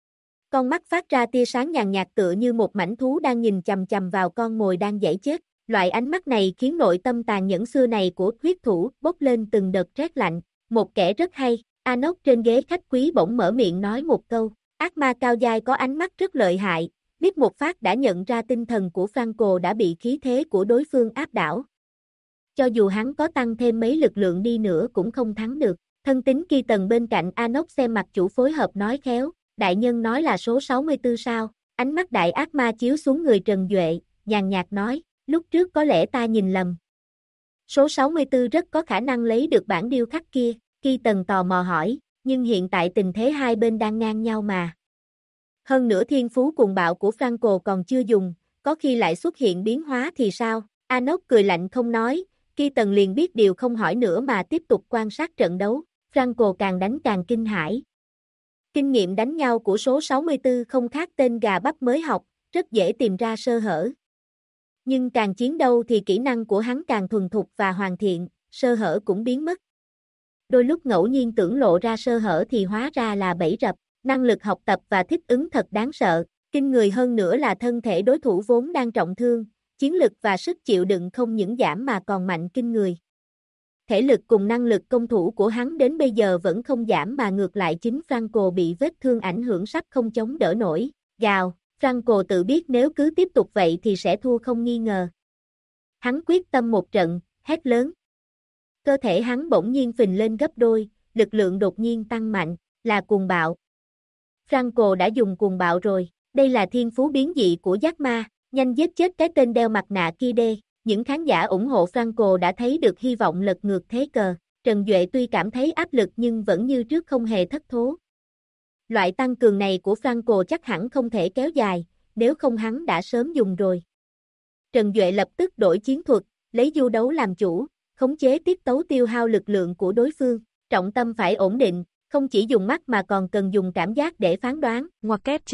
Con mắt phát ra tia sáng nhàn nhạt tựa như một mảnh thú đang nhìn chằm chằm vào con mồi đang giãy chết. Loại ánh mắt này khiến nội tâm tàn nhẫn xưa này của huyết thủ bốc lên từng đợt rét lạnh. Một kẻ rất hay, Anos trên ghế khách quý bỗng mở miệng nói một câu. Ác ma cao giai có ánh mắt rất lợi hại, biết một phát đã nhận ra tinh thần của Franco đã bị khí thế của đối phương áp đảo. Cho dù hắn có tăng thêm mấy lực lượng đi nữa cũng không thắng được. Thân tín Kỳ Tần bên cạnh Anos xem mặt chủ phối hợp nói khéo. Đại nhân nói là số 64 sao? Ánh mắt đại ác ma chiếu xuống người Trần Duệ, nhàn nhạt nói, lúc trước có lẽ ta nhìn lầm. Số 64 rất có khả năng lấy được bản điêu khắc kia, Kỳ Tần tò mò hỏi, nhưng hiện tại tình thế hai bên đang ngang nhau mà. Hơn nữa thiên phú cuồng bạo của Franco còn chưa dùng, có khi lại xuất hiện biến hóa thì sao? Anos cười lạnh không nói, Kỳ Tần liền biết điều không hỏi nữa mà tiếp tục quan sát trận đấu, Franco càng đánh càng kinh hãi. Kinh nghiệm đánh nhau của số 64 không khác tên gà bắp mới học, rất dễ tìm ra sơ hở. Nhưng càng chiến đấu thì kỹ năng của hắn càng thuần thục và hoàn thiện, sơ hở cũng biến mất. Đôi lúc ngẫu nhiên tưởng lộ ra sơ hở thì hóa ra là bẫy rập, năng lực học tập và thích ứng thật đáng sợ, kinh người hơn nữa là thân thể đối thủ vốn đang trọng thương, chiến lực và sức chịu đựng không những giảm mà còn mạnh kinh người. Thể lực cùng năng lực công thủ của hắn đến bây giờ vẫn không giảm mà ngược lại chính Franco bị vết thương ảnh hưởng sắp không chống đỡ nổi. Gào, Franco tự biết nếu cứ tiếp tục vậy thì sẽ thua không nghi ngờ. Hắn quyết tâm một trận, hét lớn. Cơ thể hắn bỗng nhiên phình lên gấp đôi, lực lượng đột nhiên tăng mạnh, là cuồng bạo. Franco đã dùng cuồng bạo rồi, đây là thiên phú biến dị của giác ma, nhanh giết chết cái tên đeo mặt nạ kia đê. Những khán giả ủng hộ Franco đã thấy được hy vọng lật ngược thế cờ. Trần Duệ tuy cảm thấy áp lực nhưng vẫn như trước không hề thất thố. Loại tăng cường này của Franco chắc hẳn không thể kéo dài, nếu không hắn đã sớm dùng rồi. Trần Duệ lập tức đổi chiến thuật, lấy du đấu làm chủ, khống chế tiết tấu tiêu hao lực lượng của đối phương. Trọng tâm phải ổn định, không chỉ dùng mắt mà còn cần dùng cảm giác để phán đoán. Ngoặc kép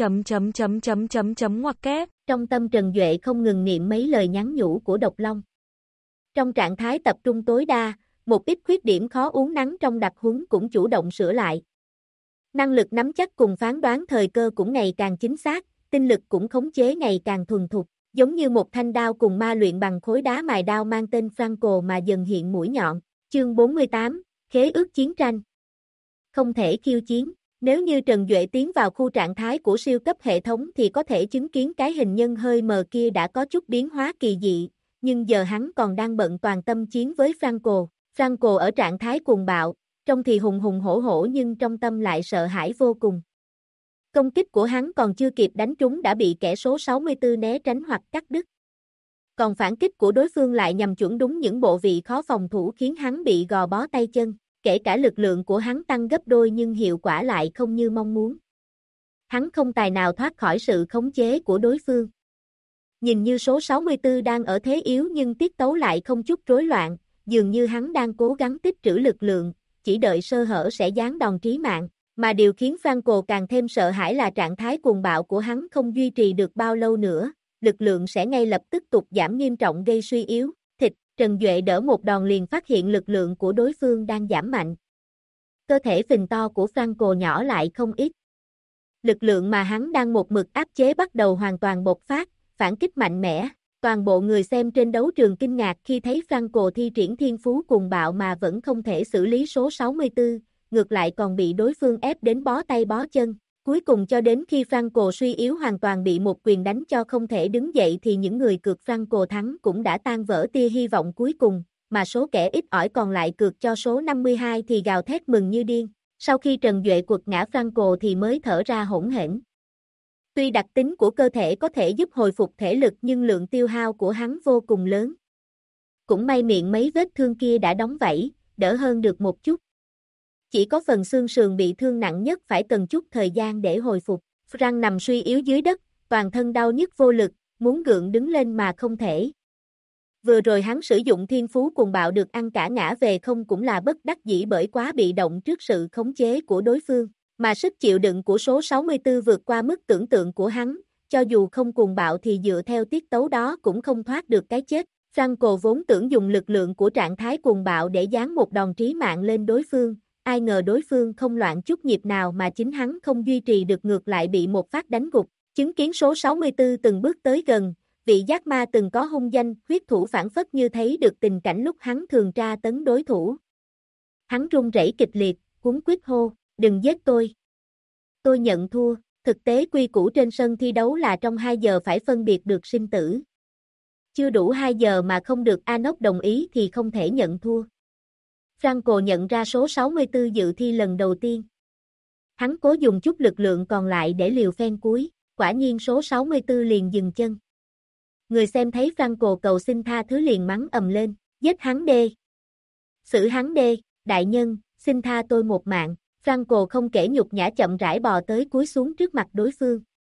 ngoặc kép. Trong tâm Trần Duệ không ngừng niệm mấy lời nhắn nhủ của Độc Long. Trong trạng thái tập trung tối đa, một ít khuyết điểm khó uốn nắn trong đặc huấn cũng chủ động sửa lại. Năng lực nắm chắc cùng phán đoán thời cơ cũng ngày càng chính xác, tinh lực cũng khống chế ngày càng thuần thục, giống như một thanh đao cùng ma luyện bằng khối đá mài đao mang tên Franco mà dần hiện mũi nhọn. Chương 48, Khế ước chiến tranh. Không thể khiêu chiến. Nếu như Trần Duệ tiến vào khu trạng thái của siêu cấp hệ thống thì có thể chứng kiến cái hình nhân hơi mờ kia đã có chút biến hóa kỳ dị, nhưng giờ hắn còn đang bận toàn tâm chiến với Franco. Franco ở trạng thái cuồng bạo, trông thì hùng hùng hổ hổ nhưng trong tâm lại sợ hãi vô cùng. Công kích của hắn còn chưa kịp đánh trúng đã bị kẻ số 64 né tránh hoặc cắt đứt. Còn phản kích của đối phương lại nhằm chuẩn đúng những bộ vị khó phòng thủ khiến hắn bị gò bó tay chân. Kể cả lực lượng của hắn tăng gấp đôi nhưng hiệu quả lại không như mong muốn. Hắn không tài nào thoát khỏi sự khống chế của đối phương. Nhìn như số 64 đang ở thế yếu nhưng tiết tấu lại không chút rối loạn, dường như hắn đang cố gắng tích trữ lực lượng, chỉ đợi sơ hở sẽ giáng đòn trí mạng. Mà điều khiến Franco càng thêm sợ hãi là trạng thái cuồng bạo của hắn không duy trì được bao lâu nữa, lực lượng sẽ ngay lập tức tụt giảm nghiêm trọng gây suy yếu. Trần Duệ đỡ một đòn liền phát hiện lực lượng của đối phương đang giảm mạnh. Cơ thể phình to của Franco nhỏ lại không ít. Lực lượng mà hắn đang một mực áp chế bắt đầu hoàn toàn bộc phát, phản kích mạnh mẽ. Toàn bộ người xem trên đấu trường kinh ngạc khi thấy Franco thi triển thiên phú cuồng bạo mà vẫn không thể xử lý số 64, ngược lại còn bị đối phương ép đến bó tay bó chân. Cuối cùng cho đến khi Franco suy yếu hoàn toàn bị một quyền đánh cho không thể đứng dậy thì những người cược Franco thắng cũng đã tan vỡ tia hy vọng cuối cùng, mà số kẻ ít ỏi còn lại cược cho số 52 thì gào thét mừng như điên. Sau khi Trần Duệ quật ngã Franco thì mới thở ra hỗn hển. Tuy đặc tính của cơ thể có thể giúp hồi phục thể lực nhưng lượng tiêu hao của hắn vô cùng lớn. Cũng may miệng mấy vết thương kia đã đóng vảy, đỡ hơn được một chút. Chỉ có phần xương sườn bị thương nặng nhất phải cần chút thời gian để hồi phục. Frank nằm suy yếu dưới đất, toàn thân đau nhức vô lực, muốn gượng đứng lên mà không thể. Vừa rồi hắn sử dụng thiên phú cuồng bạo được ăn cả ngã về không cũng là bất đắc dĩ bởi quá bị động trước sự khống chế của đối phương, mà sức chịu đựng của số 64 vượt qua mức tưởng tượng của hắn, cho dù không cuồng bạo thì dựa theo tiết tấu đó cũng không thoát được cái chết. Franco vốn tưởng dùng lực lượng của trạng thái cuồng bạo để giáng một đòn trí mạng lên đối phương, ai ngờ đối phương không loạn chút nhịp nào mà chính hắn không duy trì được ngược lại bị một phát đánh gục. Chứng kiến số 64 từng bước tới gần, vị giác ma từng có hung danh, huyết thủ phản phất như thấy được tình cảnh lúc hắn thường tra tấn đối thủ. Hắn run rẩy kịch liệt, cuống quýt hô, đừng giết tôi. Tôi nhận thua, thực tế quy củ trên sân thi đấu là trong 2 giờ phải phân biệt được sinh tử. Chưa đủ 2 giờ mà không được Enoch đồng ý thì không thể nhận thua. Franco nhận ra số 64 dự thi lần đầu tiên. Hắn cố dùng chút lực lượng còn lại để liều phen cuối, quả nhiên số 64 liền dừng chân. Người xem thấy Franco cầu xin tha thứ liền mắng ầm lên, giết hắn đê. Xử hắn đê, đại nhân, xin tha tôi một mạng. Franco không kể nhục nhã chậm rãi bò tới cúi xuống trước mặt đối phương.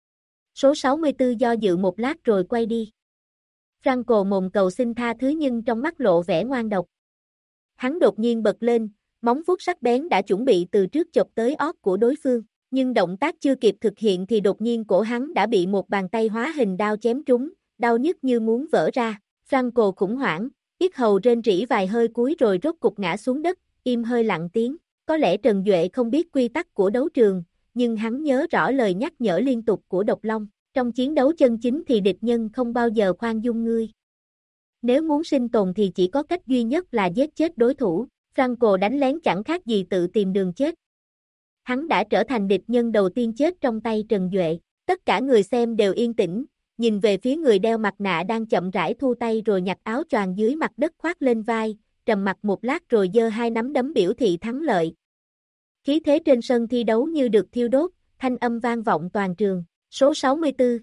Số 64 do dự một lát rồi quay đi. Franco mồm cầu xin tha thứ nhưng trong mắt lộ vẻ ngoan độc. Hắn đột nhiên bật lên, móng vuốt sắc bén đã chuẩn bị từ trước chộp tới ót của đối phương, nhưng động tác chưa kịp thực hiện thì đột nhiên cổ hắn đã bị một bàn tay hóa hình đao chém trúng, đau nhức như muốn vỡ ra. Franco khủng hoảng, yết hầu rên rỉ vài hơi cuối rồi rốt cục ngã xuống đất, im hơi lặng tiếng. Có lẽ Trần Duệ không biết quy tắc của đấu trường, nhưng hắn nhớ rõ lời nhắc nhở liên tục của Độc Long. Trong chiến đấu chân chính thì địch nhân không bao giờ khoan dung ngươi. Nếu muốn sinh tồn thì chỉ có cách duy nhất là giết chết đối thủ. Franco đánh lén chẳng khác gì tự tìm đường chết. Hắn đã trở thành địch nhân đầu tiên chết trong tay Trần Duệ. Tất cả người xem đều yên tĩnh, nhìn về phía người đeo mặt nạ đang chậm rãi thu tay rồi nhặt áo choàng dưới mặt đất khoác lên vai, trầm mặc một lát rồi giơ hai nắm đấm biểu thị thắng lợi. Khí thế trên sân thi đấu như được thiêu đốt, thanh âm vang vọng toàn trường. Số 64.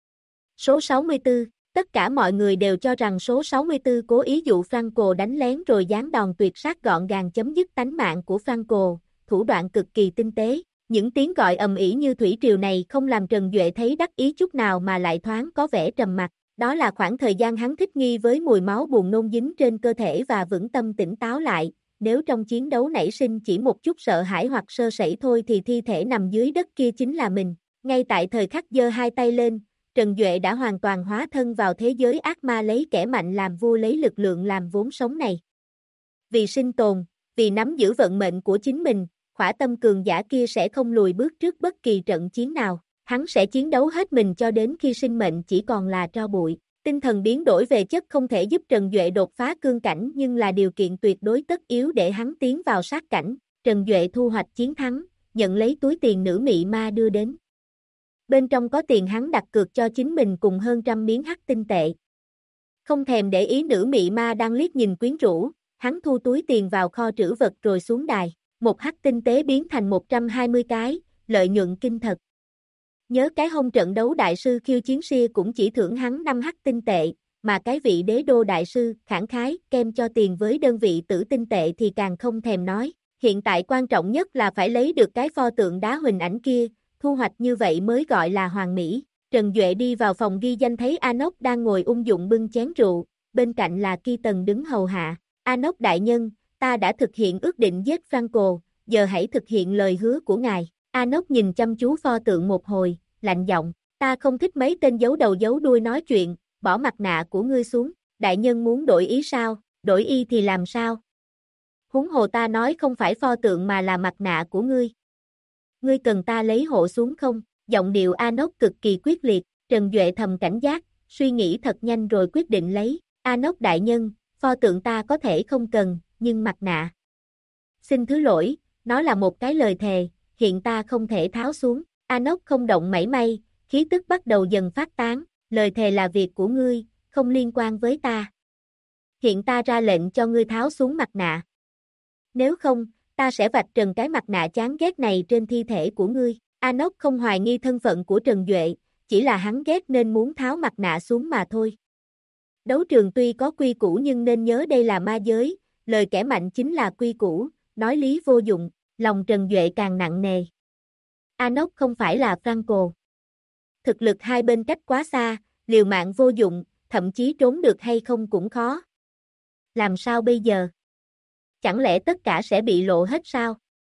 Số 64. Tất cả mọi người đều cho rằng số 64 cố ý dụ Franco đánh lén rồi giáng đòn tuyệt sát gọn gàng chấm dứt tánh mạng của Franco, thủ đoạn cực kỳ tinh tế. Những tiếng gọi ầm ĩ như thủy triều này không làm Trần Duệ thấy đắc ý chút nào mà lại thoáng có vẻ trầm mặc. Đó là khoảng thời gian hắn thích nghi với mùi máu buồn nôn dính trên cơ thể và vững tâm tỉnh táo lại. Nếu trong chiến đấu nảy sinh chỉ một chút sợ hãi hoặc sơ sẩy thôi thì thi thể nằm dưới đất kia chính là mình. Ngay tại thời khắc giơ hai tay lên, Trần Duệ đã hoàn toàn hóa thân vào thế giới ác ma lấy kẻ mạnh làm vua lấy lực lượng làm vốn sống này. Vì sinh tồn, vì nắm giữ vận mệnh của chính mình, khỏa tâm cường giả kia sẽ không lùi bước trước bất kỳ trận chiến nào. Hắn sẽ chiến đấu hết mình cho đến khi sinh mệnh chỉ còn là tro bụi. Tinh thần biến đổi về chất không thể giúp Trần Duệ đột phá cương cảnh nhưng là điều kiện tuyệt đối tất yếu để hắn tiến vào sát cảnh. Trần Duệ thu hoạch chiến thắng, nhận lấy túi tiền nữ mị ma đưa đến. Bên trong có tiền hắn đặt cược cho chính mình cùng hơn 100 miếng hắc tinh tệ. Không thèm để ý nữ mị ma đang liếc nhìn quyến rũ, hắn thu túi tiền vào kho trữ vật rồi xuống đài. Một hắc tinh tế biến thành 120 cái, lợi nhuận kinh thật. Nhớ cái hôm trận đấu đại sư khiêu chiến Sia cũng chỉ thưởng hắn 5 hắc tinh tệ, mà cái vị đế đô đại sư khẳng khái kem cho tiền với đơn vị tử tinh tệ thì càng không thèm nói. Hiện tại quan trọng nhất là phải lấy được cái pho tượng đá hình ảnh kia, thu hoạch như vậy mới gọi là hoàn mỹ. Trần Duệ đi vào phòng ghi danh thấy Enoch đang ngồi ung dung bưng chén rượu, bên cạnh là Keaton đứng hầu hạ. Enoch đại nhân, ta đã thực hiện ước định giết Franco, giờ hãy thực hiện lời hứa của ngài. Enoch nhìn chăm chú pho tượng một hồi, lạnh giọng, ta không thích mấy tên giấu đầu giấu đuôi nói chuyện, bỏ mặt nạ của ngươi xuống, đại nhân muốn đổi ý sao, đổi ý thì làm sao? Huống hồ ta nói không phải pho tượng mà là mặt nạ của ngươi. Ngươi cần ta lấy hộ xuống không? Giọng điệu Enoch cực kỳ quyết liệt, Trần Duệ thầm cảnh giác, suy nghĩ thật nhanh rồi quyết định lấy. Enoch đại nhân, pho tượng ta có thể không cần, nhưng mặt nạ. Xin thứ lỗi, nó là một cái lời thề, hiện ta không thể tháo xuống. Anos không động mảy may, khí tức bắt đầu dần phát tán, lời thề là việc của ngươi, không liên quan với ta. Hiện ta ra lệnh cho ngươi tháo xuống mặt nạ. Nếu không, ta sẽ vạch trần cái mặt nạ chán ghét này trên thi thể của ngươi. Anos không hoài nghi thân phận của Trần Duệ, chỉ là hắn ghét nên muốn tháo mặt nạ xuống mà thôi. Đấu trường tuy có quy củ nhưng nên nhớ đây là ma giới, lời kẻ mạnh chính là quy củ, nói lý vô dụng, lòng Trần Duệ càng nặng nề. Anos không phải là Franco. Thực lực hai bên cách quá xa, liều mạng vô dụng, thậm chí trốn được hay không cũng khó. Làm sao bây giờ? Chẳng lẽ tất cả sẽ bị lộ hết sao?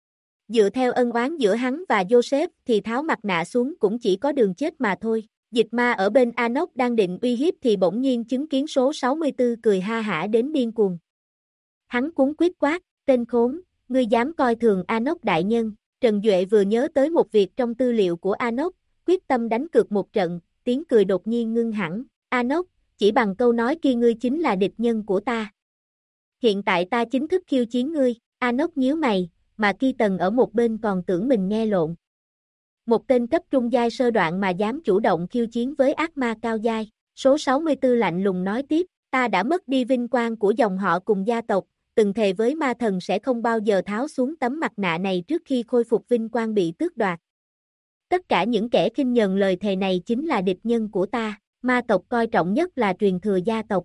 Dựa theo ân oán giữa hắn và Joseph thì tháo mặt nạ xuống cũng chỉ có đường chết mà thôi. Dịch ma ở bên Anos đang định uy hiếp thì bỗng nhiên chứng kiến số 64 cười ha hả đến điên cuồng. Hắn cuống quýt quát, tên khốn, ngươi dám coi thường Anos đại nhân. Trần Duệ vừa nhớ tới một việc trong tư liệu của Anos, quyết tâm đánh cược một trận, tiếng cười đột nhiên ngưng hẳn. Anos, chỉ bằng câu nói kia ngươi chính là địch nhân của ta. Hiện tại ta chính thức khiêu chiến ngươi. Anos nhíu mày, mà Keaton ở một bên còn tưởng mình nghe lộn. Một tên cấp trung giai sơ đoạn mà dám chủ động khiêu chiến với ác ma cao giai. Số 64 lạnh lùng nói tiếp, ta đã mất đi vinh quang của dòng họ cùng gia tộc, từng thề với ma thần sẽ không bao giờ tháo xuống tấm mặt nạ này trước khi khôi phục vinh quang bị tước đoạt. Tất cả những kẻ khinh nhờn lời thề này chính là địch nhân của ta, ma tộc coi trọng nhất là truyền thừa gia tộc.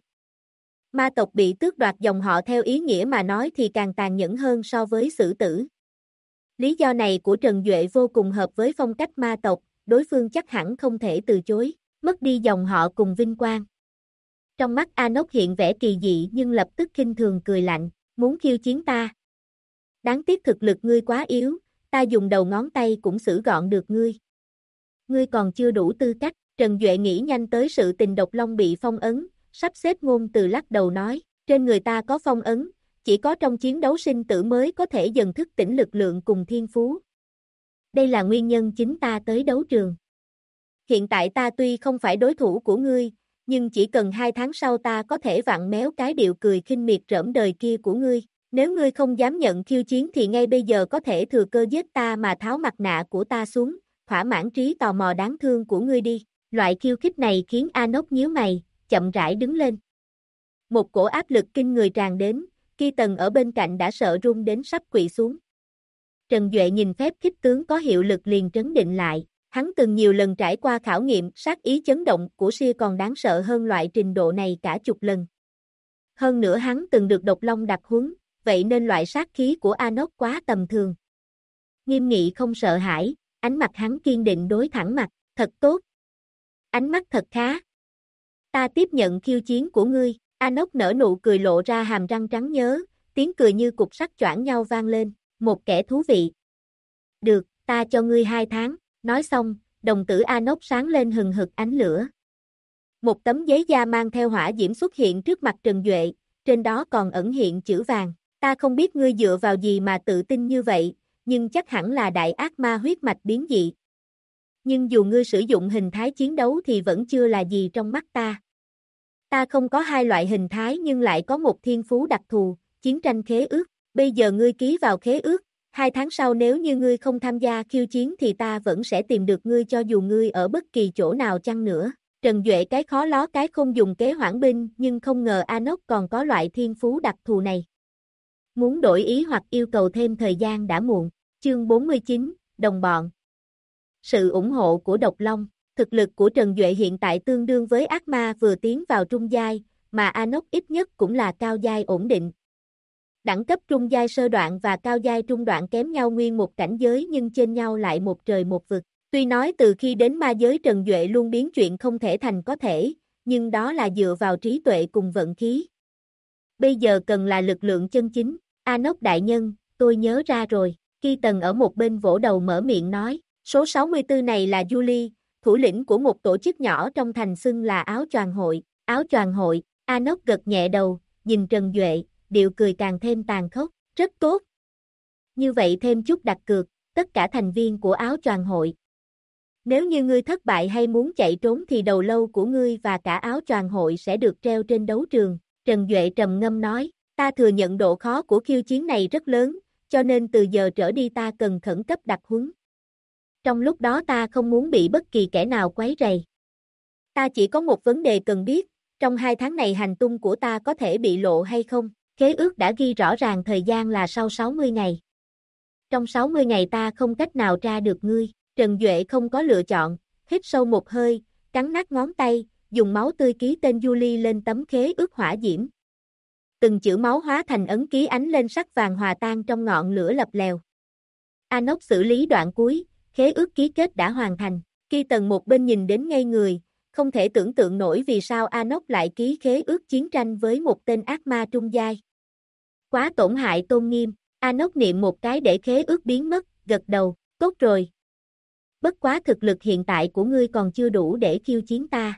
Ma tộc bị tước đoạt dòng họ theo ý nghĩa mà nói thì càng tàn nhẫn hơn so với xử tử. Lý do này của Trần Duệ vô cùng hợp với phong cách ma tộc, đối phương chắc hẳn không thể từ chối, mất đi dòng họ cùng vinh quang. Trong mắt Anos hiện vẻ kỳ dị nhưng lập tức khinh thường cười lạnh, muốn khiêu chiến ta. Đáng tiếc thực lực ngươi quá yếu, ta dùng đầu ngón tay cũng xử gọn được ngươi. Ngươi còn chưa đủ tư cách. Trần Duệ nghĩ nhanh tới sự tình Độc Long bị phong ấn, sắp xếp ngôn từ lắc đầu nói, trên người ta có phong ấn, chỉ có trong chiến đấu sinh tử mới có thể dần thức tỉnh lực lượng cùng thiên phú. Đây là nguyên nhân chính ta tới đấu trường. Hiện tại ta tuy không phải đối thủ của ngươi, nhưng chỉ cần 2 tháng sau ta có thể vặn méo cái điệu cười khinh miệt rỡm đời kia của ngươi. Nếu ngươi không dám nhận khiêu chiến thì ngay bây giờ có thể thừa cơ giết ta mà tháo mặt nạ của ta xuống, thỏa mãn trí tò mò đáng thương của ngươi đi. Loại khiêu khích này khiến Anos nhíu mày, chậm rãi đứng lên. Một cổ áp lực kinh người tràn đến, Keaton ở bên cạnh đã sợ run đến sắp quỵ xuống. Trần Duệ nhìn phép khích tướng có hiệu lực liền trấn định lại, hắn từng nhiều lần trải qua khảo nghiệm, sát ý chấn động của Seer còn đáng sợ hơn loại trình độ này cả chục lần. Hơn nữa hắn từng được Độc Long đặc huấn, vậy nên loại sát khí của Anos quá tầm thường. Nghiêm nghị không sợ hãi, ánh mặt hắn kiên định đối thẳng mặt, thật tốt. Ánh mắt thật khá. Ta tiếp nhận khiêu chiến của ngươi. Anos nở nụ cười lộ ra hàm răng trắng nhớ, tiếng cười như cục sắt choảng nhau vang lên, một kẻ thú vị. Được, ta cho ngươi 2 tháng, nói xong, đồng tử Anos sáng lên hừng hực ánh lửa. Một tấm giấy da mang theo hỏa diễm xuất hiện trước mặt Trần Duệ, trên đó còn ẩn hiện chữ vàng, ta không biết ngươi dựa vào gì mà tự tin như vậy, nhưng chắc hẳn là đại ác ma huyết mạch biến dị. Nhưng dù ngươi sử dụng hình thái chiến đấu thì vẫn chưa là gì trong mắt ta. Ta không có 2 loại hình thái nhưng lại có một thiên phú đặc thù, chiến tranh khế ước. Bây giờ ngươi ký vào khế ước, 2 tháng sau nếu như ngươi không tham gia khiêu chiến thì ta vẫn sẽ tìm được ngươi cho dù ngươi ở bất kỳ chỗ nào chăng nữa. Trần Duệ cái khó ló cái không dùng kế hoãn binh nhưng không ngờ Anos còn có loại thiên phú đặc thù này. Muốn đổi ý hoặc yêu cầu thêm thời gian đã muộn. Chương 49, đồng bọn. Sự ủng hộ của Độc Long. Thực lực của Trần Duệ hiện tại tương đương với ác ma vừa tiến vào trung giai, mà Anos ít nhất cũng là cao giai ổn định. Đẳng cấp trung giai sơ đoạn và cao giai trung đoạn kém nhau nguyên một cảnh giới nhưng trên nhau lại một trời một vực. Tuy nói từ khi đến ma giới Trần Duệ luôn biến chuyện không thể thành có thể, nhưng đó là dựa vào trí tuệ cùng vận khí. Bây giờ cần là lực lượng chân chính. Anos đại nhân, tôi nhớ ra rồi. Keaton ở một bên vỗ đầu mở miệng nói, số 64 này là Julie, thủ lĩnh của một tổ chức nhỏ trong thành xưng là áo choàng hội. Áo choàng hội. Anos gật nhẹ đầu, nhìn Trần Duệ, điệu cười càng thêm tàn khốc, rất tốt. Như vậy thêm chút đặt cược, tất cả thành viên của áo choàng hội. Nếu như ngươi thất bại hay muốn chạy trốn thì đầu lâu của ngươi và cả áo choàng hội sẽ được treo trên đấu trường. Trần Duệ trầm ngâm nói, ta thừa nhận độ khó của khiêu chiến này rất lớn, cho nên từ giờ trở đi ta cần khẩn cấp đặc huấn. Trong lúc đó ta không muốn bị bất kỳ kẻ nào quấy rầy. Ta chỉ có một vấn đề cần biết, trong 2 tháng này hành tung của ta có thể bị lộ hay không? Khế ước đã ghi rõ ràng thời gian là sau 60 ngày. Trong 60 ngày ta không cách nào tra được ngươi. Trần Duệ không có lựa chọn, hít sâu một hơi, cắn nát ngón tay, dùng máu tươi ký tên Julie lên tấm khế ước hỏa diễm. Từng chữ máu hóa thành ấn ký ánh lên sắc vàng hòa tan trong ngọn lửa lập lèo. Anoc xử lý đoạn cuối, khế ước ký kết đã hoàn thành. Khi Tần một bên nhìn đến ngây người, không thể tưởng tượng nổi vì sao Anoc lại ký khế ước chiến tranh với một tên ác ma trung giai. Quá tổn hại tôn nghiêm, Anoc niệm một cái để khế ước biến mất, gật đầu, tốt rồi. Bất quá thực lực hiện tại của ngươi còn chưa đủ để khiêu chiến ta.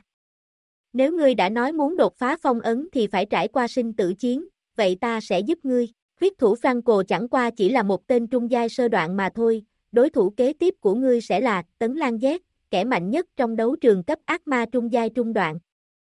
Nếu ngươi đã nói muốn đột phá phong ấn thì phải trải qua sinh tử chiến, vậy ta sẽ giúp ngươi. Huyết thủ Franco chẳng qua chỉ là một tên trung giai sơ đoạn mà thôi, đối thủ kế tiếp của ngươi sẽ là Tấn Lan Giác, kẻ mạnh nhất trong đấu trường cấp ác ma trung giai trung đoạn.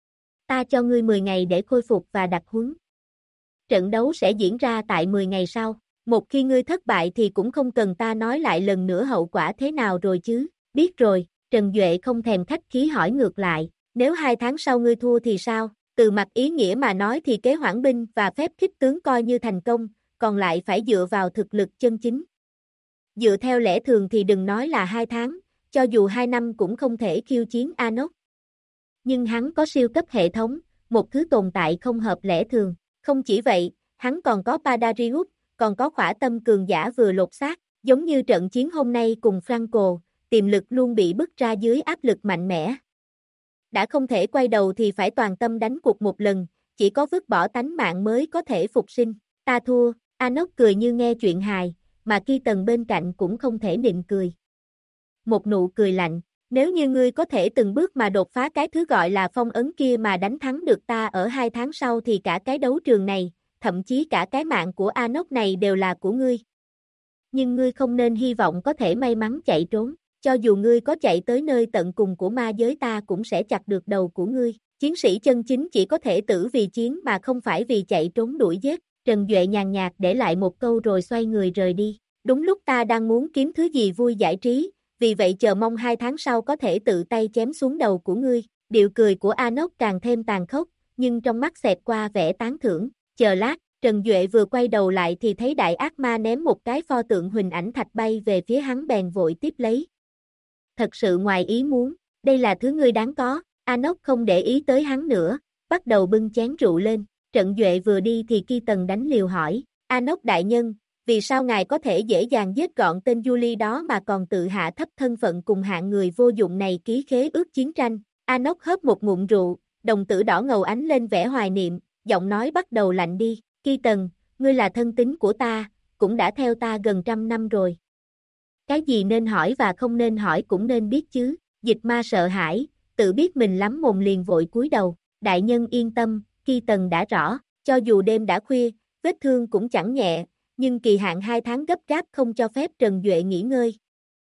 Ta cho ngươi 10 ngày để khôi phục và đặt huấn. Trận đấu sẽ diễn ra tại 10 ngày sau. Một khi ngươi thất bại thì cũng không cần ta nói lại lần nữa hậu quả thế nào rồi chứ. Biết rồi, Trần Duệ không thèm khách khí hỏi ngược lại. Nếu 2 tháng sau ngươi thua thì sao? Từ mặt ý nghĩa mà nói thì kế hoãn binh và phép khích tướng coi như thành công, còn lại phải dựa vào thực lực chân chính. Dựa theo lẽ thường thì đừng nói là 2 tháng, cho dù 2 năm cũng không thể khiêu chiến Anoc. Nhưng hắn có siêu cấp hệ thống, một thứ tồn tại không hợp lẽ thường. Không chỉ vậy, hắn còn có Padarius, còn có khỏa tâm cường giả vừa lột xác, giống như trận chiến hôm nay cùng Franco, tiềm lực luôn bị bức ra dưới áp lực mạnh mẽ. Đã không thể quay đầu thì phải toàn tâm đánh cuộc một lần, chỉ có vứt bỏ tánh mạng mới có thể phục sinh. Ta thua, Anoc cười như nghe chuyện hài, mà Ki Tần bên cạnh cũng không thể nhịn cười. Một nụ cười lạnh, nếu như ngươi có thể từng bước mà đột phá cái thứ gọi là phong ấn kia mà đánh thắng được ta ở 2 tháng sau thì cả cái đấu trường này, thậm chí cả cái mạng của Anoc này đều là của ngươi. Nhưng ngươi không nên hy vọng có thể may mắn chạy trốn, cho dù ngươi có chạy tới nơi tận cùng của ma giới ta cũng sẽ chặt được đầu của ngươi. Chiến sĩ chân chính chỉ có thể tử vì chiến mà không phải vì chạy trốn đuổi giết. Trần Duệ nhàn nhạt để lại một câu rồi xoay người rời đi. Đúng lúc ta đang muốn kiếm thứ gì vui giải trí, vì vậy chờ mong 2 tháng sau có thể tự tay chém xuống đầu của ngươi. Điệu cười của Anoc càng thêm tàn khốc, nhưng trong mắt xẹt qua vẻ tán thưởng. Chờ lát, Trần Duệ vừa quay đầu lại thì thấy đại ác ma ném một cái pho tượng huỳnh ảnh thạch bay về phía hắn bèn vội tiếp lấy. Thật sự ngoài ý muốn, đây là thứ ngươi đáng có. Anoc không để ý tới hắn nữa, bắt đầu bưng chén rượu lên. Trận Duệ vừa đi thì Ki Tần đánh liều hỏi, Anoc đại nhân, vì sao ngài có thể dễ dàng giết gọn tên Julie đó mà còn tự hạ thấp thân phận cùng hạng người vô dụng này ký khế ước chiến tranh? Anoc hớp một ngụm rượu, đồng tử đỏ ngầu ánh lên vẻ hoài niệm, giọng nói bắt đầu lạnh đi. Ki Tần, ngươi là thân tín của ta, cũng đã theo ta gần 100 năm rồi. Cái gì nên hỏi và không nên hỏi cũng nên biết chứ. Dịch ma sợ hãi, tự biết mình lắm mồm liền vội cúi đầu. Đại nhân yên tâm, Ki Tần đã rõ, cho dù đêm đã khuya, vết thương cũng chẳng nhẹ, nhưng kỳ hạn 2 tháng gấp gáp không cho phép Trần Duệ nghỉ ngơi.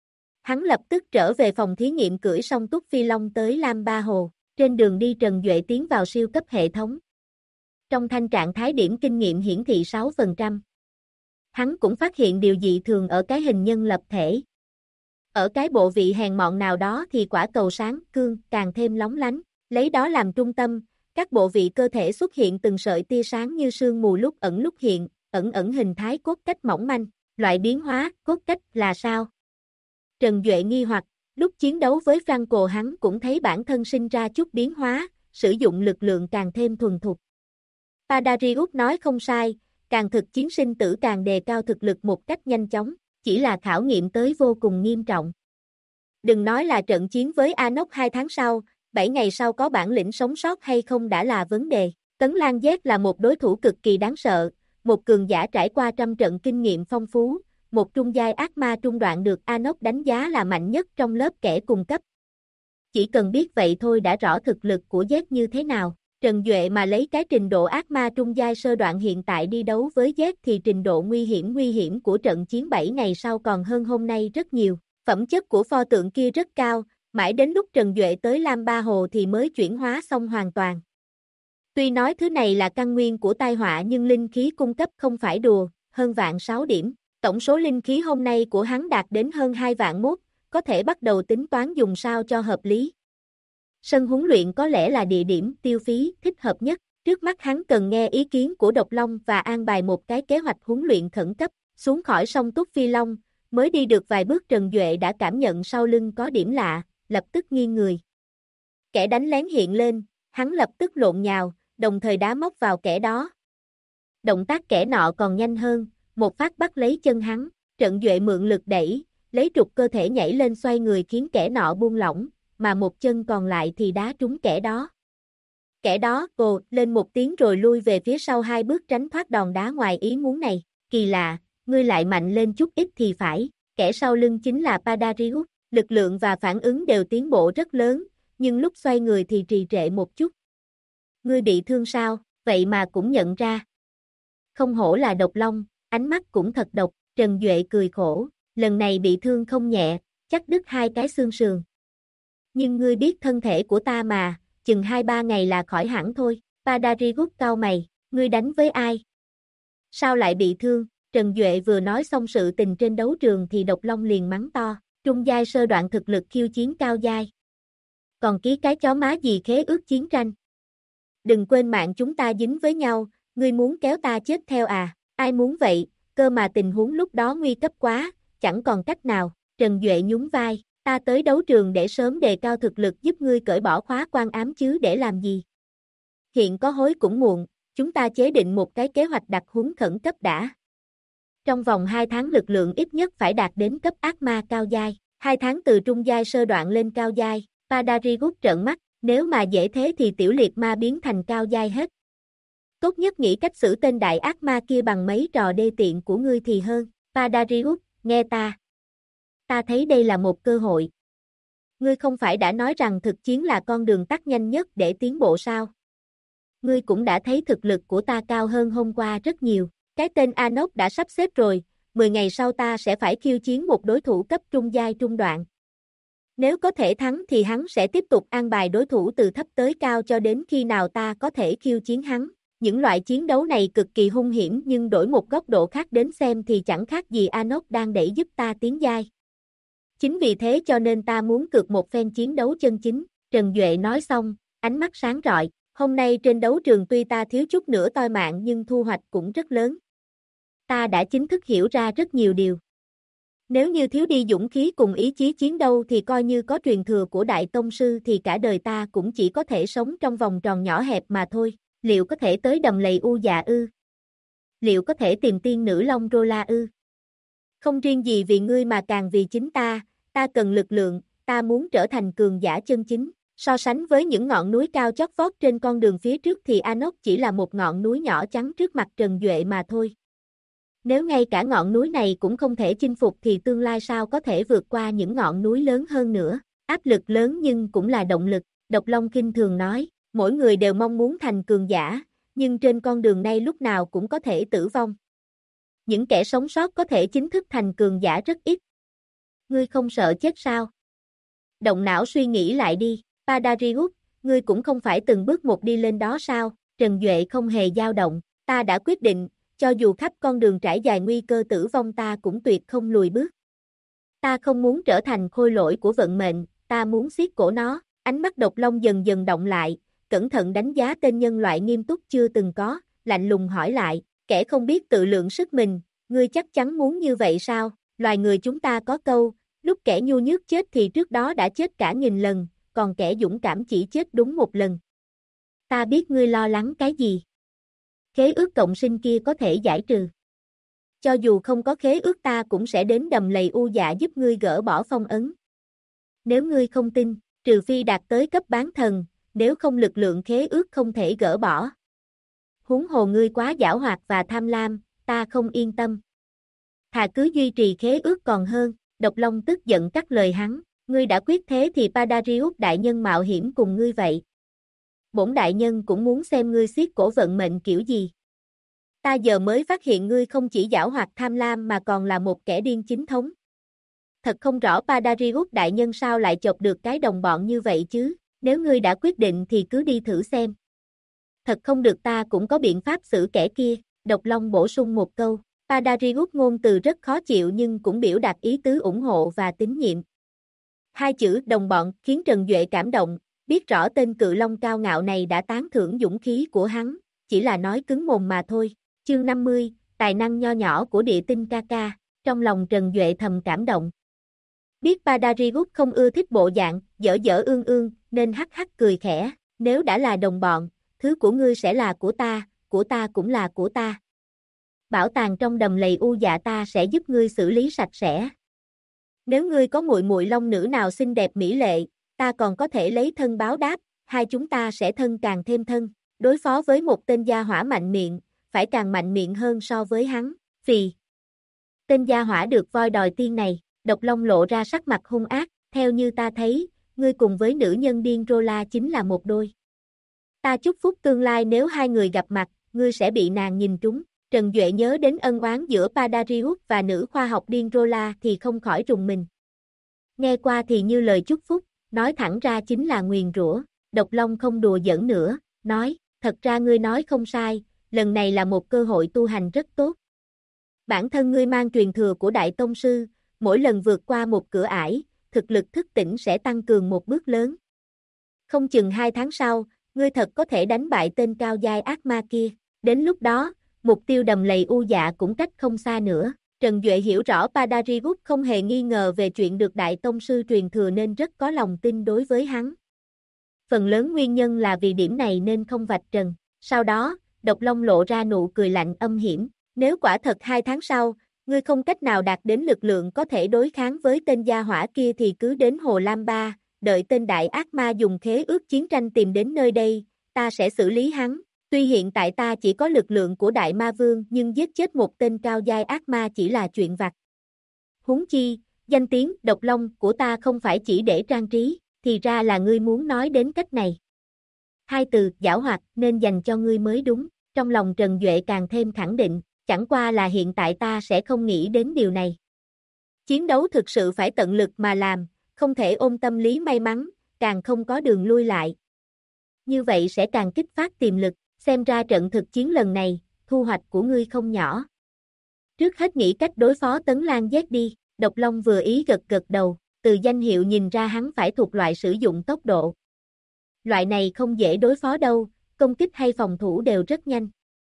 Hắn lập tức trở về phòng thí nghiệm cưỡi song túc phi long tới Lam Ba Hồ. Trên đường đi Trần Duệ tiến vào siêu cấp hệ thống. Trong thanh trạng thái điểm kinh nghiệm hiển thị 6%. Hắn cũng phát hiện điều dị thường ở cái hình nhân lập thể. Ở cái bộ vị hèn mọn nào đó thì quả cầu sáng cương càng thêm lóng lánh, lấy đó làm trung tâm, các bộ vị cơ thể xuất hiện từng sợi tia sáng như sương mù lúc ẩn lúc hiện, ẩn ẩn hình thái cốt cách mỏng manh, loại biến hóa cốt cách là sao? Trần Duệ nghi hoặc, lúc chiến đấu với Franco hắn cũng thấy bản thân sinh ra chút biến hóa, sử dụng lực lượng càng thêm thuần thục. Padarius nói không sai, càng thực chiến sinh tử càng đề cao thực lực một cách nhanh chóng, chỉ là khảo nghiệm tới vô cùng nghiêm trọng. Đừng nói là trận chiến với Anoc 2 tháng sau, 7 ngày sau có bản lĩnh sống sót hay không đã là vấn đề. Tấn Lan Giác là một đối thủ cực kỳ đáng sợ, một cường giả trải qua 100 trận kinh nghiệm phong phú, một trung giai ác ma trung đoạn được Anoc đánh giá là mạnh nhất trong lớp kẻ cùng cấp. Chỉ cần biết vậy thôi đã rõ thực lực của Z như thế nào. Trần Duệ mà lấy cái trình độ ác ma trung giai sơ đoạn hiện tại đi đấu với Z thì trình độ nguy hiểm của trận chiến 7 ngày sau còn hơn hôm nay rất nhiều. Phẩm chất của pho tượng kia rất cao, mãi đến lúc Trần Duệ tới Lam Ba Hồ thì mới chuyển hóa xong hoàn toàn. Tuy nói thứ này là căn nguyên của tai họa nhưng linh khí cung cấp không phải đùa, hơn 1.600.000 điểm. Tổng số linh khí hôm nay của hắn đạt đến hơn 2.100.000, có thể bắt đầu tính toán dùng sao cho hợp lý. Sân huấn luyện có lẽ là địa điểm tiêu phí thích hợp nhất. Trước mắt hắn cần nghe ý kiến của Độc Long và an bài một cái kế hoạch huấn luyện khẩn cấp. Xuống khỏi sông Túc Phi Long, mới đi được vài bước Trần Duệ đã cảm nhận sau lưng có điểm lạ, lập tức nghiêng người. Kẻ đánh lén hiện lên, hắn lập tức lộn nhào, đồng thời đá móc vào kẻ đó. Động tác kẻ nọ còn nhanh hơn, một phát bắt lấy chân hắn, Trần Duệ mượn lực đẩy, lấy trục cơ thể nhảy lên xoay người khiến kẻ nọ buông lỏng, mà một chân còn lại thì đá trúng kẻ đó. Kẻ đó ồ lên một tiếng rồi lui về phía sau 2 bước tránh thoát đòn đá ngoài ý muốn này. Kỳ lạ, ngươi lại mạnh lên chút ít thì phải. Kẻ sau lưng chính là Padarius, lực lượng và phản ứng đều tiến bộ rất lớn, nhưng lúc xoay người thì trì trệ một chút. Ngươi bị thương sao, vậy mà cũng nhận ra. Không hổ là Độc Long, ánh mắt cũng thật độc. Trần Duệ cười khổ, lần này bị thương không nhẹ, chắc đứt 2 cái xương sườn. Nhưng ngươi biết thân thể của ta mà, chừng 2-3 ngày là khỏi hẳn thôi. Padarius cau mày, ngươi đánh với ai? Sao lại bị thương? Trần Duệ vừa nói xong sự tình trên đấu trường thì Độc Long liền mắng to, trung giai sơ đoạn thực lực khiêu chiến cao giai. Còn ký cái chó má gì khế ước chiến tranh? Đừng quên mạng chúng ta dính với nhau, ngươi muốn kéo ta chết theo à? Ai muốn vậy, cơ mà tình huống lúc đó nguy cấp quá, chẳng còn cách nào. Trần Duệ nhún vai, ta tới đấu trường để sớm đề cao thực lực giúp ngươi cởi bỏ khóa quan ám chứ để làm gì? Hiện có hối cũng muộn, chúng ta chế định một cái kế hoạch đặc huấn khẩn cấp đã. Trong vòng 2 tháng lực lượng ít nhất phải đạt đến cấp ác ma cao giai, 2 tháng từ trung giai sơ đoạn lên cao giai. Padarius trợn mắt, nếu mà dễ thế thì tiểu liệt ma biến thành cao giai hết. Tốt nhất nghĩ cách xử tên đại ác ma kia bằng mấy trò đê tiện của ngươi thì hơn. Padarius, nghe ta. Ta thấy đây là một cơ hội. Ngươi không phải đã nói rằng thực chiến là con đường tắt nhanh nhất để tiến bộ sao? Ngươi cũng đã thấy thực lực của ta cao hơn hôm qua rất nhiều. Cái tên Anok đã sắp xếp rồi, 10 ngày sau ta sẽ phải khiêu chiến một đối thủ cấp trung giai trung đoạn. Nếu có thể thắng thì hắn sẽ tiếp tục an bài đối thủ từ thấp tới cao cho đến khi nào ta có thể khiêu chiến hắn. Những loại chiến đấu này cực kỳ hung hiểm nhưng đổi một góc độ khác đến xem thì chẳng khác gì Anok đang đẩy giúp ta tiến giai. Chính vì thế cho nên ta muốn cược một phen chiến đấu chân chính. Trần Duệ nói xong, ánh mắt sáng rọi. Hôm nay trên đấu trường tuy ta thiếu chút nữa toi mạng nhưng thu hoạch cũng rất lớn. Ta đã chính thức hiểu ra rất nhiều điều. Nếu như thiếu đi dũng khí cùng ý chí chiến đấu thì coi như có truyền thừa của Đại Tông Sư thì cả đời ta cũng chỉ có thể sống trong vòng tròn nhỏ hẹp mà thôi. Liệu có thể tới đầm lầy U Dạ ư? Liệu có thể tìm tiên nữ Long Rola ư? Không riêng gì vì ngươi mà càng vì chính ta cần lực lượng, ta muốn trở thành cường giả chân chính. So sánh với những ngọn núi cao chót vót trên con đường phía trước thì Anok chỉ là một ngọn núi nhỏ trắng trước mặt Trần Duệ mà thôi. Nếu ngay cả ngọn núi này cũng không thể chinh phục thì tương lai sao có thể vượt qua những ngọn núi lớn hơn nữa. Áp lực lớn nhưng cũng là động lực. Độc Long Kinh thường nói, mỗi người đều mong muốn thành cường giả, nhưng trên con đường này lúc nào cũng có thể tử vong. Những kẻ sống sót có thể chính thức thành cường giả rất ít. Ngươi không sợ chết sao? Động não suy nghĩ lại đi. Padarius, ngươi cũng không phải từng bước một đi lên đó sao? Trần Duệ không hề dao động. Ta đã quyết định, cho dù khắp con đường trải dài nguy cơ tử vong ta cũng tuyệt không lùi bước. Ta không muốn trở thành khôi lỗi của vận mệnh, ta muốn siết cổ nó. Ánh mắt Độc Long dần dần động lại, cẩn thận đánh giá tên nhân loại nghiêm túc chưa từng có, lạnh lùng hỏi lại, kẻ không biết tự lượng sức mình, ngươi chắc chắn muốn như vậy sao? Loài người chúng ta có câu, lúc kẻ nhu nhược chết thì trước đó đã chết cả 1000 lần, còn kẻ dũng cảm chỉ chết đúng 1 lần. Ta biết ngươi lo lắng cái gì. Khế ước cộng sinh kia có thể giải trừ. Cho dù không có khế ước ta cũng sẽ đến đầm lầy U Dạ giúp ngươi gỡ bỏ phong ấn. Nếu ngươi không tin, trừ phi đạt tới cấp bán thần, nếu không lực lượng khế ước không thể gỡ bỏ. Huống hồ ngươi quá giảo hoạt và tham lam, ta không yên tâm. Thà cứ duy trì khế ước còn hơn. Độc Long tức giận cắt lời hắn, ngươi đã quyết thế thì Padarius đại nhân mạo hiểm cùng ngươi vậy. Bổn đại nhân cũng muốn xem ngươi siết cổ vận mệnh kiểu gì. Ta giờ mới phát hiện ngươi không chỉ giảo hoạt tham lam mà còn là một kẻ điên chính thống. Thật không rõ Padarius đại nhân sao lại chọc được cái đồng bọn như vậy chứ, nếu ngươi đã quyết định thì cứ đi thử xem. Thật không được ta cũng có biện pháp xử kẻ kia, Độc Long bổ sung một câu. Padarius ngôn từ rất khó chịu nhưng cũng biểu đạt ý tứ ủng hộ và tín nhiệm. Hai chữ đồng bọn khiến Trần Duệ cảm động, biết rõ tên cự long cao ngạo này đã tán thưởng dũng khí của hắn, chỉ là nói cứng mồm mà thôi. Chương 50, tài năng nho nhỏ của địa tinh ca ca, trong lòng Trần Duệ thầm cảm động. Biết Padariyut không ưa thích bộ dạng, dở dở ương ương, nên hắc hắc cười khẽ, nếu đã là đồng bọn, thứ của ngươi sẽ là của ta cũng là của ta. Bảo tàng trong đầm lầy u dạ ta sẽ giúp ngươi xử lý sạch sẽ. Nếu ngươi có muội muội long nữ nào xinh đẹp mỹ lệ, ta còn có thể lấy thân báo đáp, hai chúng ta sẽ thân càng thêm thân. Đối phó với một tên gia hỏa mạnh miệng, phải càng mạnh miệng hơn so với hắn. Phì. Tên gia hỏa được voi đòi tiên này, Độc Long lộ ra sắc mặt hung ác, theo như ta thấy, ngươi cùng với nữ nhân điên Rola chính là một đôi. Ta chúc phúc tương lai nếu hai người gặp mặt, ngươi sẽ bị nàng nhìn trúng. Trần Duệ nhớ đến ân oán giữa Padariyut và nữ khoa học điên Rola thì không khỏi rùng mình. Nghe qua thì như lời chúc phúc, nói thẳng ra chính là nguyền rủa. Độc Long không đùa giỡn nữa, nói, thật ra ngươi nói không sai, lần này là một cơ hội tu hành rất tốt. Bản thân ngươi mang truyền thừa của Đại Tông Sư, mỗi lần vượt qua một cửa ải, thực lực thức tỉnh sẽ tăng cường một bước lớn. Không chừng 2 tháng sau, ngươi thật có thể đánh bại tên cao giai ác ma kia. Đến lúc đó, mục tiêu đầm lầy u dạ cũng cách không xa nữa. Trần Duệ hiểu rõ Padariyut không hề nghi ngờ về chuyện được Đại Tông Sư truyền thừa nên rất có lòng tin đối với hắn. Phần lớn nguyên nhân là vì điểm này nên không vạch trần. Sau đó, Độc Long lộ ra nụ cười lạnh âm hiểm. Nếu quả thật 2 tháng sau, ngươi không cách nào đạt đến lực lượng có thể đối kháng với tên gia hỏa kia thì cứ đến Hồ Lam Ba, đợi tên đại ác ma dùng khế ước chiến tranh tìm đến nơi đây, ta sẽ xử lý hắn. Tuy hiện tại ta chỉ có lực lượng của Đại Ma Vương nhưng giết chết một tên cao giai ác ma chỉ là chuyện vặt. Huống chi, danh tiếng Độc Long của ta không phải chỉ để trang trí, thì ra là ngươi muốn nói đến cách này. Hai từ giảo hoạt nên dành cho ngươi mới đúng, trong lòng Trần Duệ càng thêm khẳng định, chẳng qua là hiện tại ta sẽ không nghĩ đến điều này. Chiến đấu thực sự phải tận lực mà làm, không thể ôm tâm lý may mắn, càng không có đường lui lại. Như vậy sẽ càng kích phát tiềm lực, xem ra trận thực chiến lần này, thu hoạch của ngươi không nhỏ. Trước hết nghĩ cách đối phó Tấn Lan Z đi, Độc Long vừa ý gật gật đầu, từ danh hiệu nhìn ra hắn phải thuộc loại sử dụng tốc độ. Loại này không dễ đối phó đâu, công kích hay phòng thủ đều rất nhanh.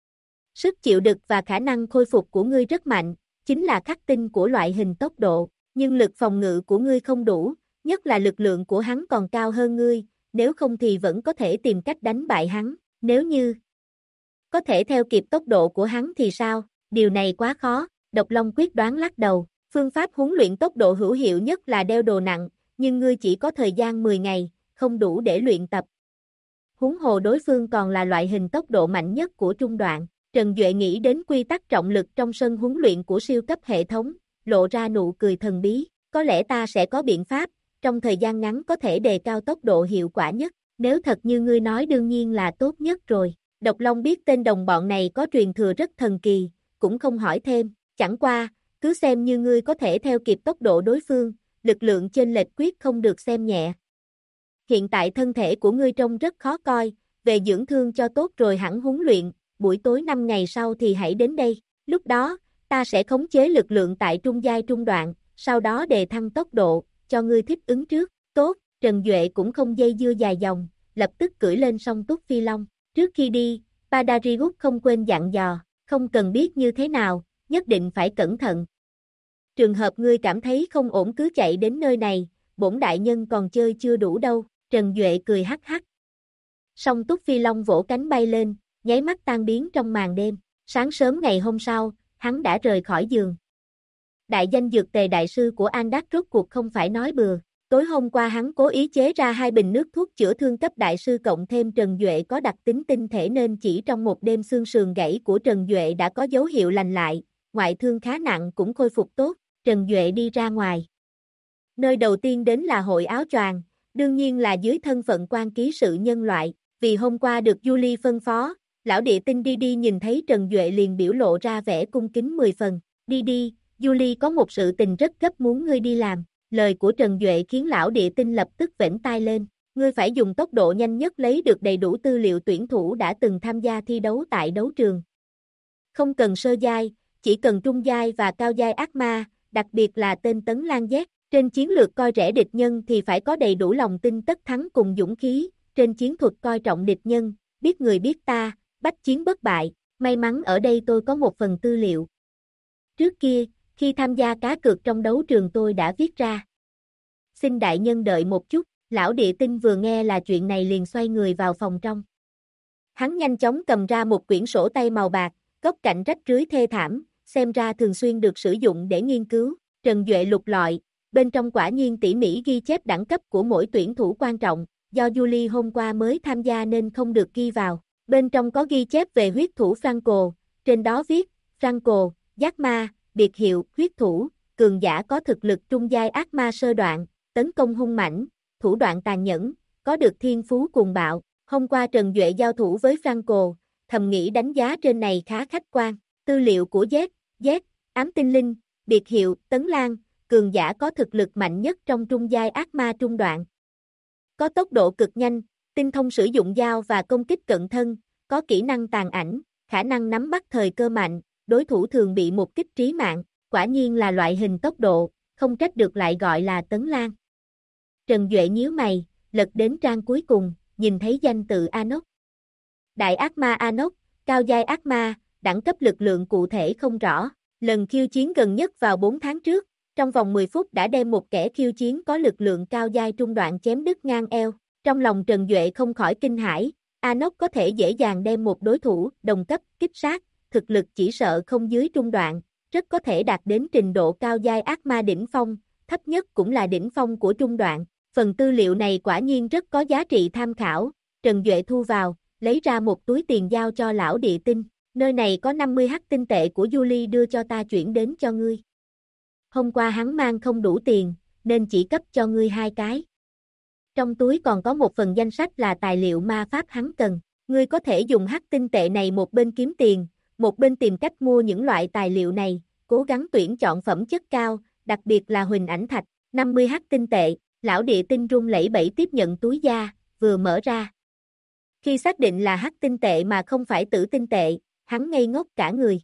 Sức chịu đựng và khả năng khôi phục của ngươi rất mạnh, chính là khắc tinh của loại hình tốc độ, nhưng lực phòng ngự của ngươi không đủ, nhất là lực lượng của hắn còn cao hơn ngươi, nếu không thì vẫn có thể tìm cách đánh bại hắn, nếu như có thể theo kịp tốc độ của hắn thì sao, điều này quá khó, Độc Long quyết đoán lắc đầu, phương pháp huấn luyện tốc độ hữu hiệu nhất là đeo đồ nặng, nhưng ngươi chỉ có thời gian 10 ngày, không đủ để luyện tập. Huống hồ đối phương còn là loại hình tốc độ mạnh nhất của trung đoạn. Trần Duệ nghĩ đến quy tắc trọng lực trong sân huấn luyện của siêu cấp hệ thống, lộ ra nụ cười thần bí, có lẽ ta sẽ có biện pháp, trong thời gian ngắn có thể đề cao tốc độ hiệu quả nhất, nếu thật như ngươi nói đương nhiên là tốt nhất rồi. Độc Long biết tên đồng bọn này có truyền thừa rất thần kỳ, cũng không hỏi thêm, chẳng qua, cứ xem như ngươi có thể theo kịp tốc độ đối phương, lực lượng chênh lệch quyết không được xem nhẹ. Hiện tại thân thể của ngươi trông rất khó coi, về dưỡng thương cho tốt rồi hẳn huấn luyện, buổi tối 5 ngày sau thì hãy đến đây, lúc đó, ta sẽ khống chế lực lượng tại trung giai trung đoạn, sau đó đề thăng tốc độ, cho ngươi thích ứng trước, tốt, Trần Duệ cũng không dây dưa dài dòng, lập tức cưỡi lên song túc phi long, trước khi đi, Padariyut không quên dặn dò, không cần biết như thế nào, nhất định phải cẩn thận. Trường hợp ngươi cảm thấy không ổn cứ chạy đến nơi này, bổn đại nhân còn chơi chưa đủ đâu, Trần Duệ cười hắc hắc. Song túc phi long vỗ cánh bay lên, nháy mắt tan biến trong màn đêm, sáng sớm ngày hôm sau, hắn đã rời khỏi giường. Đại danh dược tề đại sư của Andak rốt cuộc không phải nói bừa, tối hôm qua hắn cố ý chế ra 2 bình nước thuốc chữa thương cấp đại sư cộng thêm Trần Duệ có đặc tính tinh thể nên chỉ trong một đêm xương sườn gãy của Trần Duệ đã có dấu hiệu lành lại, ngoại thương khá nặng cũng khôi phục tốt, Trần Duệ đi ra ngoài. Nơi đầu tiên đến là hội áo choàng, đương nhiên là dưới thân phận quan ký sự nhân loại, vì hôm qua được Julie phân phó. Lão địa tinh Đi nhìn thấy Trần Duệ liền biểu lộ ra vẻ cung kính 10 phần. Đi, Julie có một sự tình rất gấp muốn ngươi đi làm. Lời của Trần Duệ khiến lão địa tinh lập tức vểnh tai lên. Ngươi phải dùng tốc độ nhanh nhất lấy được đầy đủ tư liệu tuyển thủ đã từng tham gia thi đấu tại đấu trường. Không cần sơ giai, chỉ cần trung giai và cao giai ác ma, đặc biệt là tên Tấn Lan Z. Trên chiến lược coi rẻ địch nhân thì phải có đầy đủ lòng tin tất thắng cùng dũng khí, trên chiến thuật coi trọng địch nhân, biết người biết ta, bách chiến bất bại, may mắn ở đây tôi có một phần tư liệu. Trước kia, khi tham gia cá cược trong đấu trường tôi đã viết ra. Xin đại nhân đợi một chút, lão địa tinh vừa nghe là chuyện này liền xoay người vào phòng trong. Hắn nhanh chóng cầm ra một quyển sổ tay màu bạc, góc cạnh rách rưới thê thảm, xem ra thường xuyên được sử dụng để nghiên cứu. Trần Duệ lục lọi, bên trong quả nhiên tỉ mỉ ghi chép đẳng cấp của mỗi tuyển thủ quan trọng, do Julie hôm qua mới tham gia nên không được ghi vào. Bên trong có ghi chép về huyết thủ Franco, trên đó viết, Franco, giác ma, biệt hiệu, huyết thủ, cường giả có thực lực trung giai ác ma sơ đoạn, tấn công hung mãnh, thủ đoạn tàn nhẫn, có được thiên phú cuồng bạo. Hôm qua Trần Duệ giao thủ với Franco, thầm nghĩ đánh giá trên này khá khách quan. Tư liệu của Z, ám tinh linh, biệt hiệu, Tấn Lan, cường giả có thực lực mạnh nhất trong trung giai ác ma trung đoạn. Có tốc độ cực nhanh, tinh thông sử dụng dao và công kích cận thân, có kỹ năng tàn ảnh, khả năng nắm bắt thời cơ mạnh, đối thủ thường bị một kích trí mạng, quả nhiên là loại hình tốc độ, không trách được lại gọi là Tấn Lan. Trần Duệ nhíu mày, lật đến trang cuối cùng, nhìn thấy danh tự Anok. Đại ác ma Anok, cao giai ác ma, đẳng cấp lực lượng cụ thể không rõ, lần khiêu chiến gần nhất vào 4 tháng trước, trong vòng 10 phút đã đem một kẻ khiêu chiến có lực lượng cao giai trung đoạn chém đứt ngang eo. Trong lòng Trần Duệ không khỏi kinh hãi, Anok có thể dễ dàng đem một đối thủ đồng cấp kích sát, thực lực chỉ sợ không dưới trung đoạn, rất có thể đạt đến trình độ cao giai ác ma đỉnh phong, thấp nhất cũng là đỉnh phong của trung đoạn. Phần tư liệu này quả nhiên rất có giá trị tham khảo, Trần Duệ thu vào, lấy ra một túi tiền giao cho lão địa tinh, nơi này có 50 hắc tinh tệ của Julie đưa cho ta chuyển đến cho ngươi. Hôm qua hắn mang không đủ tiền, nên chỉ cấp cho ngươi 2 cái. Trong túi còn có một phần danh sách là tài liệu ma pháp hắn cần, ngươi có thể dùng hắc tinh tệ này một bên kiếm tiền, một bên tìm cách mua những loại tài liệu này, cố gắng tuyển chọn phẩm chất cao, đặc biệt là huỳnh ảnh thạch, 50 hắc tinh tệ. Lão địa tinh run lẩy bẩy tiếp nhận túi da, vừa mở ra. Khi xác định là hắc tinh tệ mà không phải tử tinh tệ, hắn ngây ngốc cả người.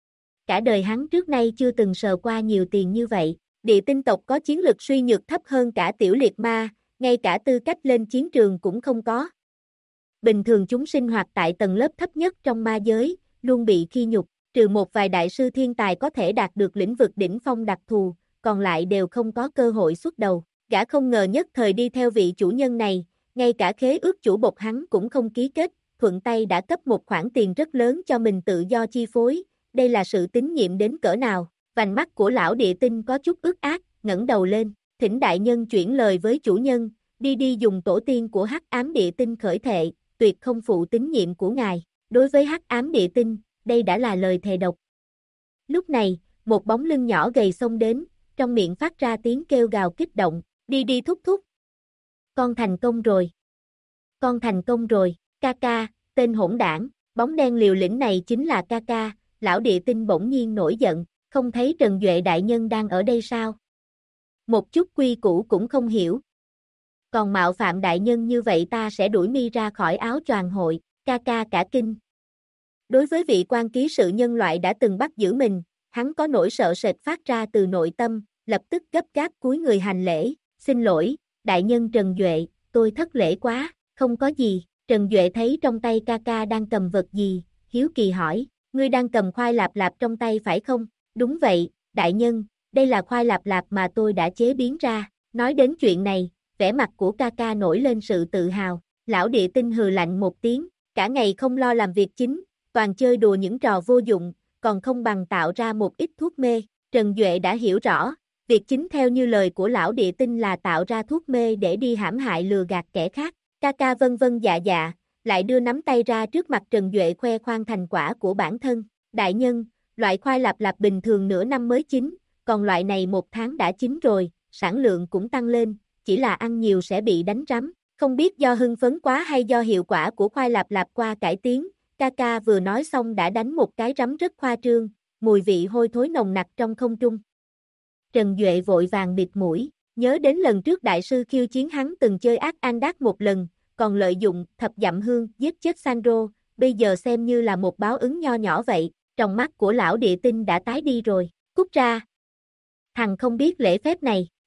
Cả đời hắn trước nay chưa từng sờ qua nhiều tiền như vậy. Địa tinh tộc có chiến lực suy nhược thấp hơn cả tiểu liệt ma, ngay cả tư cách lên chiến trường cũng không có. Bình thường chúng sinh hoạt tại tầng lớp thấp nhất trong ma giới, luôn bị khi nhục, trừ một vài đại sư thiên tài có thể đạt được lĩnh vực đỉnh phong đặc thù, còn lại đều không có cơ hội xuất đầu. Gã không ngờ nhất thời đi theo vị chủ nhân này, ngay cả khế ước chủ bột hắn cũng không ký kết, thuận tay đã cấp một khoản tiền rất lớn cho mình tự do chi phối, đây là sự tín nhiệm đến cỡ nào. Vành mắt của lão địa tinh có chút ướt át, ngẩng đầu lên, thỉnh đại nhân chuyển lời với chủ nhân, đi dùng tổ tiên của hắc ám địa tinh khởi thệ, tuyệt không phụ tín nhiệm của ngài. Đối với hắc ám địa tinh, đây đã là lời thề độc. Lúc này, một bóng lưng nhỏ gầy xông đến, trong miệng phát ra tiếng kêu gào kích động. Đi thúc thúc. Con thành công rồi. Con thành công rồi, ca, tên hỗn đảng, bóng đen liều lĩnh này chính là ca, lão địa tinh bỗng nhiên nổi giận, không thấy Trần Duệ đại nhân đang ở đây sao? Một chút quy củ cũng không hiểu. Còn mạo phạm đại nhân như vậy ta sẽ đuổi mi ra khỏi áo choàng hội, ca cả kinh. Đối với vị quan ký sự nhân loại đã từng bắt giữ mình, hắn có nỗi sợ sệt phát ra từ nội tâm, lập tức gấp gáp cúi người hành lễ. Xin lỗi, đại nhân Trần Duệ, tôi thất lễ quá, không có gì. Trần Duệ thấy trong tay ca đang cầm vật gì, hiếu kỳ hỏi, ngươi đang cầm khoai lạp lạp trong tay phải không? Đúng vậy, đại nhân, đây là khoai lạp lạp mà tôi đã chế biến ra. Nói đến chuyện này, vẻ mặt của ca nổi lên sự tự hào. Lão địa tinh hừ lạnh một tiếng, cả ngày không lo làm việc chính, toàn chơi đùa những trò vô dụng, còn không bằng tạo ra một ít thuốc mê. Trần Duệ đã hiểu rõ. Việc chính theo như lời của lão địa tinh là tạo ra thuốc mê để đi hãm hại lừa gạt kẻ khác. Ca vân dạ, lại đưa nắm tay ra trước mặt Trần Duệ khoe khoang thành quả của bản thân. Đại nhân, loại khoai lạp lạp bình thường nửa năm mới chín, còn loại này 1 tháng đã chín rồi, sản lượng cũng tăng lên, chỉ là ăn nhiều sẽ bị đánh rắm. Không biết do hưng phấn quá hay do hiệu quả của khoai lạp lạp qua cải tiến, ca vừa nói xong đã đánh một cái rắm rất khoa trương, mùi vị hôi thối nồng nặc trong không trung. Trần Duệ vội vàng bịt mũi, nhớ đến lần trước đại sư khiêu chiến hắn từng chơi ác Andak một lần, còn lợi dụng thập dặm hương giết chết Sandro, bây giờ xem như là một báo ứng nho nhỏ vậy, trong mắt của lão địa tinh đã tái đi rồi, cút ra. Thằng không biết lễ phép này,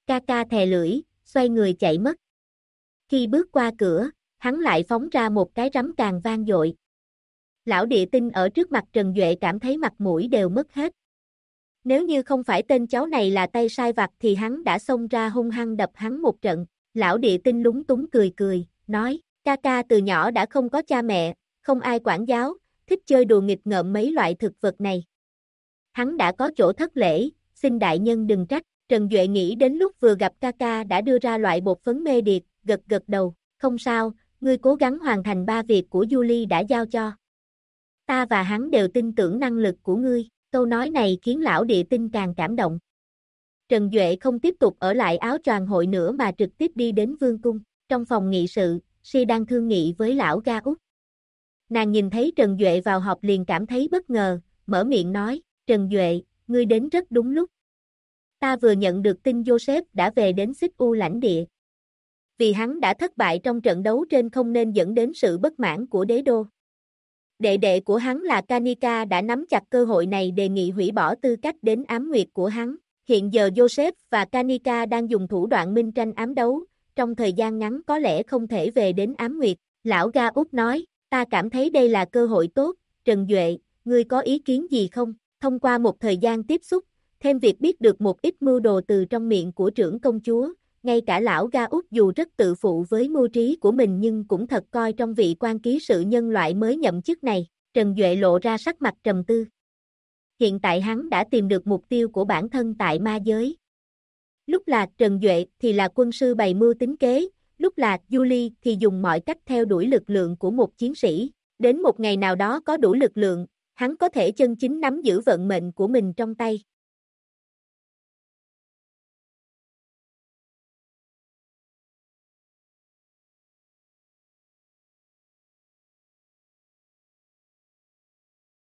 Ca ca thè lưỡi, xoay người chạy mất. Khi bước qua cửa, hắn lại phóng ra một cái rắm càng vang dội. Lão địa tinh ở trước mặt Trần Duệ cảm thấy mặt mũi đều mất hết. Nếu như không phải tên cháu này là tay sai vặt thì hắn đã xông ra hung hăng đập hắn một trận. Lão địa tinh lúng túng cười cười, nói, ca ca từ nhỏ đã không có cha mẹ, không ai quản giáo, thích chơi đùa nghịch ngợm mấy loại thực vật này. Hắn đã có chỗ thất lễ, xin đại nhân đừng trách. Trần Duệ nghĩ đến lúc vừa gặp ca ca đã đưa ra loại bột phấn mê điệt, gật gật đầu, không sao, ngươi cố gắng hoàn thành 3 việc của Julie đã giao cho. Ta và hắn đều tin tưởng năng lực của ngươi. Câu nói này khiến lão địa tinh càng cảm động. Trần Duệ không tiếp tục ở lại áo choàng hội nữa mà trực tiếp đi đến vương cung. Trong phòng nghị sự, Si đang thương nghị với lão Ga Út. Nàng nhìn thấy Trần Duệ vào họp liền cảm thấy bất ngờ, mở miệng nói, Trần Duệ, ngươi đến rất đúng lúc. Ta vừa nhận được tin Joseph đã về đến Xích U lãnh địa. Vì hắn đã thất bại trong trận đấu trên không nên dẫn đến sự bất mãn của đế đô. Đệ đệ của hắn là Kanika đã nắm chặt cơ hội này đề nghị hủy bỏ tư cách đến ám nguyệt của hắn. Hiện giờ Joseph và Kanika đang dùng thủ đoạn minh tranh ám đấu, trong thời gian ngắn có lẽ không thể về đến ám nguyệt. Lão Ga Út nói, ta cảm thấy đây là cơ hội tốt, Trần Duệ, ngươi có ý kiến gì không? Thông qua một thời gian tiếp xúc, thêm việc biết được một ít mưu đồ từ trong miệng của trưởng công chúa, ngay cả lão Ga Út dù rất tự phụ với mưu trí của mình nhưng cũng thật coi trong vị quan ký sự nhân loại mới nhậm chức này. Trần Duệ lộ ra sắc mặt trầm tư. Hiện tại hắn đã tìm được mục tiêu của bản thân tại ma giới. Lúc là Trần Duệ thì là quân sư bày mưu tính kế, lúc là Julie thì dùng mọi cách theo đuổi lực lượng của một chiến sĩ. Đến một ngày nào đó có đủ lực lượng, hắn có thể chân chính nắm giữ vận mệnh của mình trong tay.